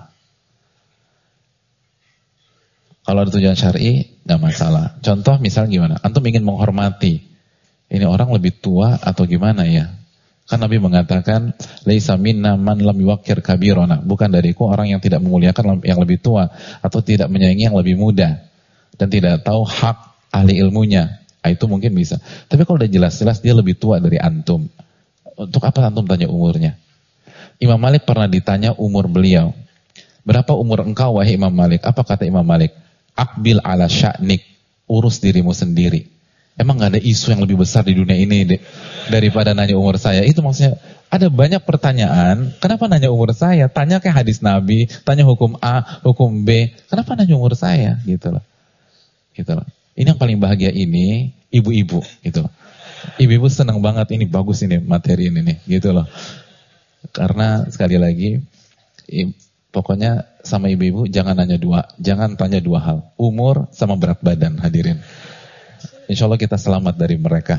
Kalau ada tujuan syar'i nggak masalah. Contoh misal gimana? Antum ingin menghormati, ini orang lebih tua atau gimana ya? Kan Nabi mengatakan, laisa minna man lam yuwaqqir kabirana. Bukan dariku orang yang tidak memuliakan yang lebih tua atau tidak menyayangi yang lebih muda dan tidak tahu hak ahli ilmunya. Itu mungkin bisa. Tapi kalau udah jelas-jelas dia lebih tua dari antum, untuk apa antum tanya umurnya? Imam Malik pernah ditanya umur beliau. Berapa umur engkau wahai Imam Malik? Apa kata Imam Malik? Aqbil ala sya'nik. Urus dirimu sendiri. Emang gak ada isu yang lebih besar di dunia ini daripada nanya umur saya? Itu maksudnya ada banyak pertanyaan. Kenapa nanya umur saya? Tanya kayak hadis Nabi, tanya hukum A, hukum B. Kenapa nanya umur saya? Gitu loh. Gitu loh. Ini yang paling bahagia ini ibu-ibu gitu loh. Ibu-ibu senang banget, ini bagus ini materi ini nih gitu loh. Karena sekali lagi pokoknya sama ibu-ibu jangan tanya dua hal. Umur sama berat badan hadirin. Insya Allah kita selamat dari mereka.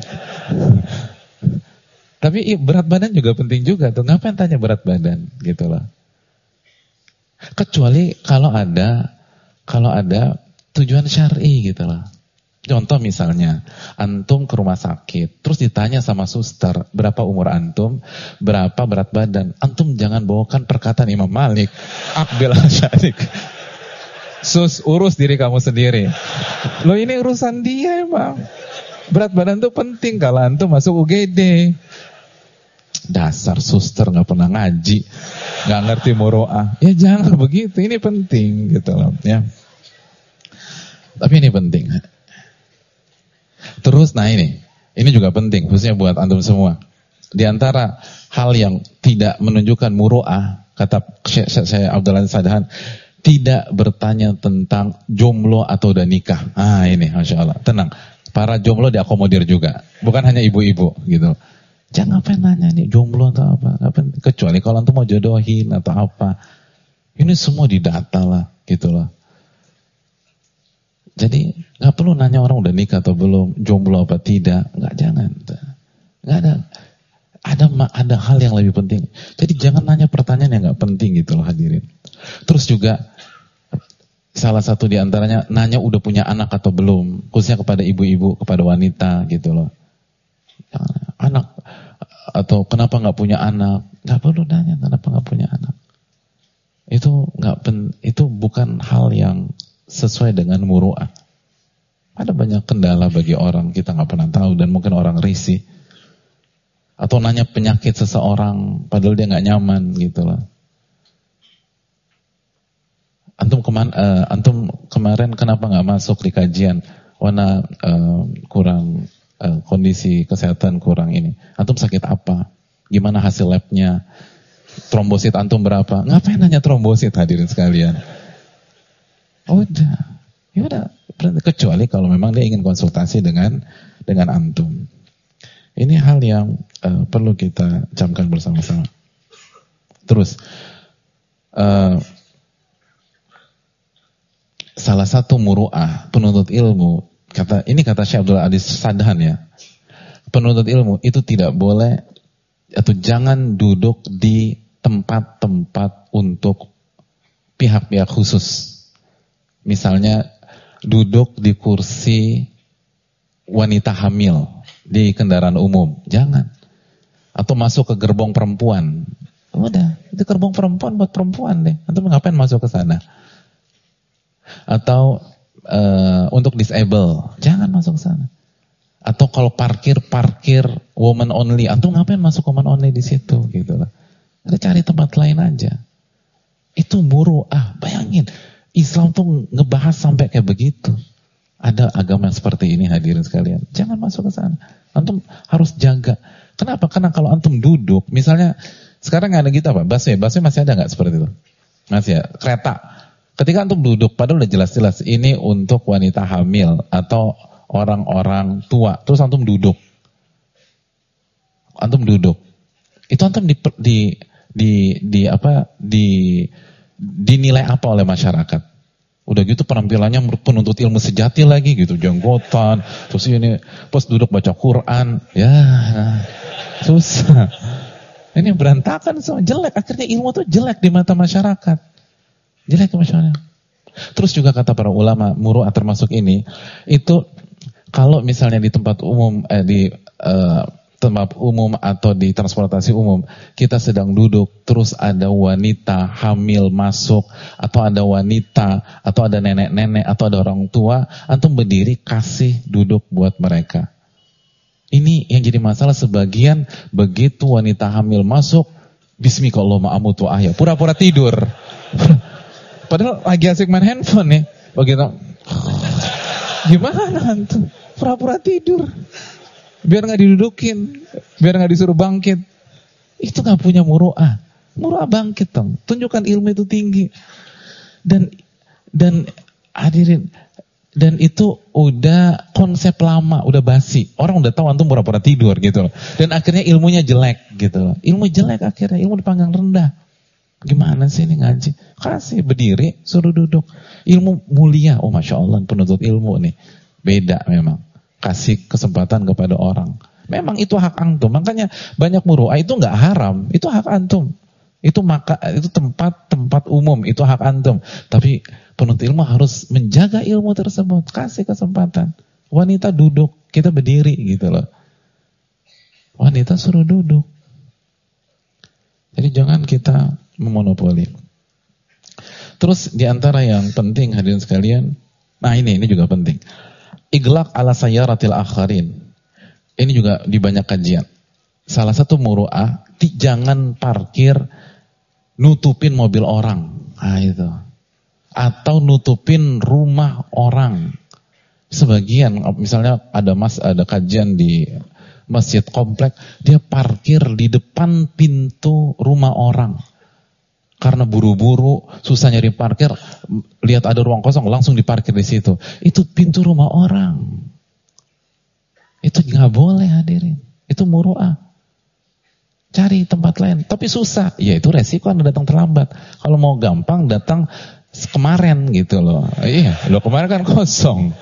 Tapi berat badan juga penting juga tuh. Ngapain tanya berat badan gitu loh. Kecuali kalau ada tujuan syar'i gitu loh. Contoh misalnya, antum ke rumah sakit, terus ditanya sama suster, berapa umur antum, berapa berat badan. Antum jangan bawakan perkataan Imam Malik, Aqbil Asyarik. Sus, urus diri kamu sendiri. Loh, ini urusan dia emang. Berat badan tuh penting kalau antum masuk UGD. Dasar suster gak pernah ngaji, gak ngerti muro'ah. Ya jangan begitu, ini penting gitu loh ya. Tapi ini penting. Terus nah ini juga penting khususnya buat antum semua. Di antara hal yang tidak menunjukkan muro'ah, kata Syekh Abdul Aziz Sadahan, tidak bertanya tentang jomblo atau udah nikah. Ini Masya Allah, tenang, para jomblo diakomodir juga, bukan hanya ibu-ibu gitu. Jangan ngapain nanya nih jomblo atau apa, kecuali kalau antum mau jodohin atau apa. Ini semua didata lah gitu loh. Jadi nggak perlu nanya orang udah nikah atau belum, jomblo apa tidak, jangan. Nggak ada hal yang lebih penting. Jadi jangan nanya pertanyaan yang nggak penting gitu loh hadirin. Terus juga salah satu di antaranya nanya udah punya anak atau belum, khususnya kepada ibu-ibu, kepada wanita gitu loh. Anak atau kenapa nggak punya anak, nggak perlu nanya kenapa nggak punya anak. Itu bukan hal yang sesuai dengan muru'ah. Ada banyak kendala bagi orang, kita nggak pernah tahu dan mungkin orang risih. Atau nanya penyakit seseorang padahal dia nggak nyaman gitu loh. Antum kemarin kenapa nggak masuk di kajian? Warna kurang kondisi kesehatan kurang ini. Antum sakit apa? Gimana hasil labnya? Trombosit antum berapa? Ngapain nanya trombosit hadirin sekalian? Ya udah, kecuali kalau memang dia ingin konsultasi dengan antum. Ini hal yang perlu kita camkan bersama-sama. Terus salah satu muru'ah penuntut ilmu, kata Syekh Abdul Aziz Sadahan ya, penuntut ilmu itu tidak boleh atau jangan duduk di tempat-tempat untuk pihak-pihak khusus. Misalnya duduk di kursi wanita hamil di kendaraan umum, jangan. Atau masuk ke gerbong perempuan. Udah, itu gerbong perempuan buat perempuan deh. Antum ngapain masuk ke sana? Atau untuk disable, jangan masuk ke sana. Atau kalau parkir woman only, antum ngapain masuk woman only di situ gitu lah. Ada cari tempat lain aja. Itu muru'ah, bayangin. Islam tuh ngebahas sampai kayak begitu. Ada agama yang seperti ini hadirin sekalian. Jangan masuk ke sana. Antum harus jaga. Kenapa? Karena kalau antum duduk, misalnya sekarang nggak ada gitu apa? Busway masih ada nggak seperti itu? Masih ya. Kereta. Ketika antum duduk, padahal udah jelas-jelas ini untuk wanita hamil atau orang-orang tua. Terus antum duduk. Itu antum dinilai apa oleh masyarakat? Udah gitu penampilannya penuntut ilmu sejati lagi gitu, jenggotan, terus ini pas duduk baca Quran, ya susah. Ini berantakan semua, jelek, akhirnya ilmu tuh jelek di mata masyarakat. Jelek ke masyarakat. Terus juga kata para ulama, muru'ah termasuk ini, itu kalau misalnya di tempat umum tempat umum atau di transportasi umum, kita sedang duduk, terus ada wanita hamil masuk, atau ada wanita, atau ada nenek-nenek, atau ada orang tua, antum berdiri kasih duduk buat mereka. Ini yang jadi masalah, sebagian begitu wanita hamil masuk, bismillahirrahmanirrahim amutu ahya, pura-pura tidur. Padahal lagi asik main handphone nih, begitu. Gimana antum? Pura-pura tidur. Biar nggak didudukin, biar nggak disuruh bangkit. Itu nggak punya muru'ah. Muru'ah bangkit dong. Tunjukkan ilmu itu tinggi. Dan hadirin, dan itu udah konsep lama, udah basi. Orang udah tahu antum pura-pura tidur gitu loh. Dan akhirnya ilmunya jelek gitu loh. Ilmu jelek akhirnya, ilmu dipanggang rendah. Gimana sih ini ngaji? Kasih berdiri, suruh duduk. Ilmu mulia. Oh Masya Allah, penuntut ilmu nih. Beda memang. Kasih kesempatan kepada orang. Memang itu hak antum. Makanya banyak muru'ah itu nggak haram. Itu hak antum. Itu tempat umum. Itu hak antum. Tapi Penuntut ilmu harus menjaga ilmu tersebut, kasih kesempatan. Wanita duduk, kita berdiri gitu loh. Wanita suruh duduk. Jadi jangan kita memonopoli. Terus diantara yang penting hadirin sekalian, nah ini juga penting. Iglaq ala sayyaratil akharin. Ini juga di banyak kajian. Salah satu muru'ah, jangan parkir nutupin mobil orang. Nah itu. Atau nutupin rumah orang. Sebagian, misalnya ada kajian di masjid komplek, dia parkir di depan pintu rumah orang. Karena buru-buru, susah nyari parkir, lihat ada ruang kosong, langsung diparkir di situ. Itu pintu rumah orang. Itu nggak boleh hadirin. Itu muru'ah. Cari tempat lain. Tapi susah. Ya itu resiko Anda datang terlambat. Kalau mau gampang datang kemarin gitu loh. Iya, lo kemarin kan kosong.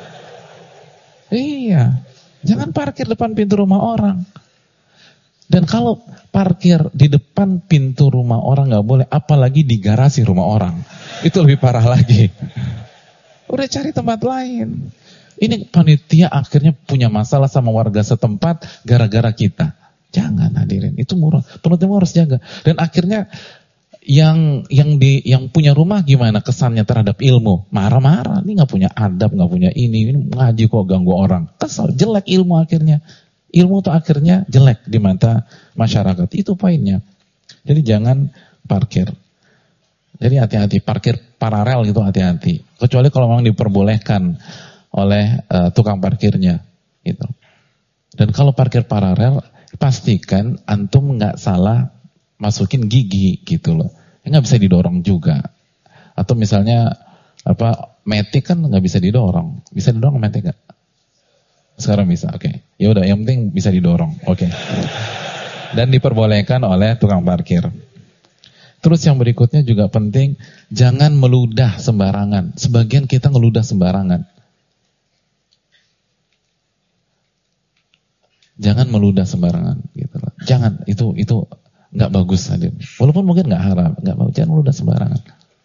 Iya. Jangan parkir depan pintu rumah orang. Dan kalau parkir di depan pintu rumah orang nggak boleh, apalagi di garasi rumah orang. Itu lebih parah lagi. Udah cari tempat lain. Ini panitia akhirnya punya masalah sama warga setempat gara-gara kita. Jangan hadirin, itu murah. Penuntut ilmu harus jaga. Dan akhirnya yang punya rumah gimana kesannya terhadap ilmu? Marah-marah, ini nggak punya adab, nggak punya ini ngaji kok ganggu orang. Kesal, jelek ilmu akhirnya. Ilmu tuh akhirnya jelek di mata masyarakat. Itu poinnya. Jadi jangan parkir. Jadi hati-hati, parkir paralel gitu hati-hati. Kecuali kalau memang diperbolehkan oleh tukang parkirnya gitu. Dan kalau parkir paralel, pastikan antum nggak salah masukin gigi gitu loh. Nggak bisa didorong juga. Atau misalnya metik kan nggak bisa didorong. Bisa didorong metik nggak? Sekarang bisa, oke. Ya udah, yang penting bisa didorong, oke. Dan diperbolehkan oleh tukang parkir. Terus yang berikutnya juga penting, jangan meludah sembarangan. Sebagian kita ngeludah sembarangan. Jangan meludah sembarangan, gitu loh. Jangan, itu nggak bagus hadir. Walaupun mungkin nggak haram, nggak bagus. Jangan meludah sembarangan.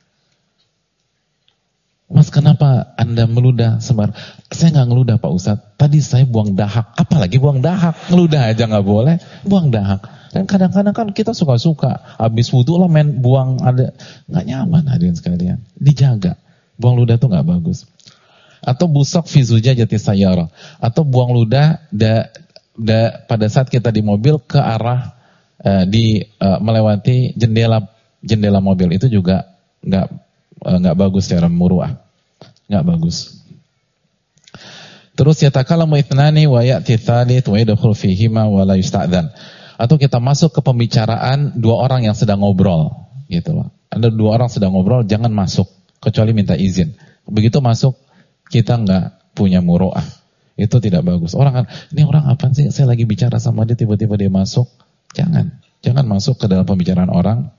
Mas, kenapa Anda meludah sembarangan? Saya nggak ngeludah Pak Ustadz. Tadi saya buang dahak. Apalagi buang dahak? Ngeludah aja nggak boleh. Buang dahak. Dan kadang-kadang kan kita suka-suka. Habis wudhu lah main buang ada. Nggak nyaman hadirin sekalian. Dijaga. Buang ludah tuh nggak bagus. Atau busak fi zujajati sayyarah. Atau buang ludah pada saat kita di mobil ke arah melewati jendela mobil. Itu juga nggak bagus secara muru'ah. Nggak bagus. Terus yatakallamu ithnani wa ya'ti tsalits wa yadkhulu fihima wa la yusta'dzan. Atau kita masuk ke pembicaraan dua orang yang sedang ngobrol, gitu loh. Ada dua orang sedang ngobrol, jangan masuk kecuali minta izin. Begitu masuk kita nggak punya muru'ah. Itu tidak bagus. Orang kan, ini orang apa sih? Saya lagi bicara sama dia tiba-tiba dia masuk. Jangan masuk ke dalam pembicaraan orang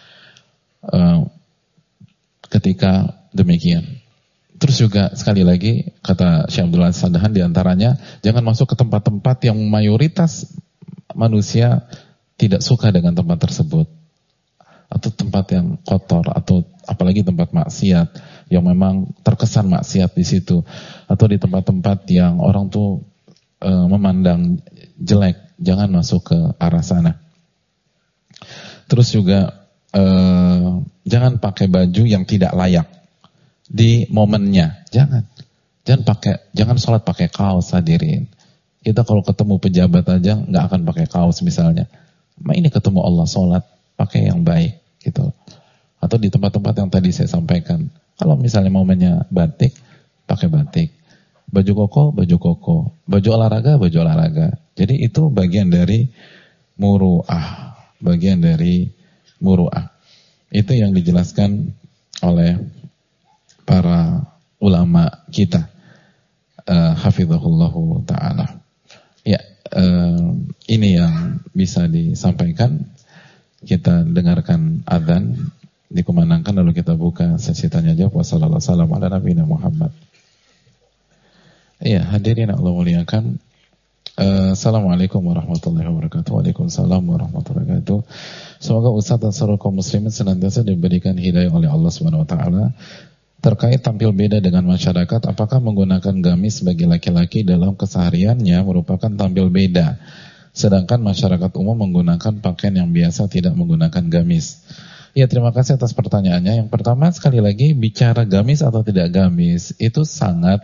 ketika demikian. Terus juga sekali lagi kata Syekh Abdul Aziz Sadahan diantaranya, jangan masuk ke tempat-tempat yang mayoritas manusia tidak suka dengan tempat tersebut, atau tempat yang kotor, atau apalagi tempat maksiat yang memang terkesan maksiat di situ, atau di tempat-tempat yang orang tuh memandang jelek, jangan masuk ke arah sana. Terus juga jangan pakai baju yang tidak layak di momennya. Jangan sholat pakai kaos hadirin. Kita kalau ketemu pejabat aja nggak akan pakai kaos misalnya. Ini ketemu Allah, sholat pakai yang baik gitu. Atau di tempat-tempat yang tadi saya sampaikan. Kalau misalnya momennya batik, pakai batik. Baju koko, baju olahraga. Jadi itu bagian dari muru'ah. Itu yang dijelaskan oleh para ulama kita, hafizahullahu ta'ala. Ya, ini yang bisa disampaikan. Kita dengarkan adzan dikumandangkan lalu kita buka sesi tanya jawab. Wassalamualaikum warahmatullahi wabarakatuh. Iya, hadirin Allah muliakan. Assalamualaikum warahmatullahi wabarakatuh. Waalaikumsalam warahmatullahi wabarakatuh. Semoga Ustaz dan seluruh kaum muslimin senantiasa diberikan hidayah oleh Allah Subhanahu wa taala terkait tampil beda dengan masyarakat, apakah menggunakan gamis bagi laki-laki dalam kesehariannya merupakan tampil beda, sedangkan masyarakat umum menggunakan pakaian yang biasa tidak menggunakan gamis? Ya, terima kasih atas pertanyaannya. Yang pertama, sekali lagi, bicara gamis atau tidak gamis itu sangat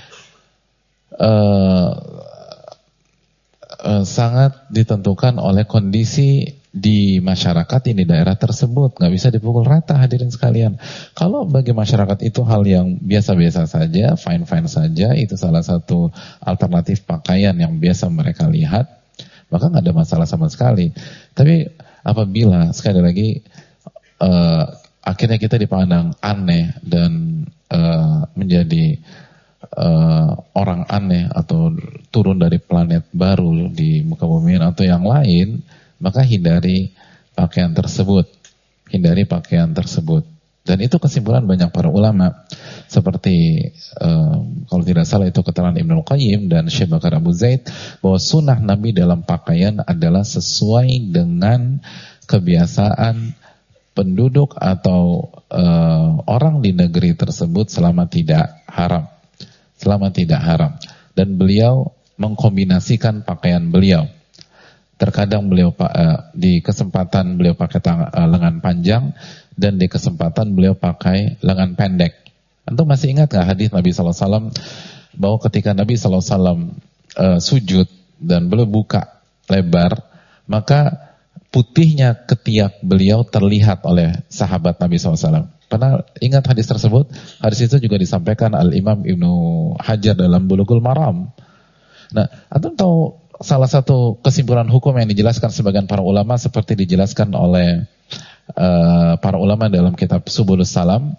sangat ditentukan oleh kondisi di masyarakat di daerah tersebut. Nggak bisa dipukul rata, hadirin sekalian. Kalau bagi masyarakat itu hal yang biasa-biasa saja, fine-fine saja, itu salah satu alternatif pakaian yang biasa mereka lihat, maka nggak ada masalah sama sekali. Tapi apabila sekali lagi akhirnya kita dipandang aneh dan menjadi orang aneh atau turun dari planet baru di muka bumi atau yang lain, maka hindari pakaian tersebut. Hindari pakaian tersebut. Dan itu kesimpulan banyak para ulama. Seperti kalau tidak salah itu keterangan Ibnul Qayyim dan Syekh Bakar Abu Zaid, bahwa sunnah Nabi dalam pakaian adalah sesuai dengan kebiasaan penduduk atau orang di negeri tersebut selama tidak haram. Selama tidak haram. Dan beliau mengkombinasikan pakaian beliau. Terkadang beliau di kesempatan beliau pakai lengan panjang, dan di kesempatan beliau pakai lengan pendek. Antum masih ingat gak hadis Nabi SAW bahwa ketika Nabi SAW sujud dan beliau buka lebar, maka putihnya ketiak beliau terlihat oleh sahabat Nabi SAW. Pernah ingat hadis tersebut? Hadis itu juga disampaikan Al-Imam Ibnu Hajar dalam Bulughul Maram. Nah, antum tahu salah satu kesimpulan hukum yang dijelaskan sebagian para ulama seperti dijelaskan oleh para ulama dalam kitab Subulus Salam.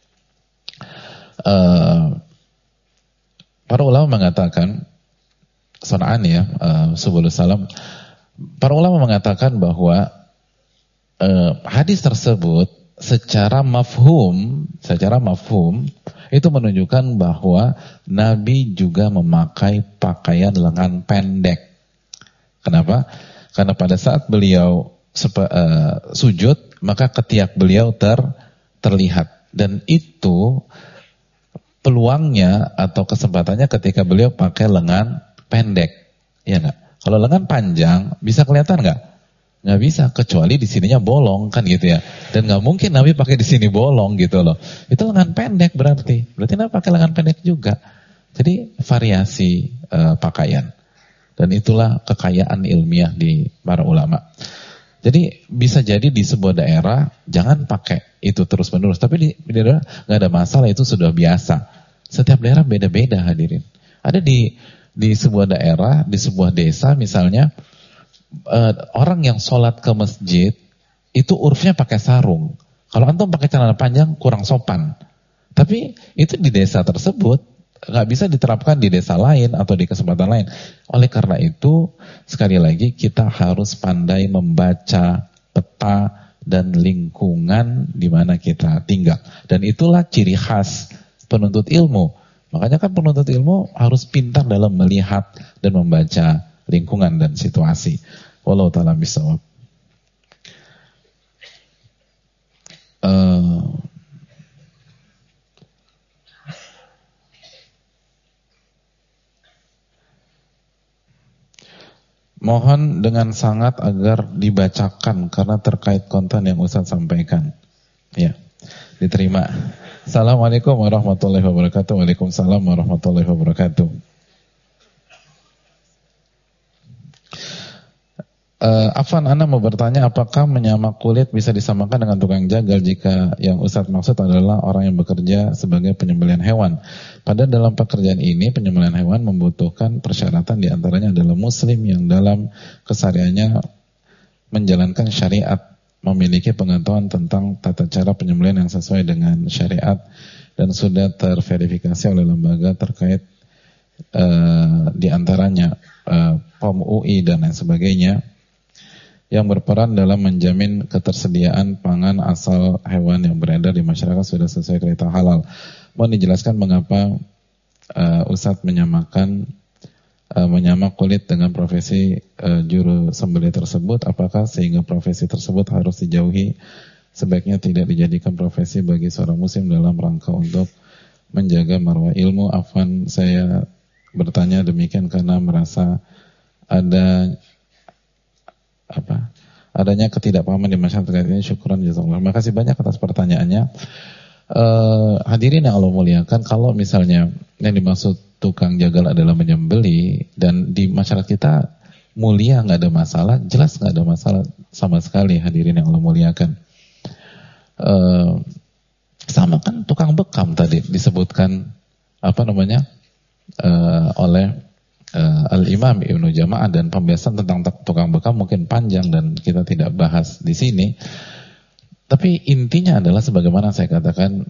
Para ulama mengatakan, San'ani ya, Subulus Salam, para ulama mengatakan bahwa hadis tersebut secara mafhum itu menunjukkan bahwa Nabi juga memakai pakaian lengan pendek. Kenapa? Karena pada saat beliau sujud, maka ketiak beliau terlihat. Dan itu peluangnya atau kesempatannya ketika beliau pakai lengan pendek. Ya enggak? Kalau lengan panjang bisa kelihatan enggak? Nggak bisa, kecuali di sininya bolong kan gitu ya. Dan nggak mungkin Nabi pakai di sini bolong gitu loh. Itu lengan pendek berarti Nabi pakai lengan pendek juga. Jadi variasi pakaian. Dan itulah kekayaan ilmiah di para ulama. Jadi bisa jadi di sebuah daerah jangan pakai itu terus menerus. Tapi di daerah nggak ada masalah, itu sudah biasa. Setiap daerah beda-beda hadirin. Ada di sebuah daerah, di sebuah desa misalnya, orang yang sholat ke masjid itu urfnya pakai sarung. Kalau antum pakai celana panjang kurang sopan. Tapi itu di desa tersebut nggak bisa diterapkan di desa lain atau di kesempatan lain. Oleh karena itu sekali lagi kita harus pandai membaca peta dan lingkungan di mana kita tinggal. Dan itulah ciri khas penuntut ilmu. Makanya kan penuntut ilmu harus pintar dalam melihat dan membaca lingkungan dan situasi. Wallahu ta'ala bishawab. Mohon dengan sangat agar dibacakan karena terkait konten yang Ustaz sampaikan. Ya, diterima. Assalamualaikum warahmatullahi wabarakatuh. Waalaikumsalam warahmatullahi wabarakatuh. Afan, Anda mau bertanya apakah menyamak kulit bisa disamakan dengan tukang jagal jika yang Ustadz maksud adalah orang yang bekerja sebagai penyembelihan hewan. Padahal dalam pekerjaan ini penyembelihan hewan membutuhkan persyaratan, diantaranya adalah muslim yang dalam kesehariannya menjalankan syariat, memiliki pengetahuan tentang tata cara penyembelihan yang sesuai dengan syariat dan sudah terverifikasi oleh lembaga terkait, diantaranya POM UI dan lain sebagainya, yang berperan dalam menjamin ketersediaan pangan asal hewan yang beredar di masyarakat sudah sesuai kriteria halal. Mohon dijelaskan mengapa Ustadz menyamak kulit dengan profesi juru sembelih tersebut, apakah sehingga profesi tersebut harus dijauhi sebaiknya tidak dijadikan profesi bagi seorang muslim dalam rangka untuk menjaga marwah ilmu. Afwan, saya bertanya demikian karena merasa ada adanya ketidakpahaman di masyarakat ini. Syukran jazakallah. Terima kasih banyak atas pertanyaannya. Hadirin yang Allah muliakan, kalau misalnya yang dimaksud tukang jagal adalah menyembeli dan di masyarakat kita mulia, nggak ada masalah, jelas nggak ada masalah sama sekali. Hadirin yang Allah muliakan, sama kan tukang bekam tadi disebutkan oleh Al-Imam Ibnu Jama'ah, dan pembahasan tentang tukang bekam mungkin panjang dan kita tidak bahas di sini. Tapi intinya adalah sebagaimana saya katakan,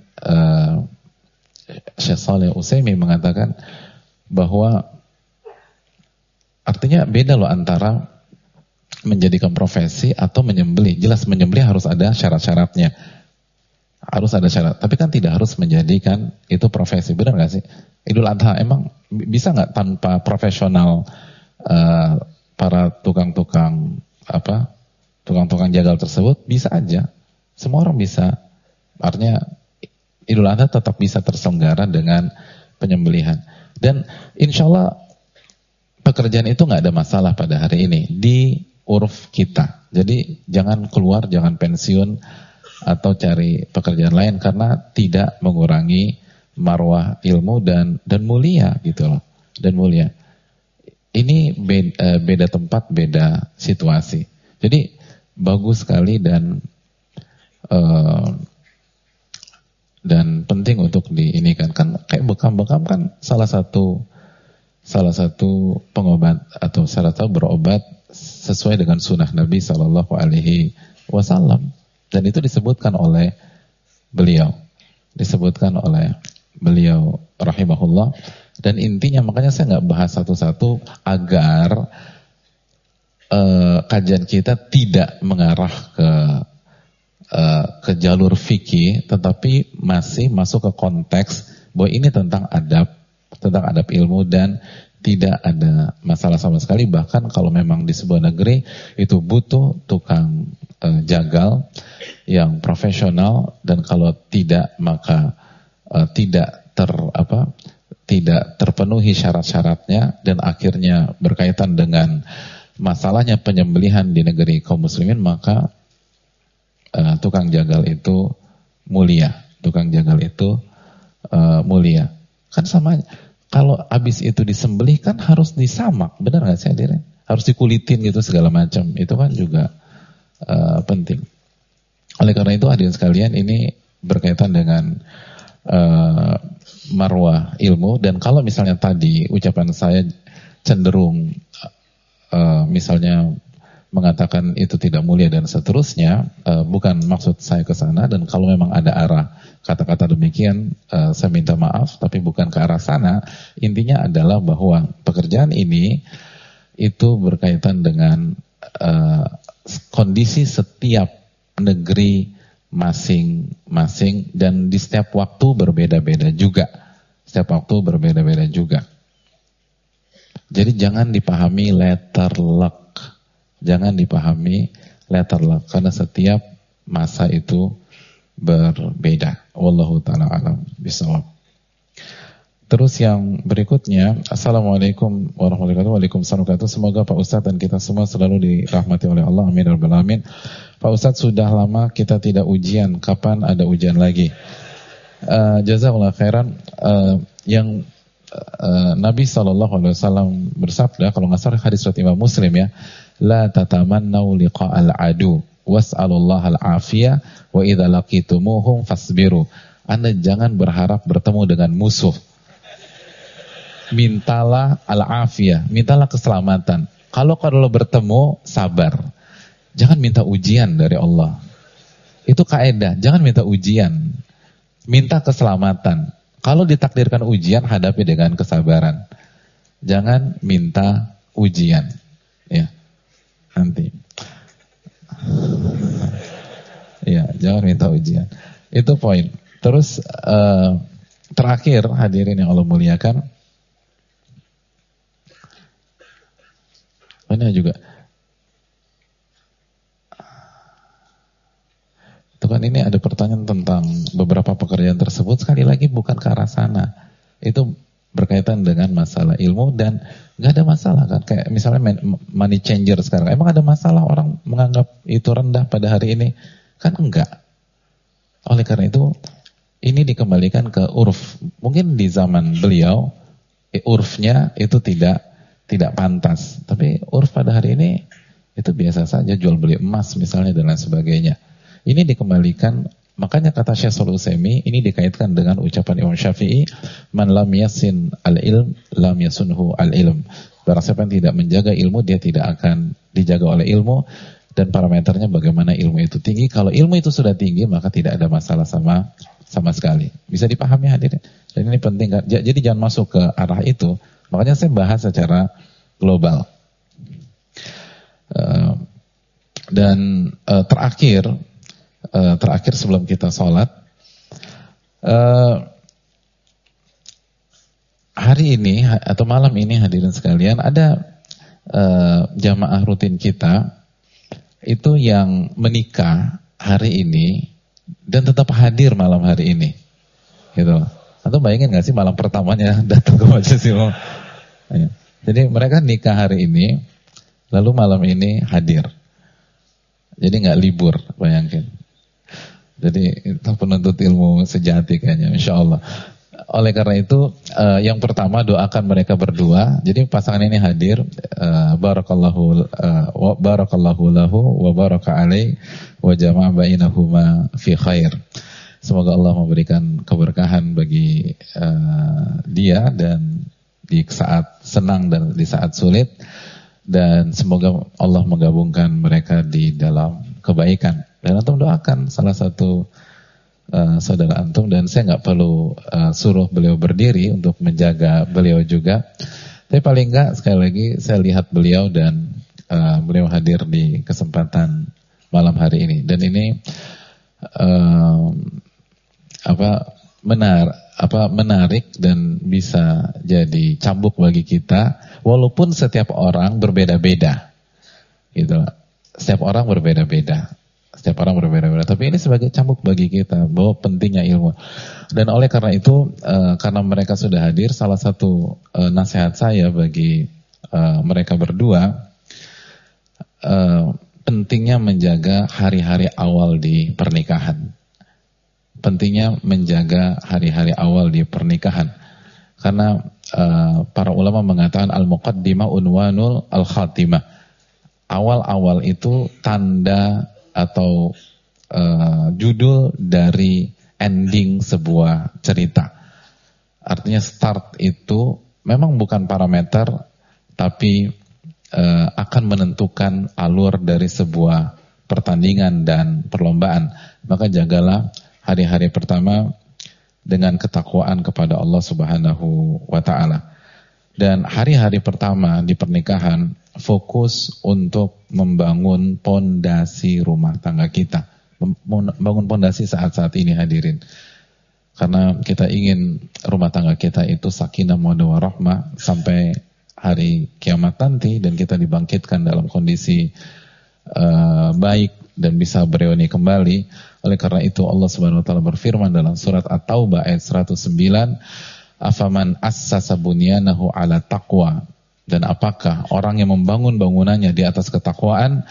Syekh Shalih Utsaimin mengatakan bahwa artinya beda loh antara menjadikan profesi atau menyembelih. Jelas menyembelih harus ada syarat-syaratnya. Harus ada syarat. Tapi kan tidak harus menjadikan itu profesi. Benar gak sih? Idul Adha emang bisa gak tanpa profesional para tukang-tukang jagal tersebut? Bisa aja. Semua orang bisa. Artinya Idul Adha tetap bisa terselenggara dengan penyembelihan. Dan insya Allah pekerjaan itu gak ada masalah pada hari ini di uruf kita. Jadi jangan keluar, jangan pensiun atau cari pekerjaan lain karena tidak mengurangi marwah ilmu dan mulia gitu loh. Dan mulia. Ini beda tempat, beda situasi. Jadi bagus sekali dan penting untuk ini kan kayak bekam kan salah satu pengobat atau salah satu berobat sesuai dengan sunnah Nabi Sallallahu Alaihi Wasallam, dan itu disebutkan oleh beliau rahimahullah. Dan intinya makanya saya nggak bahas satu-satu agar kajian kita tidak mengarah ke jalur fikih, tetapi masih masuk ke konteks bahwa ini tentang adab ilmu dan tidak ada masalah sama sekali. Bahkan kalau memang di sebuah negeri itu butuh tukang jagal yang profesional, dan kalau tidak maka tidak terpenuhi syarat-syaratnya dan akhirnya berkaitan dengan masalahnya penyembelihan di negeri kaum muslimin, maka tukang jagal itu mulia. Kan sama, kalau habis itu disembelih kan harus disamak, benar nggak sih hadirin? Harus dikulitin gitu segala macam. Itu kan juga penting. Oleh karena itu hadirin sekalian, ini berkaitan dengan marwah ilmu. Dan kalau misalnya tadi ucapan saya cenderung misalnya mengatakan itu tidak mulia dan seterusnya, bukan maksud saya ke sana, dan kalau memang ada arah kata-kata demikian, saya minta maaf, tapi bukan ke arah sana. Intinya adalah bahwa pekerjaan ini itu berkaitan dengan kondisi setiap negeri masing-masing, dan di setiap waktu berbeda-beda juga. Jadi jangan dipahami letter luck. Karena setiap masa itu berbeda. Wallahu ta'ala alam bisawab. Terus yang berikutnya, Assalamualaikum warahmatullahi wabarakatuh. Waalaikumsalam warahmatullahi wabarakatuh. Semoga Pak Ustadz dan kita semua selalu dirahmati oleh Allah. Amin ya rabbal alamin. Pak Ustadz, sudah lama kita tidak ujian. Kapan ada ujian lagi? Jazakallah khairan. Yang Nabi SAW bersabda, kalau nggak salah hadis riwayat Imam Muslim ya, la tatamannau liqa'al adu was'alullaha al-afiyah wa idza laqitumuhum fasbiru. Anda jangan berharap bertemu dengan musuh. Mintalah al-afiyah, mintalah keselamatan. Kalau bertemu, sabar. Jangan minta ujian dari Allah. Itu kaidah, jangan minta ujian. Minta keselamatan. Kalau ditakdirkan ujian, hadapi dengan kesabaran. Jangan minta ujian. Ya. Nanti. Ya, jangan minta ujian. Itu poin. Terus terakhir hadirin yang Allah muliakan, ini juga itu kan Ikhwan, ini ada pertanyaan tentang beberapa pekerjaan tersebut, sekali lagi bukan ke arah sana. Itu berkaitan dengan masalah ilmu dan nggak ada masalah kan. Kayak misalnya money changer sekarang, emang ada masalah orang menganggap itu rendah pada hari ini? Kan enggak. Oleh karena itu, ini dikembalikan ke urf. Mungkin di zaman beliau, urfnya itu tidak pantas. Tapi urf pada hari ini, itu biasa saja, jual beli emas misalnya dan lain sebagainya. Ini dikembalikan, makanya kata Syekh Shalih Utsaimin, ini dikaitkan dengan ucapan Imam Syafi'i, man lam yasin al-ilm, lam yasunhu al-ilm. Barang siapa yang tidak menjaga ilmu, dia tidak akan dijaga oleh ilmu. Dan parameternya bagaimana ilmu itu tinggi. Kalau ilmu itu sudah tinggi, maka tidak ada masalah sama sekali. Bisa dipahami hadirin? Dan ini penting kan? Jadi jangan masuk ke arah itu. Makanya saya bahas secara global. Dan terakhir sebelum kita sholat, hari ini atau malam ini hadirin sekalian, ada jamaah rutin kita itu yang menikah hari ini dan tetap hadir malam hari ini, gitu. Atau bayangin nggak sih malam pertamanya datang ke majelis ilmu? Jadi mereka nikah hari ini, lalu malam ini hadir. Jadi nggak libur, bayangin. Jadi itu penuntut ilmu sejati kayaknya, insya Allah. Oleh karena itu, yang pertama doakan mereka berdua. Jadi pasangan ini hadir. Barakallahu lahu wa baraka alaih wa jama'a bainahuma fi khair. Semoga Allah memberikan keberkahan bagi dia dan di saat senang dan di saat sulit, dan semoga Allah menggabungkan mereka di dalam kebaikan. Dan antum doakan salah satu saudara antum, dan saya nggak perlu suruh beliau berdiri untuk menjaga beliau juga. Tapi paling nggak sekali lagi saya lihat beliau dan beliau hadir di kesempatan malam hari ini, dan ini menarik dan bisa jadi cambuk bagi kita, walaupun setiap orang berbeda-beda, gitu. Setiap orang berbeda-beda. Tapi ini sebagai cambuk bagi kita bahwa pentingnya ilmu. Dan oleh karena itu, karena mereka sudah hadir, salah satu nasihat saya bagi mereka berdua, pentingnya menjaga hari-hari awal di pernikahan. Pentingnya menjaga hari-hari awal di pernikahan. Karena para ulama mengatakan al-muqaddimah unwanul al-khatimah. Awal-awal itu tanda atau judul dari ending sebuah cerita. Artinya start itu memang bukan parameter, tapi akan menentukan alur dari sebuah pertandingan dan perlombaan. Maka jagalah hari-hari pertama dengan ketakwaan kepada Allah Subhanahu wa ta'ala. Dan hari-hari pertama di pernikahan fokus untuk membangun pondasi rumah tangga kita. Membangun pondasi saat-saat ini hadirin. Karena kita ingin rumah tangga kita itu sakinah mawaddah warahmah sampai hari kiamat nanti, dan kita dibangkitkan dalam kondisi baik dan bisa bereuni kembali. Oleh karena itu Allah Subhanahu wa taala berfirman dalam surat At-Taubah ayat 109, afaman assasa bunyanahu ala taqwa, dan apakah orang yang membangun bangunannya di atas ketakwaan,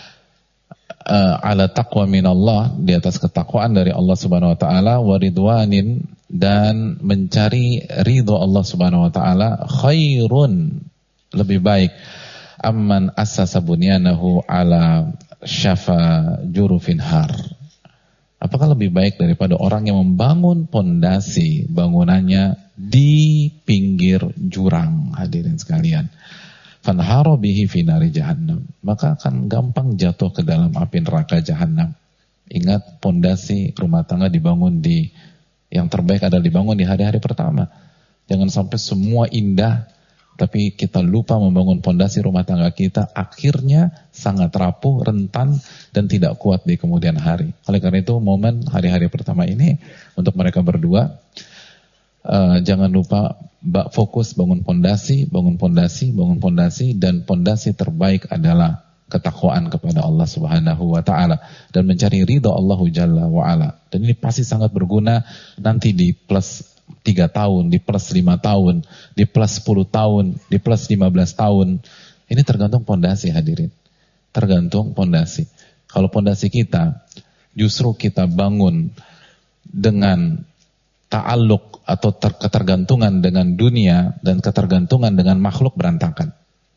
ala taqwa minallah, di atas ketakwaan dari Allah Subhanahu wa taala, wa ridwanin, dan mencari ridho Allah Subhanahu wa taala, khairun, lebih baik, amman assasa bunyanahu ala syafa jurufin har. Apakah lebih baik daripada orang yang membangun pondasi bangunannya di pinggir jurang, hadirin sekalian. Fanharo bihi fi nari jahannam, maka akan gampang jatuh ke dalam api neraka jahannam. Ingat, pondasi rumah tangga dibangun di, yang terbaik adalah dibangun di hari-hari pertama. Jangan sampai semua indah tapi kita lupa membangun pondasi rumah tangga kita, akhirnya sangat rapuh, rentan, dan tidak kuat di kemudian hari. Oleh karena itu, momen hari-hari pertama ini untuk mereka berdua, jangan lupa fokus bangun pondasi, dan pondasi terbaik adalah ketakwaan kepada Allah Subhanahu wa taala dan mencari ridha Allah Jalla wa ala. Dan ini pasti sangat berguna nanti di plus 3 tahun, di plus 5 tahun, di plus 10 tahun, di plus 15 tahun. Ini tergantung pondasi hadirin. Tergantung pondasi. Kalau pondasi kita justru kita bangun dengan ta'alluq atau ketergantungan dengan dunia dan ketergantungan dengan makhluk, berantakan.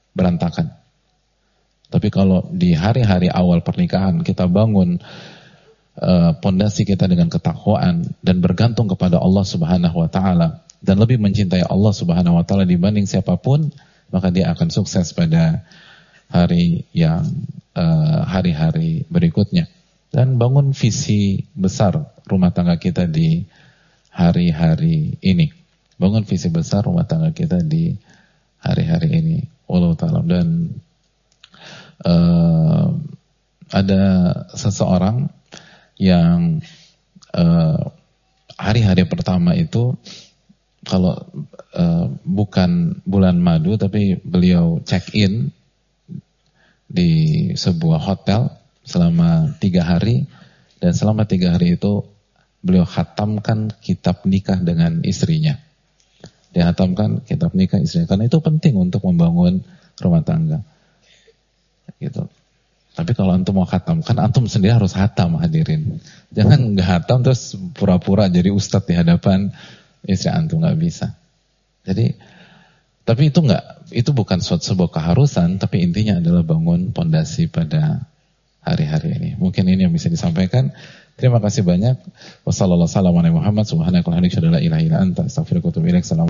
Tapi kalau di hari-hari awal pernikahan kita bangun pondasi kita dengan ketakwaan dan bergantung kepada Allah Subhanahu wa taala dan lebih mencintai Allah Subhanahu wa taala dibanding siapapun, maka dia akan sukses pada hari yang hari-hari berikutnya. Dan bangun visi besar rumah tangga kita di hari-hari ini. Bangun visi besar rumah tangga kita di hari-hari ini. Wallahu ta'ala. Dan ada seseorang yang hari-hari pertama itu kalau bukan bulan madu, tapi beliau check-in di sebuah hotel selama 3 hari, dan selama 3 hari itu beliau khatamkan kitab nikah dengan istrinya. Dia khatamkan kitab nikah istrinya, karena itu penting untuk membangun rumah tangga. Gitu. Tapi kalau antum mau khatam, kan antum sendiri harus khatam hadirin. Jangan nggak khatam terus pura-pura jadi ustadz di hadapan istri antum, nggak bisa. Jadi, tapi itu bukan sebuah keharusan, tapi intinya adalah bangun pondasi pada hari-hari ini. Mungkin ini yang bisa disampaikan. Terima kasih banyak. Wassalamualaikum warahmatullahi wabarakatuh.